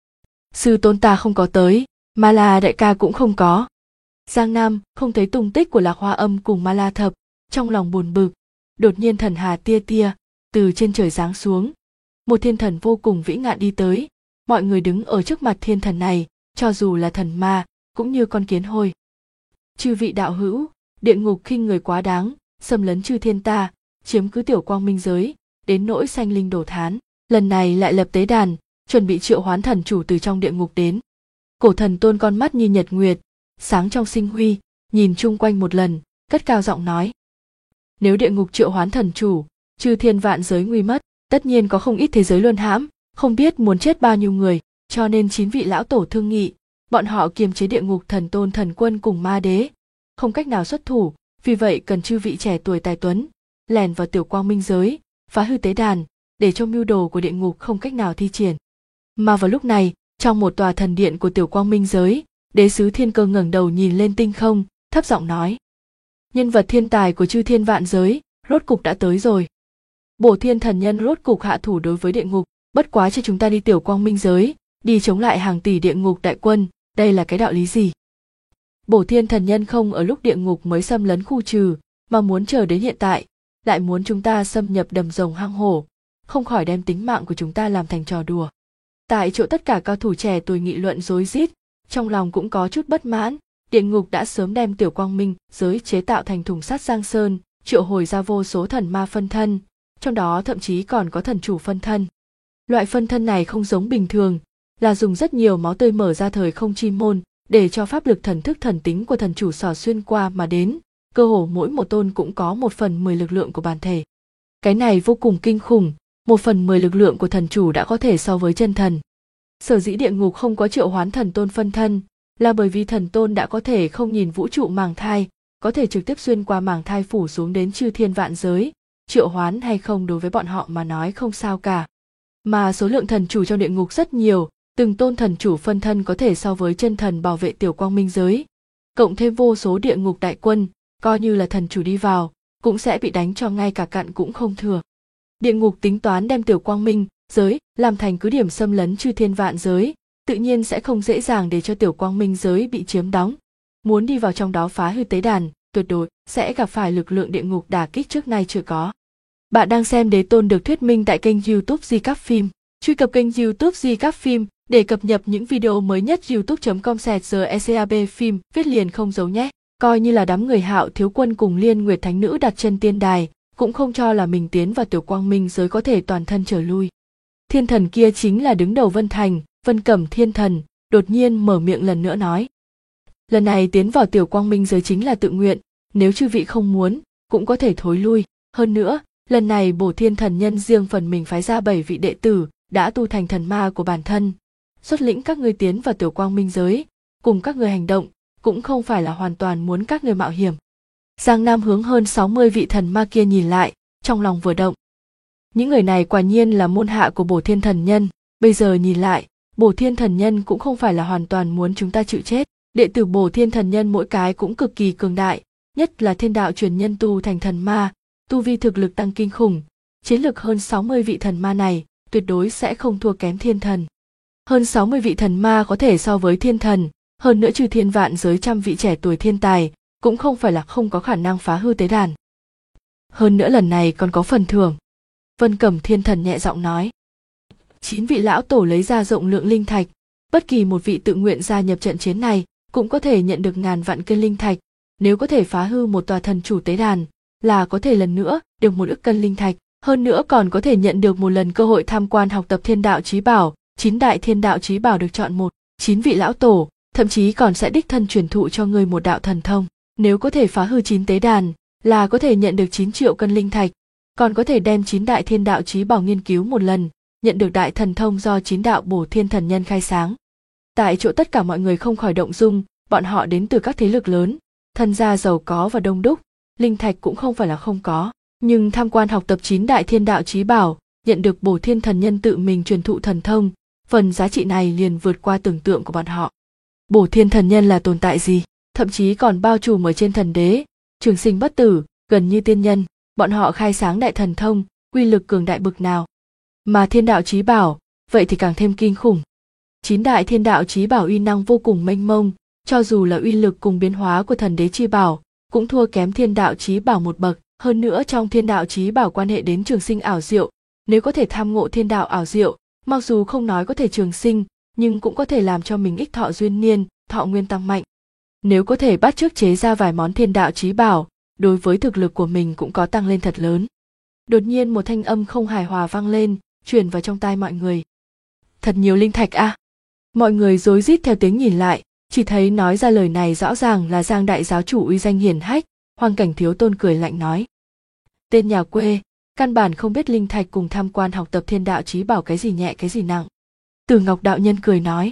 Sư tôn ta không có tới, Ma La đại ca cũng không có. Giang Nam không thấy tung tích của Lạc Hoa Âm cùng Ma La Thập, trong lòng buồn bực. Đột nhiên thần hà tia tia từ trên trời giáng xuống, một thiên thần vô cùng vĩ ngạn đi tới. Mọi người đứng ở trước mặt thiên thần này, cho dù là thần ma, cũng như con kiến hôi. Chư vị đạo hữu, địa ngục khinh người quá đáng, xâm lấn chư thiên ta, chiếm cứ tiểu quang minh giới, đến nỗi sanh linh đổ thán. Lần này lại lập tế đàn, chuẩn bị triệu hoán thần chủ từ trong địa ngục đến. Cổ thần tôn con mắt như nhật nguyệt, sáng trong sinh huy, nhìn chung quanh một lần, cất cao giọng nói. Nếu địa ngục triệu hoán thần chủ, chư thiên vạn giới nguy mất, tất nhiên có không ít thế giới luân hãm, không biết muốn chết bao nhiêu người, cho nên 9 vị lão tổ thương nghị, bọn họ kiềm chế địa ngục thần tôn thần quân cùng ma đế, không cách nào xuất thủ, vì vậy cần chư vị trẻ tuổi tài tuấn, lèn vào tiểu quang minh giới, phá hư tế đàn, để cho mưu đồ của địa ngục không cách nào thi triển. Mà vào lúc này, trong một tòa thần điện của tiểu quang minh giới, đế sứ Thiên Cơ ngẩng đầu nhìn lên tinh không, thấp giọng nói. Nhân vật thiên tài của chư thiên vạn giới, rốt cục đã tới rồi. Bổ Thiên thần nhân rốt cục hạ thủ đối với địa ngục, bất quá cho chúng ta đi tiểu quang minh giới, đi chống lại hàng tỷ địa ngục đại quân, đây là cái đạo lý gì? Bổ Thiên thần nhân không ở lúc địa ngục mới xâm lấn khu trừ, mà muốn chờ đến hiện tại, lại muốn chúng ta xâm nhập đầm rồng hang hổ, không khỏi đem tính mạng của chúng ta làm thành trò đùa. Tại chỗ tất cả cao thủ trẻ tuổi nghị luận rối rít, trong lòng cũng có chút bất mãn, địa ngục đã sớm đem tiểu quang minh giới chế tạo thành thùng sắt giang sơn, triệu hồi ra vô số thần ma phân thân, trong đó thậm chí còn có thần chủ phân thân. Loại phân thân này không giống bình thường, là dùng rất nhiều máu tươi mở ra thời không chi môn, để cho pháp lực thần thức thần tính của thần chủ xỏ xuyên qua mà đến, cơ hồ mỗi một tôn cũng có 1/10 lực lượng của bản thể. Cái này vô cùng kinh khủng, 1/10 lực lượng của thần chủ đã có thể so với chân thần. Sở dĩ địa ngục không có triệu hoán thần tôn phân thân, là bởi vì thần tôn đã có thể không nhìn vũ trụ màng thai, có thể trực tiếp xuyên qua màng thai phủ xuống đến chư thiên vạn giới, triệu hoán hay không đối với bọn họ mà nói không sao cả. Mà số lượng thần chủ trong địa ngục rất nhiều, từng tôn thần chủ phân thân có thể so với chân thần bảo vệ tiểu quang minh giới, cộng thêm vô số địa ngục đại quân, coi như là thần chủ đi vào, cũng sẽ bị đánh cho ngay cả cặn cũng không thừa. Địa ngục tính toán đem tiểu quang minh giới làm thành cứ điểm xâm lấn chư thiên vạn giới, tự nhiên sẽ không dễ dàng để cho tiểu quang minh giới bị chiếm đóng. Muốn đi vào trong đó phá hư tế đàn, tuyệt đối sẽ gặp phải lực lượng địa ngục đả kích trước nay chưa có. Bạn đang xem Đế Tôn được thuyết minh tại kênh YouTube Di Các Phim. Truy cập kênh YouTube Di Các Phim để cập nhật những video mới nhất. youtube.com/secab phim viết liền không giấu nhé. Coi như là đám người Hạo Thiếu Quân cùng Liên Nguyệt Thánh Nữ đặt chân tiên đài, cũng không cho là mình tiến vào tiểu quang minh giới có thể toàn thân trở lui. Thiên thần kia chính là đứng đầu Vân Thành, Vân Cẩm Thiên Thần, đột nhiên mở miệng lần nữa nói. Lần này tiến vào tiểu quang minh giới chính là tự nguyện, nếu chư vị không muốn, cũng có thể thối lui. Hơn nữa, lần này Bổ Thiên thần nhân riêng phần mình phái ra 7 vị đệ tử, đã tu thành thần ma của bản thân. Xuất lĩnh các ngươi tiến vào tiểu quang minh giới, cùng các ngươi hành động, cũng không phải là hoàn toàn muốn các ngươi mạo hiểm. Giang Nam hướng hơn 60 vị thần ma kia nhìn lại, trong lòng vừa động. Những người này quả nhiên là môn hạ của Bổ Thiên thần nhân, bây giờ nhìn lại, Bổ Thiên thần nhân cũng không phải là hoàn toàn muốn chúng ta chịu chết. Đệ tử Bổ Thiên thần nhân mỗi cái cũng cực kỳ cường đại, nhất là thiên đạo truyền nhân tu thành thần ma, tu vi thực lực tăng kinh khủng, chiến lực hơn 60 vị thần ma này, tuyệt đối sẽ không thua kém thiên thần. Hơn 60 vị thần ma có thể so với thiên thần, hơn nữa trừ thiên vạn giới trăm vị trẻ tuổi thiên tài, cũng không phải là không có khả năng phá hư tế đàn. Hơn nữa lần này còn có phần thưởng. Vân Cẩm Thiên Thần nhẹ giọng nói. 9 vị lão tổ lấy ra rộng lượng linh thạch, bất kỳ một vị tự nguyện gia nhập trận chiến này, cũng có thể nhận được ngàn vạn cân linh thạch, nếu có thể phá hư một tòa thần chủ tế đàn, là có thể lần nữa được 1 ức cân linh thạch, hơn nữa còn có thể nhận được một lần cơ hội tham quan học tập thiên đạo chí bảo, 9 đại thiên đạo chí bảo được chọn 9 vị lão tổ, thậm chí còn sẽ đích thân truyền thụ cho người một đạo thần thông, nếu có thể phá hư 9 tế đàn, là có thể nhận được 9 triệu cân linh thạch, còn có thể đem 9 đại thiên đạo chí bảo nghiên cứu một lần, nhận được đại thần thông do 9 đạo Bổ Thiên thần nhân khai sáng. Tại chỗ tất cả mọi người không khỏi động dung, bọn họ đến từ các thế lực lớn, thân gia giàu có và đông đúc, linh thạch cũng không phải là không có, nhưng tham quan học tập 9 đại thiên đạo chí bảo, nhận được Bổ Thiên thần nhân tự mình truyền thụ thần thông, phần giá trị này liền vượt qua tưởng tượng của bọn họ. Bổ Thiên thần nhân là tồn tại gì, thậm chí còn bao trùm ở trên thần đế, trường sinh bất tử, gần như tiên nhân, bọn họ khai sáng đại thần thông, uy lực cường đại bực nào. Mà thiên đạo chí bảo, vậy thì càng thêm kinh khủng. 9 đại thiên đạo chí bảo uy năng vô cùng mênh mông, cho dù là uy lực cùng biến hóa của thần đế chi bảo, cũng thua kém thiên đạo chí bảo một bậc. Hơn nữa trong thiên đạo chí bảo quan hệ đến trường sinh ảo diệu, nếu có thể tham ngộ thiên đạo ảo diệu, mặc dù không nói có thể trường sinh, nhưng cũng có thể làm cho mình ích thọ duyên niên, thọ nguyên tăng mạnh. Nếu có thể bắt chước chế ra vài món thiên đạo chí bảo, đối với thực lực của mình cũng có tăng lên thật lớn. Đột nhiên một thanh âm không hài hòa vang lên, truyền vào trong tai mọi người. Thật nhiều linh thạch à? Mọi người rối rít theo tiếng nhìn lại, chỉ thấy nói ra lời này rõ ràng là Giang đại giáo chủ uy danh hiển hách. Hoàng Cảnh Thiếu Tôn cười lạnh nói. Tên nhà quê, căn bản không biết linh thạch cùng tham quan học tập thiên đạo chí bảo cái gì nhẹ cái gì nặng. Từ Ngọc đạo nhân cười nói.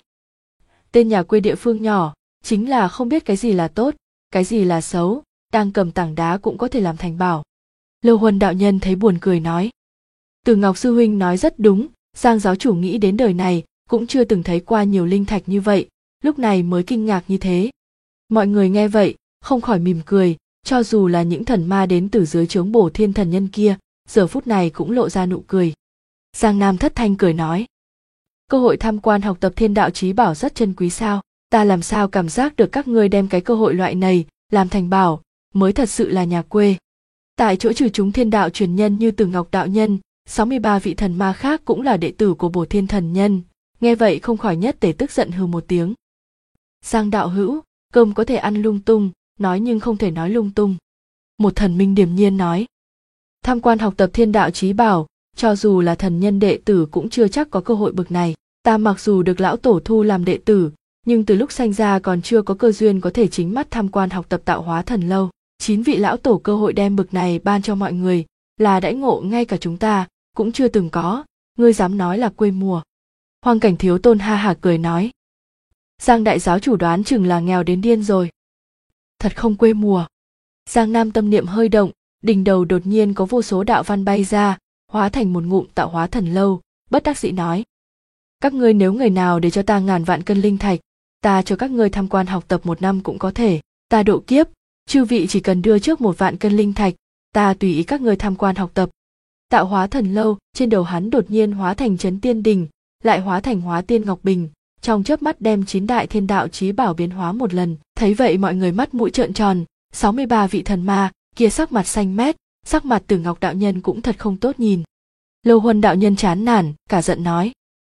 Tên nhà quê địa phương nhỏ, chính là không biết cái gì là tốt, cái gì là xấu, đang cầm tảng đá cũng có thể làm thành bảo. Lâu Huân đạo nhân thấy buồn cười nói. Từ Ngọc sư huynh nói rất đúng, Giang giáo chủ nghĩ đến đời này cũng chưa từng thấy qua nhiều linh thạch như vậy, lúc này mới kinh ngạc như thế. Mọi người nghe vậy, không khỏi mỉm cười, cho dù là những thần ma đến từ dưới trướng Bổ Thiên thần nhân kia, giờ phút này cũng lộ ra nụ cười. Giang Nam thất thanh cười nói. Cơ hội tham quan học tập thiên đạo chí bảo rất chân quý sao, ta làm sao cảm giác được các ngươi đem cái cơ hội loại này làm thành bảo, mới thật sự là nhà quê. Tại chỗ trừ chúng thiên đạo truyền nhân như Từ Ngọc đạo nhân, 63 vị thần ma khác cũng là đệ tử của Bổ Thiên thần nhân, nghe vậy không khỏi nhất tề tức giận hừ một tiếng. Giang đạo hữu, cơm có thể ăn lung tung, nói nhưng không thể nói lung tung. Một thần minh điềm nhiên nói. Tham quan học tập thiên đạo chí bảo, cho dù là thần nhân đệ tử cũng chưa chắc có cơ hội bực này. Ta mặc dù được lão tổ thu làm đệ tử, nhưng từ lúc sanh ra còn chưa có cơ duyên có thể chính mắt tham quan học tập tạo hóa thần lâu. 9 vị lão tổ cơ hội đem bực này ban cho mọi người, là đãi ngộ ngay cả chúng ta cũng chưa từng có, ngươi dám nói là quê mùa. Hoàng Cảnh Thiếu Tôn ha hả cười nói. Giang đại giáo chủ đoán chừng là nghèo đến điên rồi. Thật không quê mùa. Giang Nam tâm niệm hơi động, đỉnh đầu đột nhiên có vô số đạo văn bay ra, hóa thành một ngụm tạo hóa thần lâu, bất đắc dĩ nói. Các ngươi nếu người nào để cho ta ngàn vạn cân linh thạch, ta cho các ngươi tham quan học tập 1 năm cũng có thể, ta độ kiếp, chư vị chỉ cần đưa trước 1 vạn cân linh thạch, ta tùy ý các ngươi tham quan học tập. Tạo hóa thần lâu, trên đầu hắn đột nhiên hóa thành Trấn Tiên Đình, lại hóa thành Hóa Tiên Ngọc Bình, trong chớp mắt đem 9 đại thiên đạo chí bảo biến hóa một lần. Thấy vậy mọi người mắt mũi trợn tròn, 63 vị thần ma kia sắc mặt xanh mét, sắc mặt Từ Ngọc đạo nhân cũng thật không tốt nhìn. Lâu Huân đạo nhân chán nản, cả giận nói.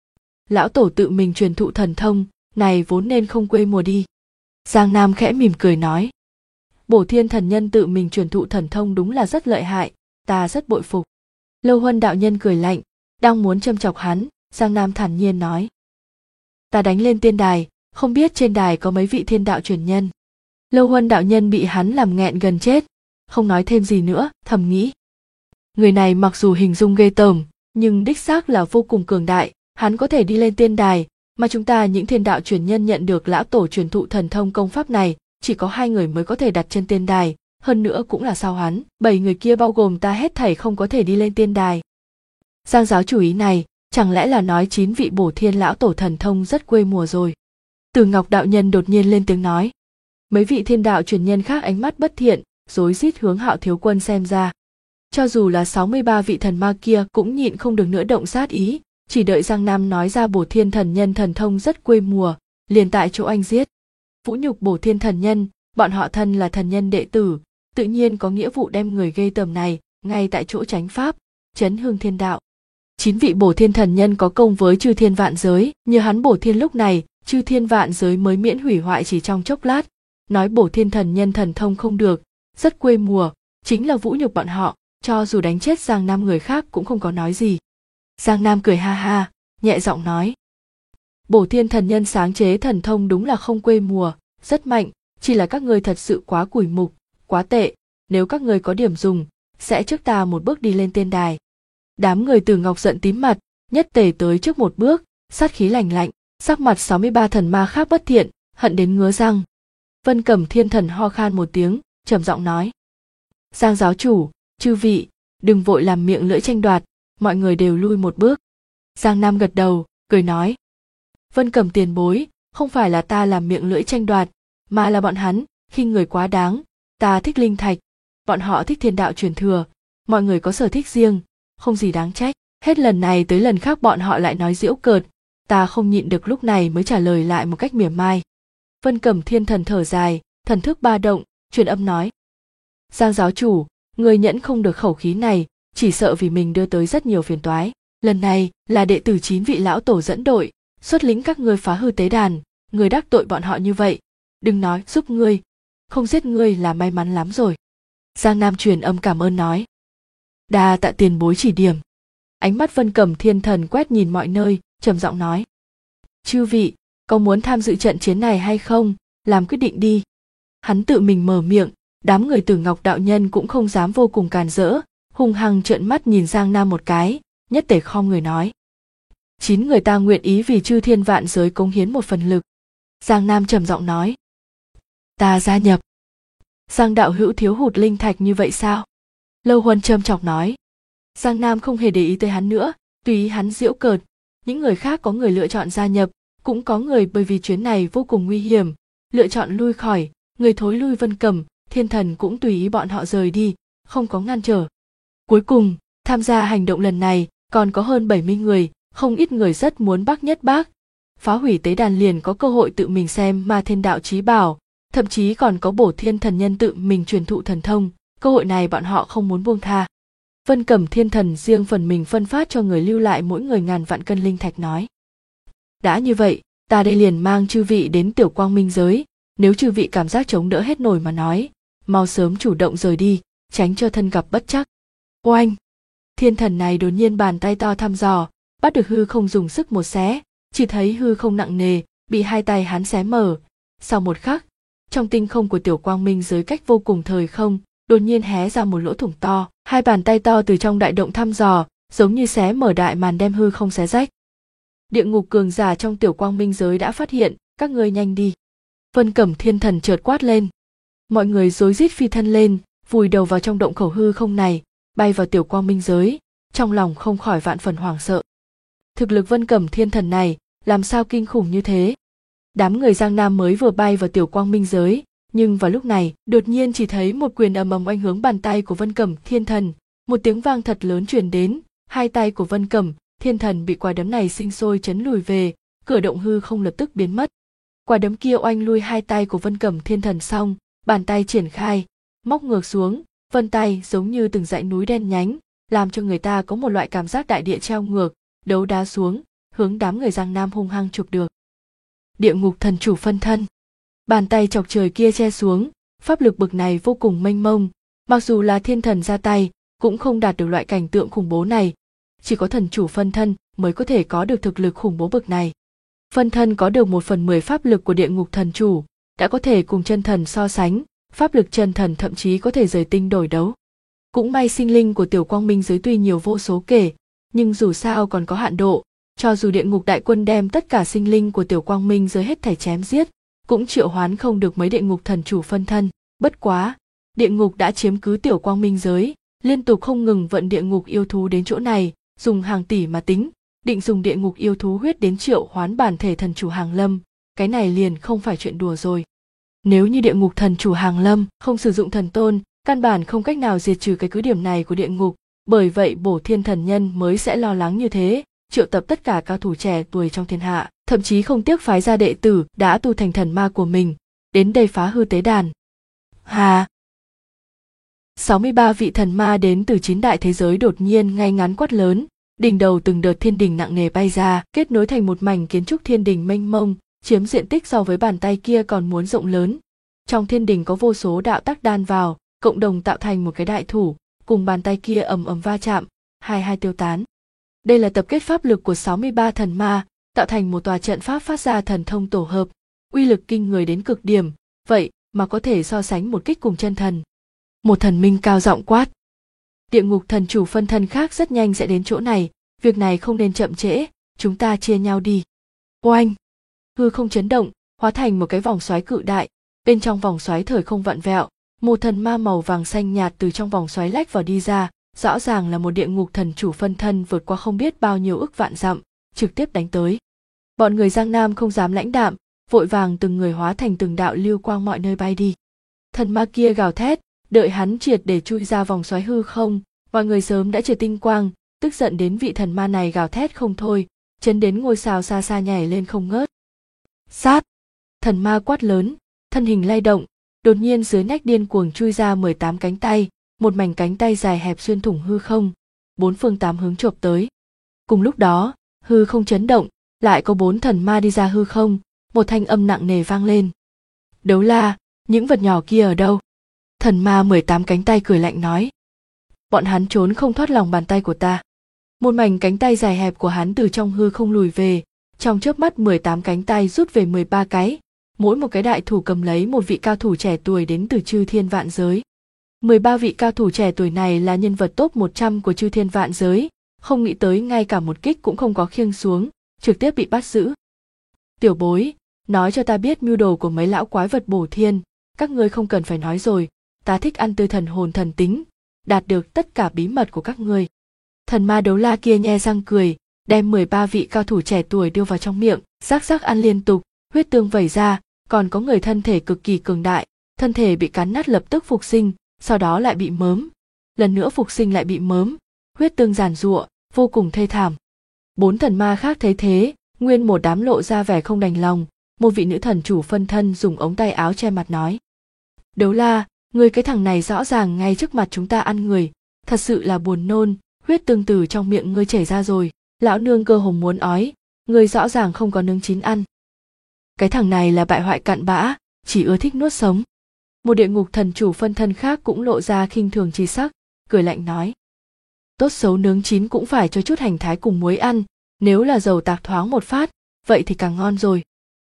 Lão tổ tự mình truyền thụ thần thông, này vốn nên không quê mùa đi. Giang Nam khẽ mỉm cười nói. Bổ Thiên thần nhân tự mình truyền thụ thần thông đúng là rất lợi hại, ta rất bội phục. Lâu Huân đạo nhân cười lạnh, đang muốn châm chọc hắn, Giang Nam thản nhiên nói. Ta đánh lên tiên đài, không biết trên đài có mấy vị thiên đạo truyền nhân. Lâu Huân đạo nhân bị hắn làm nghẹn gần chết, không nói thêm gì nữa, thầm nghĩ. Người này mặc dù hình dung ghê tởm, nhưng đích xác là vô cùng cường đại, hắn có thể đi lên tiên đài, mà chúng ta những thiên đạo truyền nhân nhận được lão tổ truyền thụ thần thông công pháp này, chỉ có 2 người mới có thể đặt chân tiên đài, hơn nữa cũng là sau hắn, 7 người kia bao gồm ta hết thảy không có thể đi lên tiên đài. Giang giáo chủ ý này, chẳng lẽ là nói 9 vị Bổ Thiên lão tổ thần thông rất quê mùa rồi. Từ Ngọc đạo nhân đột nhiên lên tiếng nói. Mấy vị thiên đạo truyền nhân khác ánh mắt bất thiện, rối rít hướng Hạo thiếu quân xem ra. Cho dù là 63 vị thần ma kia cũng nhịn không được nữa động sát ý, chỉ đợi Giang Nam nói ra Bổ Thiên thần nhân thần thông rất quê mùa, liền tại chỗ anh giết. Vũ nhục Bổ Thiên thần nhân, bọn họ thân là thần nhân đệ tử, tự nhiên có nghĩa vụ đem người ghê tởm này ngay tại chỗ chánh pháp, chấn hương thiên đạo. 9 vị Bổ Thiên thần nhân có công với chư thiên vạn giới, nhờ hắn Bổ Thiên lúc này, chư thiên vạn giới mới miễn hủy hoại chỉ trong chốc lát. Nói Bổ Thiên thần nhân thần thông không được, rất quê mùa, chính là vũ nhục bọn họ, cho dù đánh chết Giang Nam người khác cũng không có nói gì. Giang Nam cười ha ha, nhẹ giọng nói. Bổ Thiên thần nhân sáng chế thần thông đúng là không quê mùa, rất mạnh, chỉ là các ngươi thật sự quá cùi mục, quá tệ, nếu các ngươi có điểm dùng, sẽ trước ta một bước đi lên tiên đài. Đám người Từ Ngọc giận tím mặt, nhất tề tới trước một bước, sát khí lạnh lạnh, sắc mặt 63 thần ma khác bất thiện, hận đến ngứa răng. Vân Cẩm Thiên thần ho khan một tiếng, trầm giọng nói. Giang giáo chủ, chư vị, đừng vội làm miệng lưỡi tranh đoạt, mọi người đều lui một bước. Giang Nam gật đầu, cười nói. Vân Cẩm tiền bối, không phải là ta làm miệng lưỡi tranh đoạt, mà là bọn hắn, khi người quá đáng, ta thích linh thạch, bọn họ thích thiên đạo truyền thừa, mọi người có sở thích riêng, không gì đáng trách. Hết lần này tới lần khác bọn họ lại nói giễu cợt, ta không nhịn được lúc này mới trả lời lại một cách mỉa mai. Vân Cẩm Thiên thần thở dài, thần thức ba động, truyền âm nói. Giang giáo chủ, người nhẫn không được khẩu khí này, chỉ sợ vì mình đưa tới rất nhiều phiền toái. Lần này là đệ tử 9 vị lão tổ dẫn đội, xuất lĩnh các ngươi phá hư tế đàn, người đắc tội bọn họ như vậy, đừng nói giúp ngươi, không giết ngươi là may mắn lắm rồi. Giang Nam truyền âm cảm ơn nói. Đa tạ tiền bối chỉ điểm. Ánh mắt Vân Cẩm Thiên Thần quét nhìn mọi nơi, trầm giọng nói. Chư vị, có muốn tham dự trận chiến này hay không, làm quyết định đi. Hắn tự mình mở miệng, đám người Tử Ngọc đạo nhân cũng không dám vô cùng càn rỡ, hung hăng trợn mắt nhìn Giang Nam một cái, nhất tề khom người nói. 9 người ta nguyện ý vì chư thiên vạn giới cống hiến một phần lực. Giang Nam trầm giọng nói. Ta gia nhập. Giang đạo hữu thiếu hụt linh thạch như vậy sao? Lâu Huân châm chọc nói. Giang Nam không hề để ý tới hắn nữa, tùy ý hắn giễu cợt. Những người khác có người lựa chọn gia nhập, cũng có người bởi vì chuyến này vô cùng nguy hiểm, lựa chọn lui khỏi, người thối lui Vân Cẩm, Thiên Thần cũng tùy ý bọn họ rời đi, không có ngăn trở. Cuối cùng, tham gia hành động lần này, còn có hơn 70 người, không ít người rất muốn bác nhất bác. Phá hủy tế đàn liền có cơ hội tự mình xem Ma Thiên Đạo chí bảo, thậm chí còn có Bổ Thiên Thần Nhân tự mình truyền thụ thần thông, cơ hội này bọn họ không muốn buông tha. Vân Cẩm Thiên Thần riêng phần mình phân phát cho người lưu lại mỗi người 1000 vạn cân linh thạch nói. Đã như vậy, ta đây liền mang chư vị đến Tiểu Quang Minh giới, nếu chư vị cảm giác chống đỡ hết nổi mà nói, mau sớm chủ động rời đi, tránh cho thân gặp bất trắc. Oanh! Thiên thần này đột nhiên bàn tay to thăm dò, bắt được hư không dùng sức một xé, chỉ thấy hư không nặng nề, bị hai tay hắn xé mở. Sau một khắc, trong tinh không của Tiểu Quang Minh giới cách vô cùng thời không, đột nhiên hé ra một lỗ thủng to, hai bàn tay to từ trong đại động thăm dò, giống như xé mở đại màn đem hư không xé rách. Địa ngục cường giả trong Tiểu Quang Minh giới đã phát hiện, các ngươi nhanh đi. Vân Cẩm Thiên Thần chợt quát lên. Mọi người rối rít phi thân lên, vùi đầu vào trong động khẩu hư không này, bay vào Tiểu Quang Minh giới, trong lòng không khỏi vạn phần hoảng sợ. Thực lực Vân Cẩm Thiên Thần này, làm sao kinh khủng như thế? Đám người Giang Nam mới vừa bay vào Tiểu Quang Minh giới, nhưng vào lúc này, đột nhiên chỉ thấy một quyền ầm ầm oanh hướng bàn tay của Vân Cẩm Thiên Thần, một tiếng vang thật lớn truyền đến, hai tay của Vân Cẩm Thiên Thần bị quả đấm này sinh sôi chấn lùi về, cửa động hư không lập tức biến mất. Quả đấm kia oanh lui hai tay của Vân Cẩm Thiên Thần xong, bàn tay triển khai, móc ngược xuống, vân tay giống như từng dãy núi đen nhánh, làm cho người ta có một loại cảm giác đại địa treo ngược, đấu đá xuống, hướng đám người Giang Nam hung hăng chụp được. Địa ngục thần chủ phân thân. Bàn tay chọc trời kia che xuống, pháp lực bực này vô cùng mênh mông, mặc dù là thiên thần ra tay, cũng không đạt được loại cảnh tượng khủng bố này, chỉ có thần chủ phân thân mới có thể có được thực lực khủng bố bực này. Phân thân có được 1/10 pháp lực của địa ngục thần chủ, đã có thể cùng chân thần so sánh, pháp lực chân thần thậm chí có thể rời tinh đổi đấu. Cũng may sinh linh của Tiểu Quang Minh giới tuy nhiều vô số kể, nhưng dù sao còn có hạn độ, cho dù địa ngục đại quân đem tất cả sinh linh của Tiểu Quang Minh giới hết thảy chém giết, cũng triệu hoán không được mấy địa ngục thần chủ phân thân. Bất quá, địa ngục đã chiếm cứ Tiểu Quang Minh giới, liên tục không ngừng vận địa ngục yêu thú đến chỗ này, dùng hàng tỷ mà tính, định dùng địa ngục yêu thú huyết đến triệu hoán bản thể thần chủ Hàng Lâm, cái này liền không phải chuyện đùa rồi. Nếu như địa ngục thần chủ Hàng Lâm không sử dụng thần tôn, căn bản không cách nào diệt trừ cái cứ điểm này của địa ngục, bởi vậy Bổ Thiên Thần Nhân mới sẽ lo lắng như thế, triệu tập tất cả cao thủ trẻ tuổi trong thiên hạ, thậm chí không tiếc phái ra đệ tử đã tu thành thần ma của mình, đến đây phá hư tế đàn. Hà! 63 vị thần ma đến từ 9 đại thế giới đột nhiên ngay ngắn quát lớn, đỉnh đầu từng đợt thiên đình nặng nề bay ra, kết nối thành một mảnh kiến trúc thiên đình mênh mông, chiếm diện tích so với bàn tay kia còn muốn rộng lớn. Trong thiên đình có vô số đạo tắc đan vào, cộng đồng tạo thành một cái đại thủ, cùng bàn tay kia ầm ầm va chạm, hai tiêu tán. Đây là tập kết pháp lực của 63 thần ma, tạo thành một tòa trận pháp phát ra thần thông tổ hợp, uy lực kinh người đến cực điểm, vậy mà có thể so sánh một kích cùng chân thần. Một thần minh cao giọng quát. Địa ngục thần chủ phân thân khác rất nhanh sẽ đến chỗ này, việc này không nên chậm trễ, chúng ta chia nhau đi. Oanh! Hư không chấn động, hóa thành một cái vòng xoáy cự đại, bên trong vòng xoáy thời không vặn vẹo, một thần ma màu vàng xanh nhạt từ trong vòng xoáy lách vào đi ra, rõ ràng là một địa ngục thần chủ phân thân vượt qua không biết bao nhiêu ức vạn dặm, trực tiếp đánh tới. Bọn người Giang Nam không dám lãnh đạm, vội vàng từng người hóa thành từng đạo lưu quang mọi nơi bay đi. Thần ma kia gào thét, đợi hắn triệt để chui ra vòng xoáy hư không, mọi người sớm đã triệt tinh quang, tức giận đến vị thần ma này gào thét không thôi, chấn đến ngôi sao xa xa nhảy lên không ngớt. Sát! Thần ma quát lớn, thân hình lay động, đột nhiên dưới nách điên cuồng chui ra 18 cánh tay, một mảnh cánh tay dài hẹp xuyên thủng hư không, 4 phương 8 hướng chộp tới. Cùng lúc đó, hư không chấn động, lại có 4 thần ma đi ra hư không, một thanh âm nặng nề vang lên. Đấu La, những vật nhỏ kia ở đâu? Thần ma 18 cánh tay cười lạnh nói. Bọn hắn trốn không thoát lòng bàn tay của ta. Một mảnh cánh tay dài hẹp của hắn từ trong hư không lùi về, trong chớp mắt 18 cánh tay rút về 13 cái, mỗi một cái đại thủ cầm lấy một vị cao thủ trẻ tuổi đến từ chư thiên vạn giới. 13 vị cao thủ trẻ tuổi này là nhân vật top 100 của chư thiên vạn giới, không nghĩ tới ngay cả một kích cũng không có khiêng xuống, trực tiếp bị bắt giữ. Tiểu bối, nói cho ta biết mưu đồ của mấy lão quái vật bổ thiên, các ngươi không cần phải nói rồi, ta thích ăn tươi thần hồn thần tính, đạt được tất cả bí mật của các ngươi. Thần ma Đấu La kia nhe răng cười, đem 13 vị cao thủ trẻ tuổi đưa vào trong miệng, rắc rắc ăn liên tục, huyết tương vẩy ra, còn có người thân thể cực kỳ cường đại, thân thể bị cắn nát lập tức phục sinh, sau đó lại bị mớm, lần nữa phục sinh lại bị mớm, huyết tương giàn giụa, vô cùng thê thảm. 4 thần ma khác thấy thế, nguyên một đám lộ ra vẻ không đành lòng, một vị nữ thần chủ phân thân dùng ống tay áo che mặt nói. Đấu La, ngươi cái thằng này rõ ràng ngay trước mặt chúng ta ăn người, thật sự là buồn nôn, huyết tương từ trong miệng ngươi chảy ra rồi, lão nương cơ hồ muốn ói, ngươi rõ ràng không có nướng chín ăn. Cái thằng này là bại hoại cặn bã, chỉ ưa thích nuốt sống. Một địa ngục thần chủ phân thân khác cũng lộ ra khinh thường chi sắc, cười lạnh nói. Tốt xấu nướng chín cũng phải cho chút hành thái cùng muối ăn, nếu là dầu tạc thoáng một phát, vậy thì càng ngon rồi.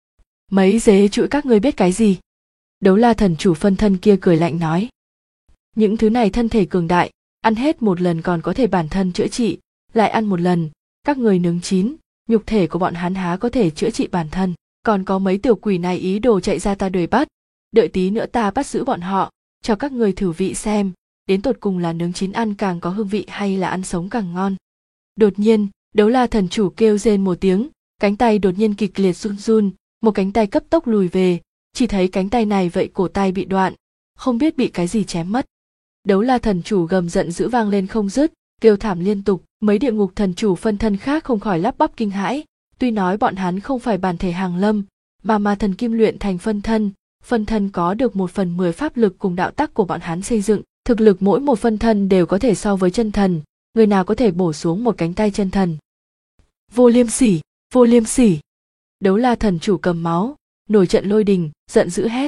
Mấy dế chũi các ngươi biết cái gì? Đấu La thần chủ phân thân kia cười lạnh nói. Những thứ này thân thể cường đại, ăn hết một lần còn có thể bản thân chữa trị, lại ăn một lần, các người nướng chín, nhục thể của bọn hắn há có thể chữa trị bản thân. Còn có mấy tiểu quỷ này ý đồ chạy ra ta đuổi bắt, đợi tí nữa ta bắt giữ bọn họ, cho các người thử vị xem, đến tột cùng là nướng chín ăn càng có hương vị hay là ăn sống càng ngon. Đột nhiên, Đấu La thần chủ kêu rên một tiếng, cánh tay đột nhiên kịch liệt run run, một cánh tay cấp tốc lùi về, chỉ thấy cánh tay này vậy cổ tay bị đoạn, không biết bị cái gì chém mất. Đấu La thần chủ gầm giận dữ vang lên không dứt, kêu thảm liên tục, mấy địa ngục thần chủ phân thân khác không khỏi lắp bắp kinh hãi, tuy nói bọn hắn không phải bản thể hàng lâm, mà thần kim luyện thành phân thân có được 1/10 pháp lực cùng đạo tắc của bọn hắn xây dựng, thực lực mỗi một phân thân đều có thể so với chân thần, người nào có thể bổ xuống một cánh tay chân thần. Vô liêm sỉ, vô liêm sỉ. Đấu La thần chủ cầm máu, nổi trận lôi đình, giận dữ hét.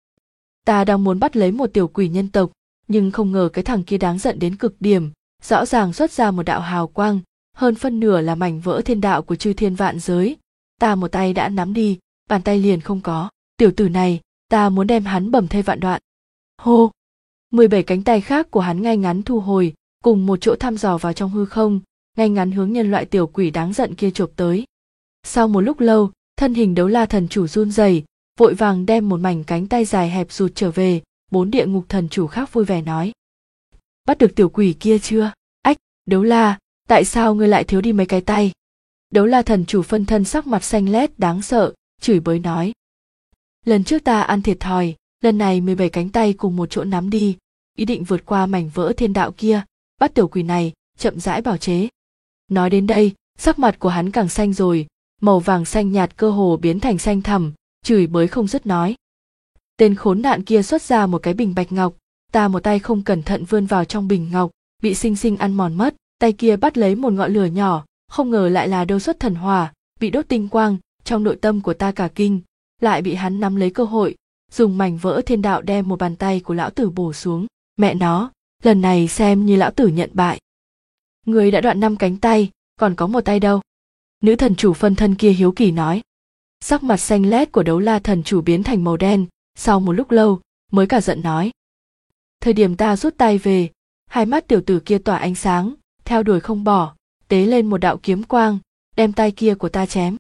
Ta đang muốn bắt lấy một tiểu quỷ nhân tộc, nhưng không ngờ cái thằng kia đáng giận đến cực điểm, rõ ràng xuất ra một đạo hào quang, hơn phân nửa là mảnh vỡ thiên đạo của chư thiên vạn giới, ta một tay đã nắm đi, bàn tay liền không có, tiểu tử này, ta muốn đem hắn bầm thây vạn đoạn. Hô! 17 cánh tay khác của hắn ngay ngắn thu hồi, cùng một chỗ thăm dò vào trong hư không, ngay ngắn hướng nhân loại tiểu quỷ đáng giận kia chộp tới. Sau một lúc lâu, thân hình Đấu La thần chủ run rẩy, vội vàng đem một mảnh cánh tay dài hẹp rụt trở về, 4 địa ngục thần chủ khác vui vẻ nói. Bắt được tiểu quỷ kia chưa? Ách, Đấu La, tại sao ngươi lại thiếu đi mấy cái tay? Đấu La thần chủ phân thân sắc mặt xanh lét đáng sợ, chửi bới nói. Lần trước ta ăn thiệt thòi, lần này 17 cánh tay cùng một chỗ nắm đi, ý định vượt qua mảnh vỡ thiên đạo kia, bắt tiểu quỷ này, chậm rãi bào chế. Nói đến đây, sắc mặt của hắn càng xanh rồi, màu vàng xanh nhạt cơ hồ biến thành xanh thẳm, chửi bới không dứt nói. Tên khốn nạn kia xuất ra một cái bình bạch ngọc, ta một tay không cẩn thận vươn vào trong bình ngọc, bị xinh xinh ăn mòn mất, tay kia bắt lấy một ngọn lửa nhỏ, không ngờ lại là đâu xuất thần hỏa, bị đốt tinh quang, trong nội tâm của ta cả kinh, lại bị hắn nắm lấy cơ hội, dùng mảnh vỡ thiên đạo đem một bàn tay của lão tử bổ xuống, mẹ nó, lần này xem như lão tử nhận bại. Người đã đoạn 5 cánh tay, còn có một tay đâu? Nữ thần chủ phân thân kia hiếu kỳ nói. Sắc mặt xanh lét của Đấu La thần chủ biến thành màu đen, sau một lúc lâu, mới cả giận nói. Thời điểm ta rút tay về, hai mắt tiểu tử kia tỏa ánh sáng, theo đuổi không bỏ, tế lên một đạo kiếm quang, đem tay kia của ta chém.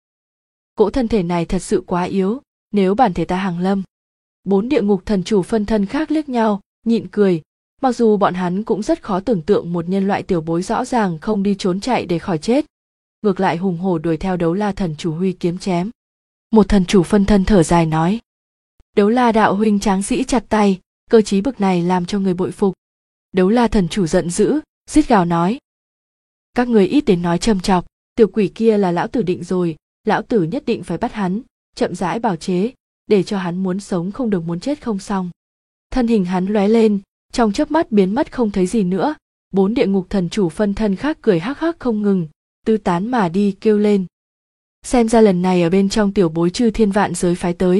Cỗ thân thể này thật sự quá yếu, nếu bản thể ta hàng lâm. 4 địa ngục thần chủ phân thân khác liếc nhau, nhịn cười, mặc dù bọn hắn cũng rất khó tưởng tượng một nhân loại tiểu bối rõ ràng không đi trốn chạy để khỏi chết, ngược lại hùng hổ đuổi theo Đấu La thần chủ huy kiếm chém. Một thần chủ phân thân thở dài nói. Đấu La đạo huynh tráng sĩ chặt tay, cơ trí bực này làm cho người bội phục. Đấu La thần chủ giận dữ, rít gào nói. Các người ít đến nói châm chọc, tiểu quỷ kia là lão tử định rồi, lão tử nhất định phải bắt hắn, chậm rãi bào chế, để cho hắn muốn sống không được muốn chết không xong. Thân hình hắn lóe lên, trong chớp mắt biến mất không thấy gì nữa, 4 địa ngục thần chủ phân thân khác cười hắc hắc không ngừng, tư tán mà đi kêu lên. Xem ra lần này ở bên trong tiểu bối chư thiên vạn giới phái tới,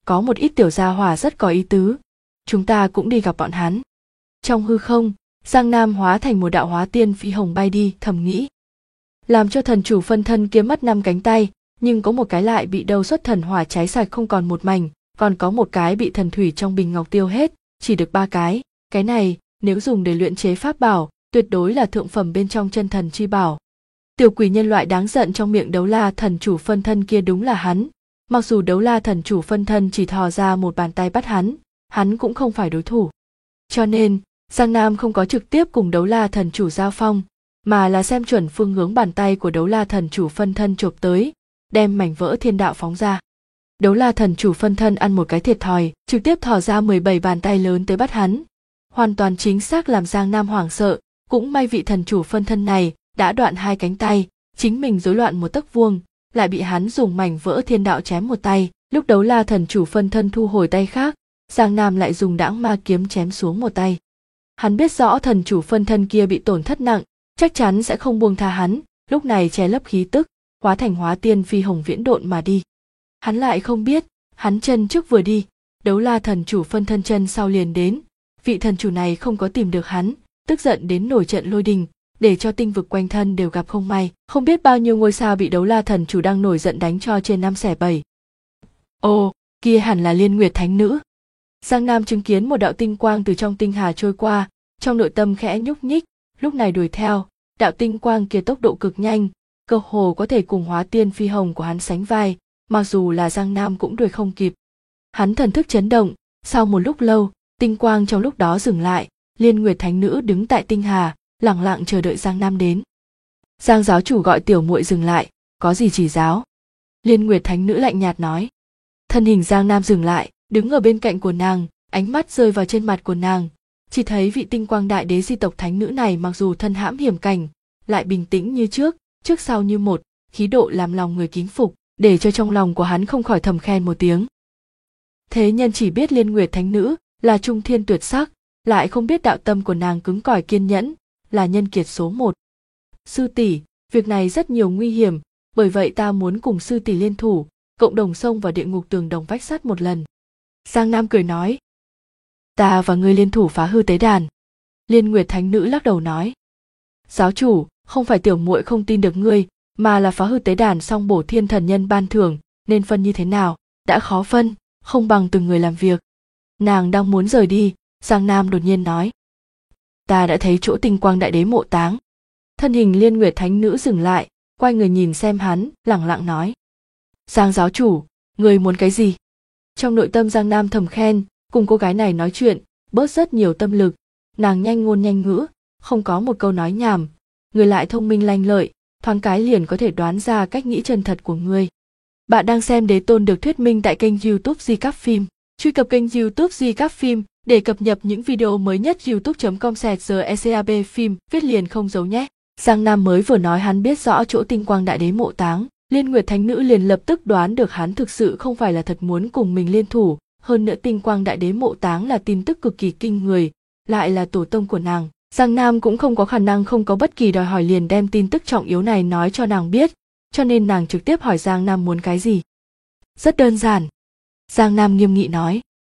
có một ít tiểu gia hỏa rất có ý tứ. Chúng ta cũng đi gặp bọn hắn. Trong hư không, Giang Nam hóa thành một đạo hóa tiên phi hồng bay đi, thầm nghĩ. Làm cho thần chủ phân thân kia mất 5 cánh tay, nhưng có một cái lại bị đầu xuất thần hỏa cháy sạch không còn một mảnh, còn có một cái bị thần thủy trong bình ngọc tiêu hết, chỉ được 3 cái. Cái này, nếu dùng để luyện chế pháp bảo, tuyệt đối là thượng phẩm bên trong chân thần chi bảo. Tiểu quỷ nhân loại đáng giận trong miệng đấu la thần chủ phân thân kia đúng là hắn. Mặc dù đấu la thần chủ phân thân chỉ thò ra một bàn tay bắt hắn cũng không phải đối thủ. Cho nên, Giang Nam không có trực tiếp cùng đấu la thần chủ giao phong, mà là xem chuẩn phương hướng bàn tay của đấu la thần chủ phân thân chộp tới, đem mảnh vỡ thiên đạo phóng ra. Đấu la thần chủ phân thân ăn một cái thiệt thòi, trực tiếp thò ra 17 bàn tay lớn tới bắt hắn. Hoàn toàn chính xác làm Giang Nam hoảng sợ, cũng may vị thần chủ phân thân này đã đoạn 2 cánh tay, chính mình rối loạn một tấc vuông, lại bị hắn dùng mảnh vỡ thiên đạo chém một tay. Lúc đấu la thần chủ phân thân thu hồi tay khác, Giang Nam lại dùng đãng ma kiếm chém xuống một tay. Hắn biết rõ thần chủ phân thân kia bị tổn thất nặng, chắc chắn sẽ không buông tha hắn, lúc này che lấp khí tức, hóa thành hóa tiên phi hồng viễn độn mà đi. Hắn lại không biết, hắn chân trước vừa đi, đấu la thần chủ phân thân chân sau liền đến. Vị thần chủ này không có tìm được hắn, tức giận đến nổi trận lôi đình, để cho tinh vực quanh thân đều gặp không may, không biết bao nhiêu ngôi sao bị đấu la thần chủ đang nổi giận đánh cho trên 5 xẻ 7. Ồ, kia hẳn là Liên Nguyệt Thánh Nữ. Giang Nam chứng kiến một đạo tinh quang từ trong tinh hà trôi qua, trong nội tâm khẽ nhúc nhích, lúc này đuổi theo, đạo tinh quang kia tốc độ cực nhanh, cơ hồ có thể cùng hóa tiên phi hồng của hắn sánh vai, mặc dù là Giang Nam cũng đuổi không kịp. Hắn thần thức chấn động, sau một lúc lâu, tinh quang trong lúc đó dừng lại, Liên Nguyệt Thánh Nữ đứng tại tinh hà, lẳng lặng chờ đợi Giang Nam đến. Giang giáo chủ gọi tiểu muội dừng lại, có gì chỉ giáo? Liên Nguyệt Thánh Nữ lạnh nhạt nói. Thân hình Giang Nam dừng lại, đứng ở bên cạnh của nàng, ánh mắt rơi vào trên mặt của nàng, chỉ thấy vị tinh quang đại đế di tộc thánh nữ này mặc dù thân hãm hiểm cảnh, lại bình tĩnh như trước sau như một, khí độ làm lòng người kính phục, để cho trong lòng của hắn không khỏi thầm khen một tiếng. Thế nhân chỉ biết Liên Nguyệt Thánh Nữ là trung thiên tuyệt sắc, lại không biết đạo tâm của nàng cứng cỏi kiên nhẫn, là nhân kiệt số 1. Sư tỷ, việc này rất nhiều nguy hiểm, bởi vậy ta muốn cùng sư tỷ liên thủ, cộng đồng xông vào địa ngục tường đồng vách sắt một lần. Giang Nam cười nói. Ta và ngươi liên thủ phá hư tế đàn. Liên Nguyệt Thánh Nữ lắc đầu nói. Giáo chủ, không phải tiểu muội không tin được ngươi, mà là phá hư tế đàn xong bổ thiên thần nhân ban thưởng, nên phân như thế nào, đã khó phân, không bằng từng người làm việc. Nàng đang muốn rời đi, Giang Nam đột nhiên nói. Ta đã thấy chỗ tinh quang đại đế mộ táng. Thân hình Liên Nguyệt Thánh Nữ dừng lại, quay người nhìn xem hắn, lẳng lặng nói. Giang giáo chủ, người muốn cái gì? Trong nội tâm Giang Nam thầm khen, cùng cô gái này nói chuyện, bớt rất nhiều tâm lực, nàng nhanh ngôn nhanh ngữ, không có một câu nói nhảm, người lại thông minh lanh lợi, thoáng cái liền có thể đoán ra cách nghĩ chân thật của ngươi. Bạn đang xem Đế Tôn được thuyết minh tại kênh YouTube Di Cáp Phim. Truy cập kênh YouTube Di Cáp Phim để cập nhật những video mới nhất. youtube.com/secab phim viết liền không giấu nhé. Giang Nam mới vừa nói hắn biết rõ chỗ tinh quang đại đế mộ táng, Liên Nguyệt Thánh Nữ liền lập tức đoán được hắn thực sự không phải là thật muốn cùng mình liên thủ, hơn nữa tinh quang đại đế mộ táng là tin tức cực kỳ kinh người, lại là tổ tông của nàng. Giang Nam cũng không có khả năng không có bất kỳ đòi hỏi liền đem tin tức trọng yếu này nói cho nàng biết, cho nên nàng trực tiếp hỏi Giang Nam muốn cái gì. Rất đơn giản. Giang Nam nghiêm nghị nói.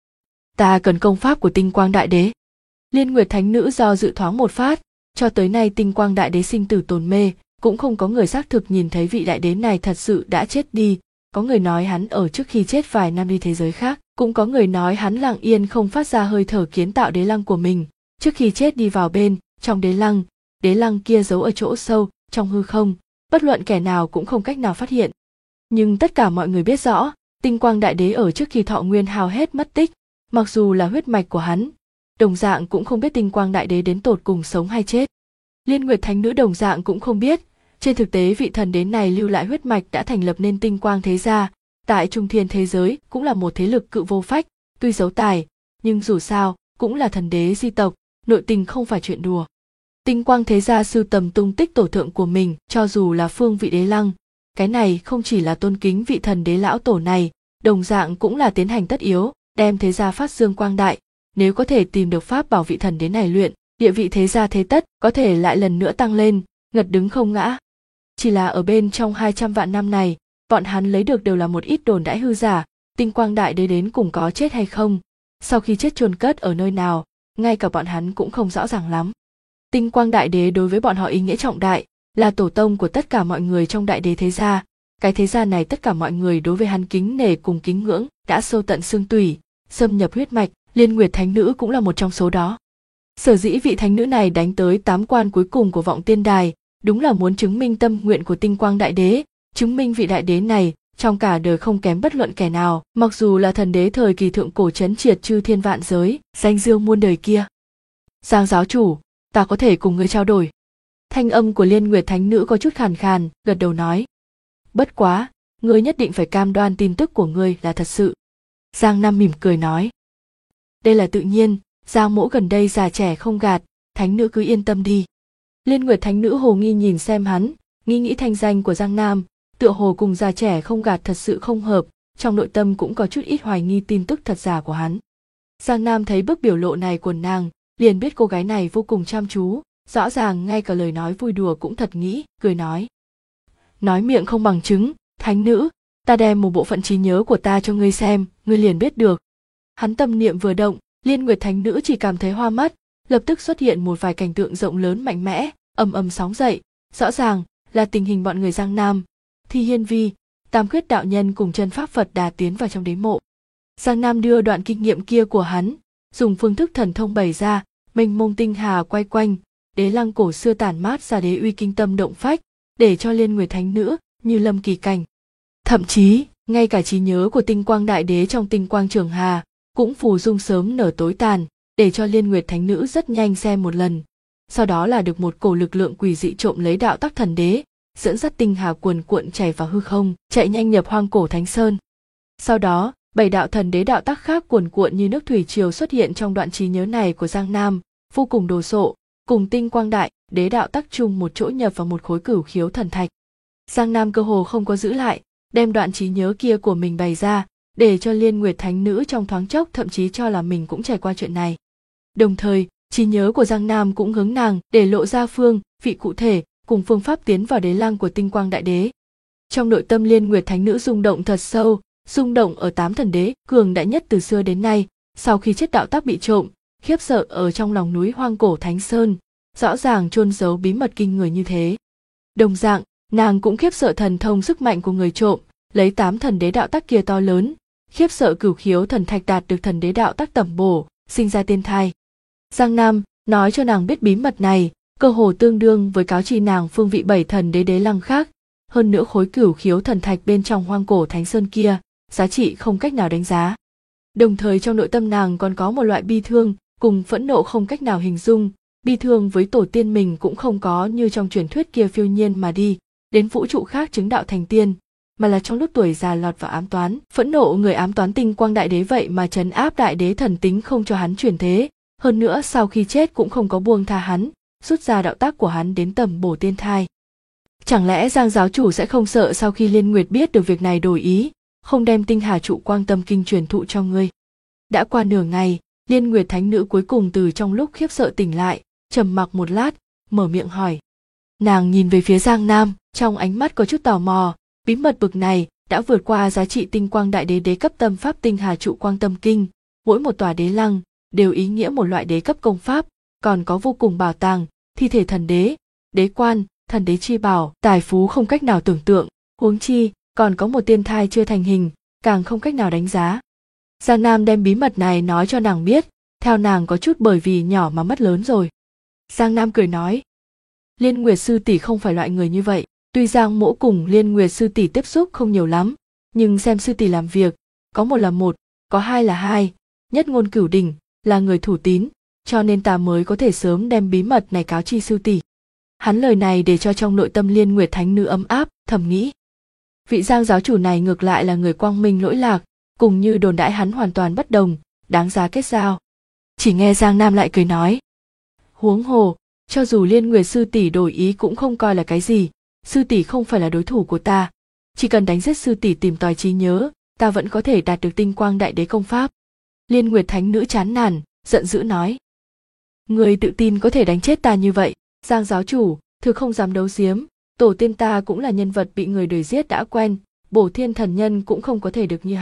Ta cần công pháp của tinh quang đại đế. Liên Nguyệt Thánh Nữ do dự thoáng một phát, cho tới nay tinh quang đại đế sinh tử tồn mê, cũng không có người xác thực nhìn thấy vị đại đế này thật sự đã chết đi. Có người nói hắn ở trước khi chết vài năm đi thế giới khác, cũng có người nói hắn lặng yên không phát ra hơi thở kiến tạo đế lăng của mình, trước khi chết đi vào bên trong đế lăng kia giấu ở chỗ sâu trong hư không, bất luận kẻ nào cũng không cách nào phát hiện. Nhưng tất cả mọi người biết rõ, tinh quang đại đế ở trước khi thọ nguyên hao hết mất tích, mặc dù là huyết mạch của hắn, đồng dạng cũng không biết tinh quang đại đế đến tột cùng sống hay chết. Liên Nguyệt Thánh Nữ đồng dạng cũng không biết. Trên thực tế vị thần đế này lưu lại huyết mạch đã thành lập nên tinh quang thế gia, tại trung thiên thế giới cũng là một thế lực cự vô phách, tuy giấu tài, nhưng dù sao cũng là thần đế di tộc, nội tình không phải chuyện đùa. Tinh quang thế gia sưu tầm tung tích tổ thượng của mình, cho dù là phương vị đế lăng, cái này không chỉ là tôn kính vị thần đế lão tổ này, đồng dạng cũng là tiến hành tất yếu, đem thế gia phát dương quang đại, nếu có thể tìm được pháp bảo vị thần đế này luyện, địa vị thế gia thế tất có thể lại lần nữa tăng lên, ngật đứng không ngã. Chỉ là ở bên trong 200 vạn năm này, bọn hắn lấy được đều là một ít đồn đãi hư giả, Tinh Quang Đại Đế đến cùng có chết hay không, sau khi chết chôn cất ở nơi nào, ngay cả bọn hắn cũng không rõ ràng lắm. Tinh Quang Đại Đế đối với bọn họ ý nghĩa trọng đại, là tổ tông của tất cả mọi người trong Đại Đế thế gia. Cái thế gia này tất cả mọi người đối với hắn kính nể cùng kính ngưỡng, đã sâu tận xương tủy, xâm nhập huyết mạch. Liên Nguyệt Thánh Nữ cũng là một trong số đó. Sở dĩ vị thánh nữ này đánh tới 8 quan cuối cùng của Vọng Tiên Đài, đúng là muốn chứng minh tâm nguyện của Tinh Quang Đại Đế, chứng minh vị đại đế này trong cả đời không kém bất luận kẻ nào, mặc dù là thần đế thời kỳ thượng cổ trấn triệt chư thiên vạn giới, danh dương muôn đời kia. Giang giáo chủ, ta có thể cùng ngươi trao đổi. Thanh âm của Liên Nguyệt Thánh Nữ có chút khàn khàn, gật đầu nói. Bất quá, ngươi nhất định phải cam đoan tin tức của ngươi là thật sự. Giang Nam mỉm cười nói. Đây là tự nhiên, Giang mỗ gần đây già trẻ không gạt, Thánh Nữ cứ yên tâm đi. Liên Nguyệt Thánh Nữ hồ nghi nhìn xem hắn, nghĩ thanh danh của Giang Nam, tựa hồ cùng già trẻ không gạt thật sự không hợp, trong nội tâm cũng có chút ít hoài nghi tin tức thật giả của hắn. Giang Nam thấy bức biểu lộ này của nàng, liền biết cô gái này vô cùng chăm chú, rõ ràng ngay cả lời nói vui đùa cũng thật nghĩ, cười nói. Nói miệng không bằng chứng, Thánh Nữ, ta đem một bộ phận trí nhớ của ta cho ngươi xem, ngươi liền biết được. Hắn tâm niệm vừa động, Liên Nguyệt Thánh Nữ chỉ cảm thấy hoa mắt, lập tức xuất hiện một vài cảnh tượng rộng lớn mạnh mẽ, ầm ầm sóng dậy, rõ ràng là tình hình bọn người Giang Nam, Thi Hiên Vi, Tam Khuyết đạo nhân cùng chân pháp Phật Đà tiến vào trong đế mộ. Giang Nam đưa đoạn kinh nghiệm kia của hắn, dùng phương thức thần thông bày ra, mênh mông tinh hà quay quanh, đế lăng cổ xưa tản mát ra đế uy kinh tâm động phách, để cho Liên Nguyệt Thánh Nữ như lâm kỳ cảnh. Thậm chí, ngay cả trí nhớ của Tinh Quang Đại Đế trong Tinh Quang Trường Hà cũng phù dung sớm nở tối tàn, để cho Liên Nguyệt Thánh Nữ rất nhanh xem một lần. Sau đó là được một cổ lực lượng quỷ dị trộm lấy đạo tắc thần đế, dẫn dắt tinh hà cuồn cuộn chảy vào hư không, chạy nhanh nhập hoang cổ Thánh Sơn. Sau đó, 7 đạo thần đế đạo tắc khác cuồn cuộn như nước thủy triều xuất hiện trong đoạn trí nhớ này của Giang Nam, vô cùng đồ sộ, cùng Tinh Quang Đại Đế đạo tắc chung một chỗ nhập vào một khối cửu khiếu thần thạch. Giang Nam cơ hồ không có giữ lại, đem đoạn trí nhớ kia của mình bày ra, để cho Liên Nguyệt Thánh Nữ trong thoáng chốc thậm chí cho là mình cũng trải qua chuyện này. Đồng thời, trí nhớ của Giang Nam cũng hướng nàng để lộ ra phương vị cụ thể cùng phương pháp tiến vào đế lăng của Tinh Quang Đại Đế. Trong nội tâm Liên Nguyệt Thánh Nữ rung động thật sâu, rung động ở 8 thần đế cường đại nhất từ xưa đến nay, sau khi chết đạo tắc bị trộm, khiếp sợ ở trong lòng núi hoang cổ Thánh Sơn, rõ ràng chôn giấu bí mật kinh người như thế. Đồng dạng, nàng cũng khiếp sợ thần thông sức mạnh của người trộm, lấy 8 thần đế đạo tắc kia to lớn, khiếp sợ cửu khiếu thần thạch đạt được thần đế đạo tắc tẩm bổ, sinh ra tiên thai. Giang Nam nói cho nàng biết bí mật này, cơ hồ tương đương với cáo chi nàng phương vị 7 thần đế đế lăng khác, hơn nữa khối cửu khiếu thần thạch bên trong hoang cổ Thánh Sơn kia, giá trị không cách nào đánh giá. Đồng thời trong nội tâm nàng còn có một loại bi thương, cùng phẫn nộ không cách nào hình dung, bi thương với tổ tiên mình cũng không có như trong truyền thuyết kia phiêu nhiên mà đi, đến vũ trụ khác chứng đạo thành tiên, mà là trong lúc tuổi già lọt vào ám toán, phẫn nộ người ám toán Tinh Quang Đại Đế vậy mà trấn áp đại đế thần tính không cho hắn chuyển thế, hơn nữa sau khi chết cũng không có buông tha hắn, rút ra đạo tác của hắn đến tầm bổ tiên thai. Chẳng lẽ Giang giáo chủ sẽ không sợ sau khi Liên Nguyệt biết được việc này đổi ý, không đem Tinh Hà trụ quang tâm kinh truyền thụ cho ngươi? Đã qua nửa ngày, Liên Nguyệt Thánh Nữ cuối cùng từ trong lúc khiếp sợ tỉnh lại, trầm mặc một lát, mở miệng hỏi. Nàng nhìn về phía Giang Nam, trong ánh mắt có chút tò mò, bí mật bực này đã vượt qua giá trị Tinh Quang Đại Đế đế cấp tâm pháp Tinh Hà trụ quang tâm kinh, mỗi một tòa đế lăng đều ý nghĩa một loại đế cấp công pháp, còn có vô cùng bảo tàng, thi thể thần đế, đế quan, thần đế chi bảo, tài phú không cách nào tưởng tượng, huống chi còn có một tiên thai chưa thành hình, càng không cách nào đánh giá. Giang Nam đem bí mật này nói cho nàng biết, theo nàng có chút bởi vì nhỏ mà mất lớn rồi. Giang Nam cười nói, Liên Nguyệt sư tỷ không phải loại người như vậy, tuy Giang mỗ cùng Liên Nguyệt sư tỷ tiếp xúc không nhiều lắm, nhưng xem sư tỷ làm việc, có một là một, có hai là hai, nhất ngôn cửu đỉnh, là người thủ tín, cho nên ta mới có thể sớm đem bí mật này cáo chi sư tỷ. Hắn lời này để cho trong nội tâm Liên Nguyệt Thánh Nữ ấm áp, thầm nghĩ. Vị Giang giáo chủ này ngược lại là người quang minh lỗi lạc, cùng như đồn đãi hắn hoàn toàn bất đồng, đáng giá kết giao. Chỉ nghe Giang Nam lại cười nói. Huống hồ, cho dù Liên Nguyệt sư tỷ đổi ý cũng không coi là cái gì, sư tỷ không phải là đối thủ của ta, chỉ cần đánh giết sư tỷ tìm tòi trí nhớ, ta vẫn có thể đạt được Tinh Quang Đại Đế công pháp. Liên Nguyệt Thánh Nữ chán nản, giận dữ nói. Người tự tin có thể đánh chết ta như vậy, Giang giáo chủ, thực không dám đấu giếm, tổ tiên ta cũng là nhân vật bị người đuổi giết đã quen, Bổ Thiên thần nhân cũng không có thể được như hắn,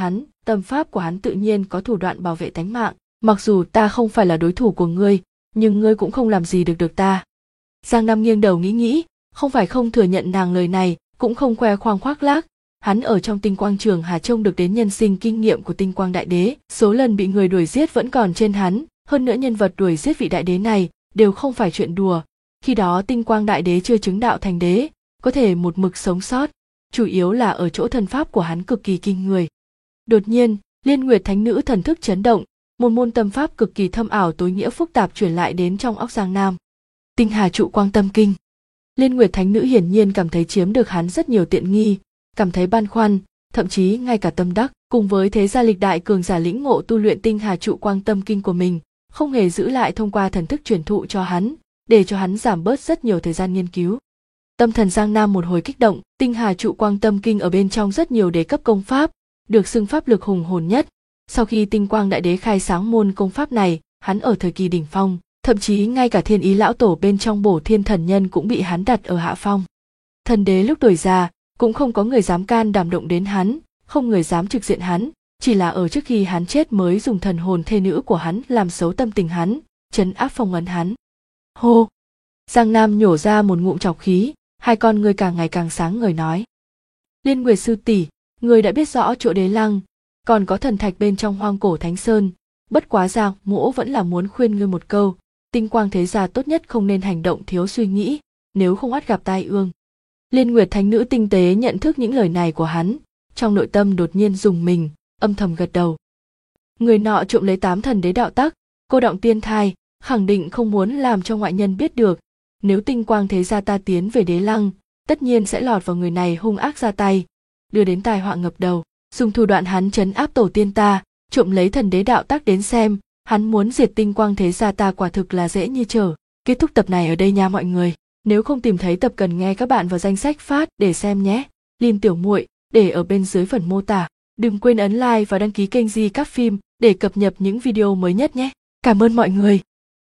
tâm pháp của hắn tự nhiên có thủ đoạn bảo vệ tánh mạng. Mặc dù ta không phải là đối thủ của ngươi, nhưng ngươi cũng không làm gì được ta. Giang Nam nghiêng đầu nghĩ, không phải không thừa nhận nàng lời này, cũng không khoe khoang khoác lác. Hắn ở trong Tinh Quang Trường Hà trông được đến nhân sinh kinh nghiệm của Tinh Quang Đại Đế, số lần bị người đuổi giết vẫn còn trên hắn, hơn nữa nhân vật đuổi giết vị đại đế này đều không phải chuyện đùa. Khi đó Tinh Quang Đại Đế chưa chứng đạo thành đế, có thể một mực sống sót, chủ yếu là ở chỗ thần pháp của hắn cực kỳ kinh người. Đột nhiên, Liên Nguyệt Thánh Nữ thần thức chấn động, một môn tâm pháp cực kỳ thâm ảo tối nghĩa phức tạp truyền lại đến trong óc Giang Nam. Tinh Hà Trụ Quang Tâm Kinh. Liên Nguyệt Thánh Nữ hiển nhiên cảm thấy chiếm được hắn rất nhiều tiện nghi, cảm thấy băn khoăn, thậm chí ngay cả tâm đắc, cùng với thế gia lịch đại cường giả lĩnh ngộ tu luyện Tinh Hà Trụ Quang Tâm Kinh của mình, không hề giữ lại thông qua thần thức truyền thụ cho hắn, để cho hắn giảm bớt rất nhiều thời gian nghiên cứu. Tâm thần Giang Nam một hồi kích động, Tinh Hà Trụ Quang Tâm Kinh ở bên trong rất nhiều đế cấp công pháp, được xưng pháp lực hùng hồn nhất. Sau khi Tinh Quang Đại Đế khai sáng môn công pháp này, hắn ở thời kỳ đỉnh phong, thậm chí ngay cả Thiên Ý lão tổ bên trong Bổ Thiên Thần Nhân cũng bị hắn đặt ở hạ phong. Thần đế lúc tuổi già, cũng không có người dám can đảm động đến hắn, không người dám trực diện hắn, chỉ là ở trước khi hắn chết mới dùng thần hồn thê nữ của hắn làm xấu tâm tình hắn, trấn áp phong ấn hắn. Hô! Giang Nam nhổ ra một ngụm trọc khí, hai con ngươi càng ngày càng sáng ngời nói. Liên Nguyệt sư tỷ, người đã biết rõ chỗ đế lăng, còn có thần thạch bên trong Hoang Cổ Thánh Sơn, bất quá Giang Mỗ vẫn là muốn khuyên ngươi một câu, Tinh Quang thế gia tốt nhất không nên hành động thiếu suy nghĩ, nếu không ắt gặp tai ương. Liên Nguyệt Thánh Nữ tinh tế nhận thức những lời này của hắn, trong nội tâm đột nhiên rùng mình, âm thầm gật đầu. Người nọ trộm lấy 8 thần đế đạo tắc, cô động tiên thai, khẳng định không muốn làm cho ngoại nhân biết được. Nếu Tinh Quang thế gia ta tiến về đế lăng, tất nhiên sẽ lọt vào người này hung ác ra tay, đưa đến tai họa ngập đầu. Dùng thủ đoạn hắn trấn áp tổ tiên ta, trộm lấy thần đế đạo tắc đến xem, hắn muốn diệt Tinh Quang thế gia ta quả thực là dễ như trở. Kết thúc tập này ở đây nha mọi người. Nếu không tìm thấy tập cần nghe các bạn vào danh sách phát để xem nhé. Link tiểu muội để ở bên dưới phần mô tả. Đừng quên ấn like và đăng ký kênh Di Các Phim để cập nhật những video mới nhất nhé. Cảm ơn mọi người.